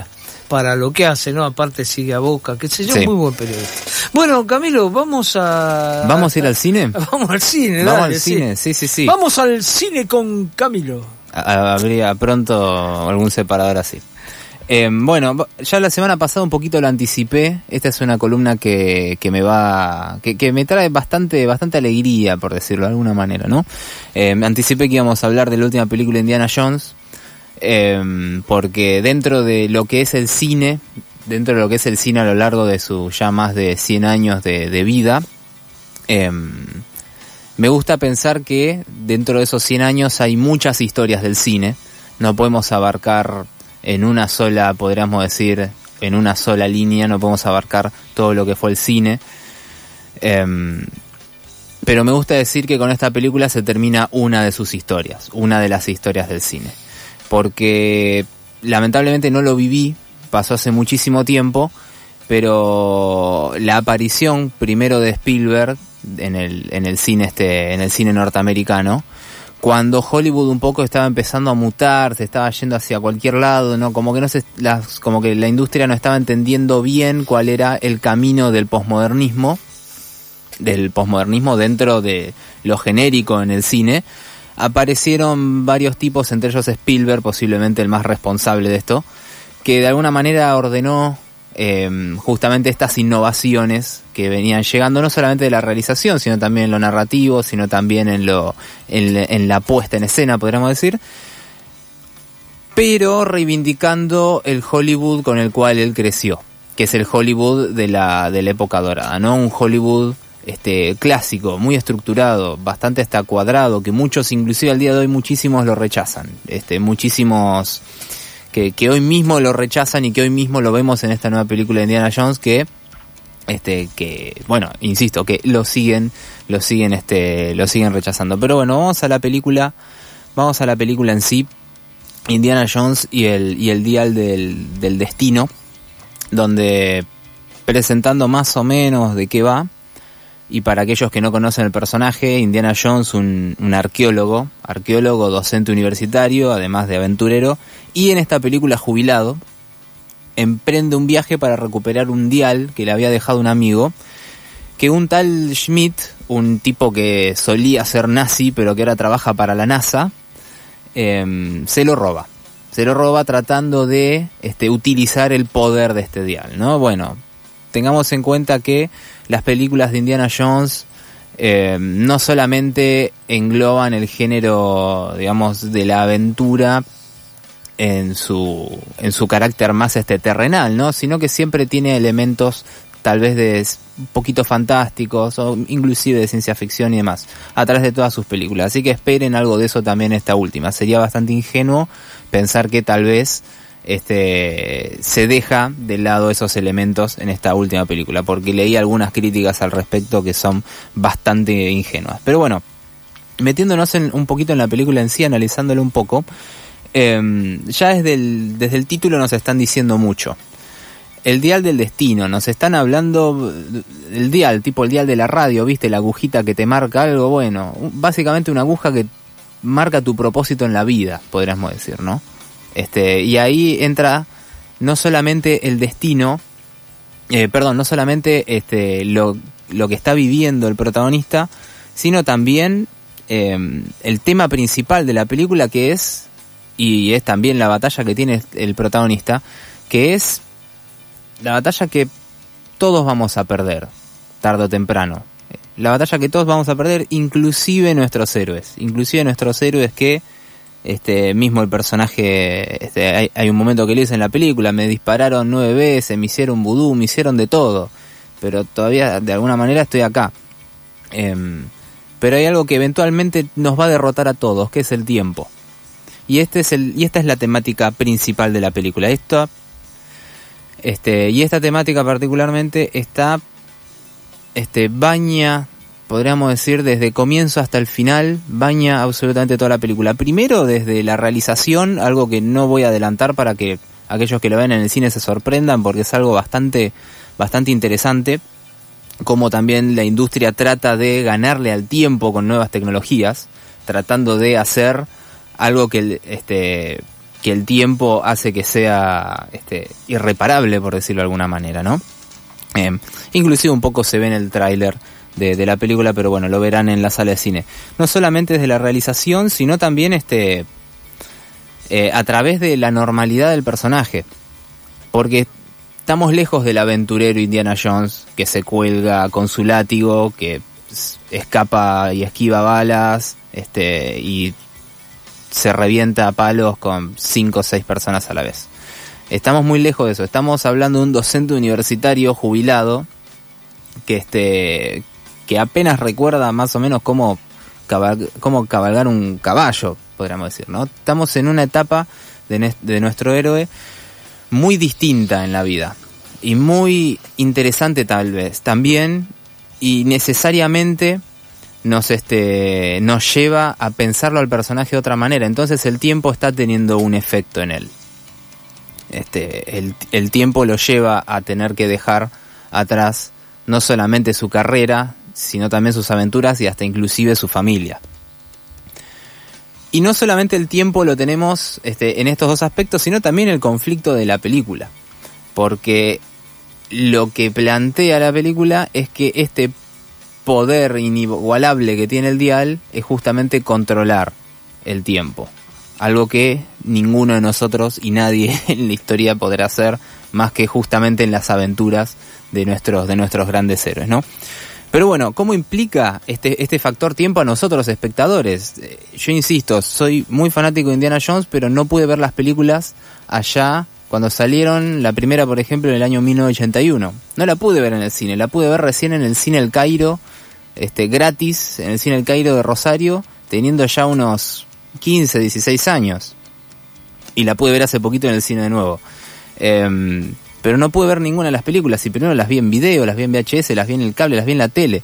para lo que hace, ¿no? Aparte sigue a Boca, qué sé yo, Sí. muy buen periodista. Bueno, Camilo, vamos a... ¿Vamos a ir al cine? Vamos al cine, Vamos dale, al sí. cine, sí, sí, sí. Vamos al cine con Camilo. A- Habría pronto algún separador así. Eh, bueno, ya la semana pasada un poquito lo anticipé. Esta es una columna que, que me va, que, que me trae bastante, bastante alegría, por decirlo de alguna manera, ¿no? Eh, anticipé que íbamos a hablar de la última película de Indiana Jones, eh, porque dentro de lo que es el cine, dentro de lo que es el cine a lo largo de sus ya más de cien años de, de vida, eh, me gusta pensar que dentro de esos cien años hay muchas historias del cine. No podemos abarcar en una sola, podríamos decir, en una sola línea, no podemos abarcar todo lo que fue el cine. Eh, pero me gusta decir que con esta película se termina una de sus historias, una de las historias del cine. Porque lamentablemente no lo viví, pasó hace muchísimo tiempo, pero la aparición primero de Spielberg en el en el cine este en el cine norteamericano, cuando Hollywood un poco estaba empezando a mutar, se estaba yendo hacia cualquier lado, no, como que no se las como que la industria no estaba entendiendo bien cuál era el camino del posmodernismo, del posmodernismo dentro de lo genérico en el cine. Aparecieron varios tipos, entre ellos Spielberg, posiblemente el más responsable de esto, que de alguna manera ordenó eh, justamente estas innovaciones que venían llegando, no solamente de la realización, sino también en lo narrativo, sino también en lo en, en la puesta en escena, podríamos decir, pero reivindicando el Hollywood con el cual él creció, que es el Hollywood de la de la época dorada, ¿no? Un Hollywood este clásico, muy estructurado, bastante hasta cuadrado, que muchos, inclusive al día de hoy, muchísimos lo rechazan, este muchísimos que, que hoy mismo lo rechazan y que hoy mismo lo vemos en esta nueva película de Indiana Jones, que este que bueno, insisto, que lo siguen lo siguen este lo siguen rechazando. Pero bueno, vamos a la película, vamos a la película en sí, Indiana Jones y el y el dial del del destino, donde, presentando más o menos de qué va. Y para aquellos que no conocen el personaje, Indiana Jones, un, un arqueólogo, arqueólogo, docente universitario, además de aventurero, y en esta película jubilado, emprende un viaje para recuperar un dial que le había dejado un amigo, que un tal Schmidt, un tipo que solía ser nazi, pero que ahora trabaja para la NASA, eh, se lo roba. Se lo roba tratando de este, utilizar el poder de este dial, ¿no? Bueno, tengamos en cuenta que las películas de Indiana Jones eh, no solamente engloban el género, digamos, de la aventura en su en su carácter más este terrenal, ¿no? Sino que siempre tiene elementos tal vez de un poquito fantásticos o inclusive de ciencia ficción y demás a través de todas sus películas. Así que esperen algo de eso también esta última. Sería bastante ingenuo pensar que tal vez este se deja de lado esos elementos en esta última película, porque leí algunas críticas al respecto que son bastante ingenuas. Pero bueno, metiéndonos en, un poquito en la película en sí, analizándolo un poco, eh, ya desde el, desde el título nos están diciendo mucho. El dial del destino, nos están hablando el dial, tipo el dial de la radio, ¿viste? La agujita que te marca algo, bueno, básicamente una aguja que marca tu propósito en la vida, podríamos decir, ¿no? Este, y ahí entra no solamente el destino, eh, perdón, no solamente este, lo, lo que está viviendo el protagonista, sino también eh, el tema principal de la película, que es, y es también la batalla que tiene el protagonista, que es la batalla que todos vamos a perder, tarde o temprano. La batalla que todos vamos a perder, inclusive nuestros héroes, inclusive nuestros héroes que Este mismo el personaje, este, hay, hay un momento que le dice en la película: me dispararon nueve veces, me hicieron vudú, me hicieron de todo, pero todavía de alguna manera estoy acá. Eh, pero hay algo que eventualmente nos va a derrotar a todos, que es el tiempo. Y este es el y esta es la temática principal de la película. Esto, este y esta temática particularmente está, este baña, podríamos decir, desde comienzo hasta el final, baña absolutamente toda la película. Primero desde la realización, algo que no voy a adelantar para que aquellos que lo ven en el cine se sorprendan, porque es algo bastante, bastante interesante, como también la industria trata de ganarle al tiempo con nuevas tecnologías, tratando de hacer algo que, este, que el tiempo hace que sea este, irreparable, por decirlo de alguna manera, ¿no? Eh, inclusive un poco se ve en el tráiler de, de la película, pero bueno, lo verán en la sala de cine. No solamente desde la realización, sino también este eh, a través de la normalidad del personaje. Porque estamos lejos del aventurero Indiana Jones que se cuelga con su látigo, que escapa y esquiva balas, este, y se revienta a palos con cinco o seis personas a la vez. Estamos muy lejos de eso. Estamos hablando de un docente universitario jubilado que este que apenas recuerda más o menos cómo, cabal, cómo cabalgar un caballo, podríamos decir, ¿no? Estamos en una etapa de, de nuestro héroe muy distinta en la vida y muy interesante tal vez también, y necesariamente nos este nos lleva a pensarlo al personaje de otra manera. Entonces el tiempo está teniendo un efecto en él. Este, el, el tiempo lo lleva a tener que dejar atrás no solamente su carrera, sino también sus aventuras y hasta inclusive su familia. Y no solamente el tiempo lo tenemos este, en estos dos aspectos, sino también el conflicto de la película. Porque lo que plantea la película es que este poder inigualable que tiene el dial es justamente controlar el tiempo. Algo que ninguno de nosotros y nadie en la historia podrá hacer más que justamente en las aventuras de nuestros, de nuestros grandes héroes, ¿no? Pero bueno, ¿cómo implica este, este factor tiempo a nosotros espectadores? Yo insisto, soy muy fanático de Indiana Jones, pero no pude ver las películas allá cuando salieron. La primera, por ejemplo, en el año mil novecientos ochenta y uno. No la pude ver en el cine, la pude ver recién en el cine El Cairo, este, gratis, en el cine El Cairo de Rosario, teniendo ya unos quince, dieciséis años. Y la pude ver hace poquito en el cine de nuevo. Eh, pero no pude ver ninguna de las películas, y primero las vi en video, las vi en V H S, las vi en el cable, las vi en la tele.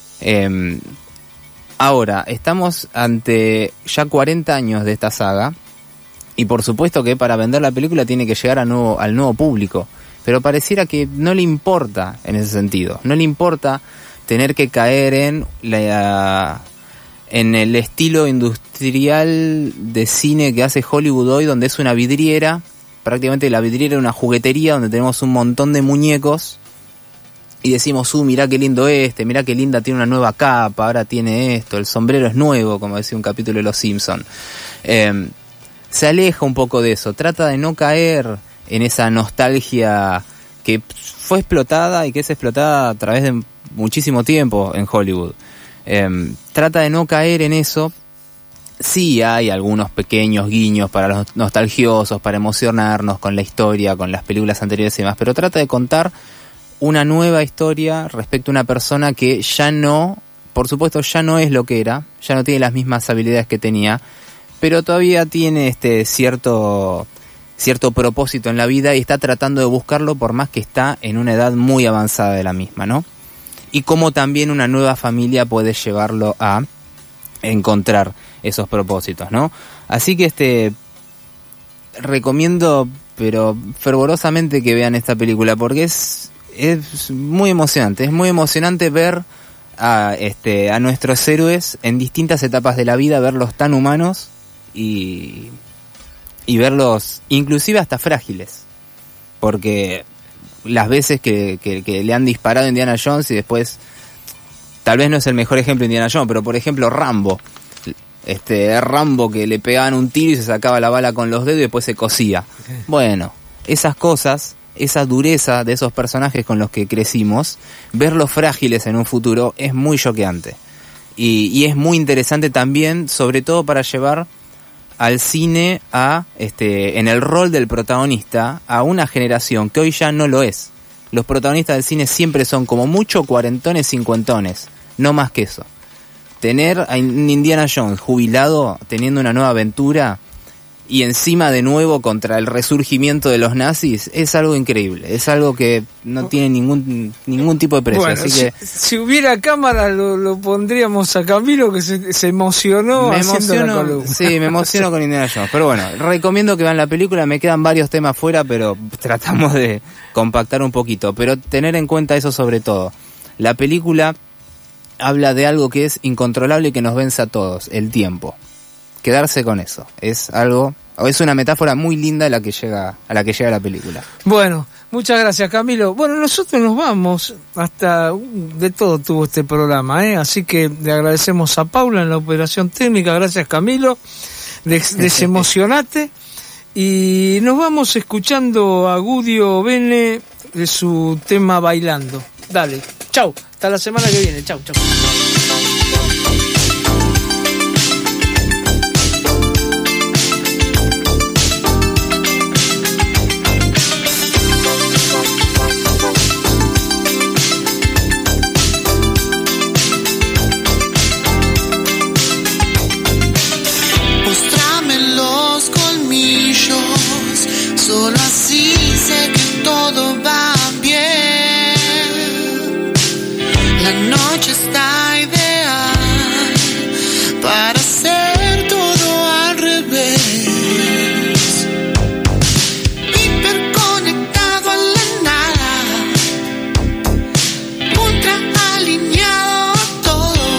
Eh, ahora, estamos ante ya cuarenta años de esta saga, y por supuesto que para vender la película tiene que llegar a nuevo, al nuevo público, pero pareciera que no le importa en ese sentido, no le importa tener que caer en la... en el estilo industrial de cine que hace Hollywood hoy, donde es una vidriera, prácticamente la vidriera es una juguetería donde tenemos un montón de muñecos y decimos, uh, mirá qué lindo este, mirá qué linda, tiene una nueva capa, ahora tiene esto, el sombrero es nuevo, como decía un capítulo de Los Simpson. Eh, se aleja un poco de eso, trata de no caer en esa nostalgia que fue explotada y que es explotada a través de muchísimo tiempo en Hollywood. Eh, trata de no caer en eso. Sí hay algunos pequeños guiños para los nostalgiosos, para emocionarnos con la historia, con las películas anteriores y demás, pero trata de contar una nueva historia respecto a una persona que ya no, por supuesto ya no es lo que era, ya no tiene las mismas habilidades que tenía, pero todavía tiene este cierto, cierto propósito en la vida y está tratando de buscarlo, por más que está en una edad muy avanzada de la misma, ¿no? Y cómo también una nueva familia puede llevarlo a encontrar esos propósitos, ¿no? Así que este recomiendo, pero fervorosamente, que vean esta película, porque es, es muy emocionante, es muy emocionante ver a este a nuestros héroes en distintas etapas de la vida, verlos tan humanos y y verlos inclusive hasta frágiles, porque las veces que, que, que le han disparado a Indiana Jones y después, tal vez no es el mejor ejemplo de Indiana Jones, pero por ejemplo Rambo, este Rambo que le pegaban un tiro y se sacaba la bala con los dedos y después se cosía. Bueno, esas cosas, esa dureza de esos personajes con los que crecimos, verlos frágiles en un futuro es muy choqueante. Y, y es muy interesante también, sobre todo para llevar al cine a este en el rol del protagonista a una generación que hoy ya no lo es. Los protagonistas del cine siempre son como mucho cuarentones, cincuentones, no más que eso. Tener a Indiana Jones jubilado teniendo una nueva aventura y encima de nuevo contra el resurgimiento de los nazis es algo increíble, es algo que no tiene ningún ningún tipo de precio. Bueno, así si, que si hubiera cámara lo, lo pondríamos a Camilo, que se, se emocionó me haciendo emociono, la columna. sí, me emociono con Indiana Jones, pero bueno, recomiendo que vean la película. Me quedan varios temas fuera, pero tratamos de compactar un poquito, pero tener en cuenta eso sobre todo. La película habla de algo que es incontrolable y que nos vence a todos, el tiempo. Quedarse con eso es algo es una metáfora muy linda a la que llega, a la que llega la película. Bueno, muchas gracias, Camilo. Bueno, nosotros nos vamos, hasta de todo tuvo este programa, ¿eh? Así que le agradecemos a Paula en la operación técnica, gracias, Camilo, Des- desemocionate, y nos vamos escuchando a Gudio Bene de su tema Bailando. Dale, chau, hasta la semana que viene, chau, chau. Mostrame los colmillos, solo así sé que todo va bien. La noche está ideal para hacer todo al revés. Hiperconectado a la nada, ultra alineado a todo.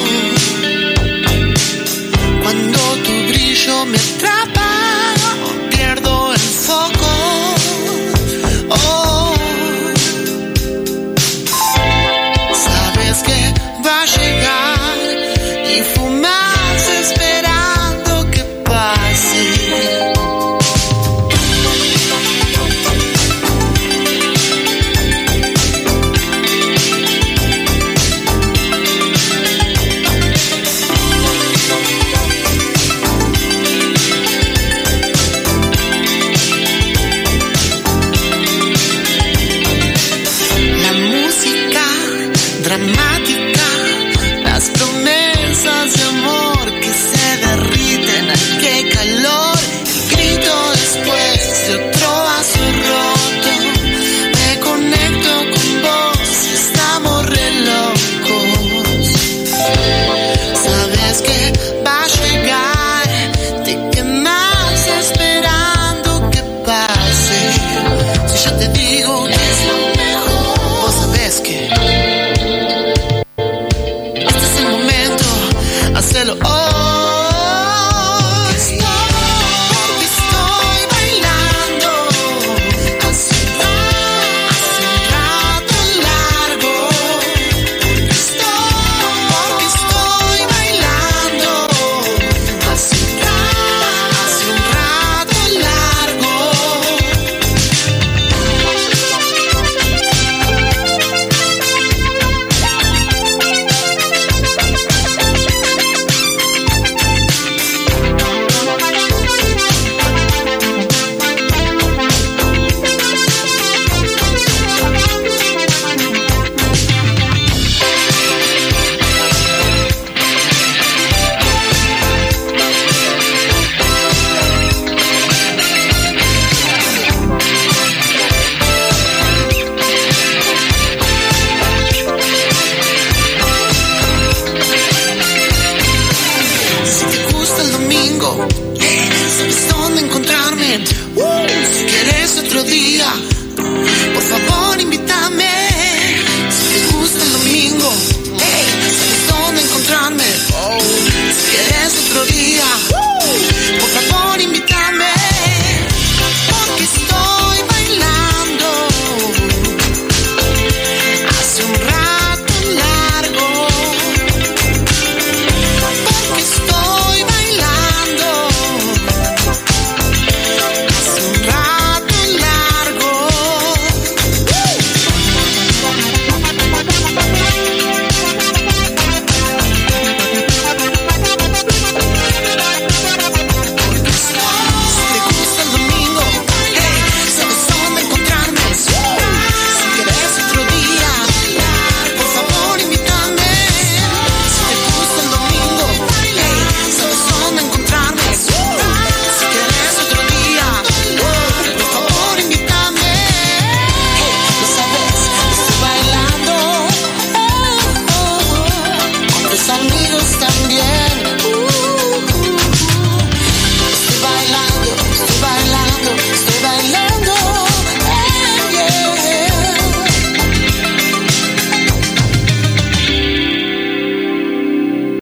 Cuando tu brillo me atrapa, pierdo el foco. Oh, sabes que va a llegar y fumas esperando que pase. La música dramática, las promesas de amor que se derriten, ay, qué calor. El grito después de otro vaso roto. Me conecto con vos y estamos re locos. Sabes que va a llegar, te quemas esperando que pase. Si yo te digo que es lo mejor, vos sabés que este es el momento, hacelo hoy. Porque estoy bailando hace un rato, hace un rato largo. Porque estoy, porque estoy bailando hace un rato, hace un rato largo. Si te gusta el domingo, sabes dónde encontrarme. Uh, si quieres otro día, por favor.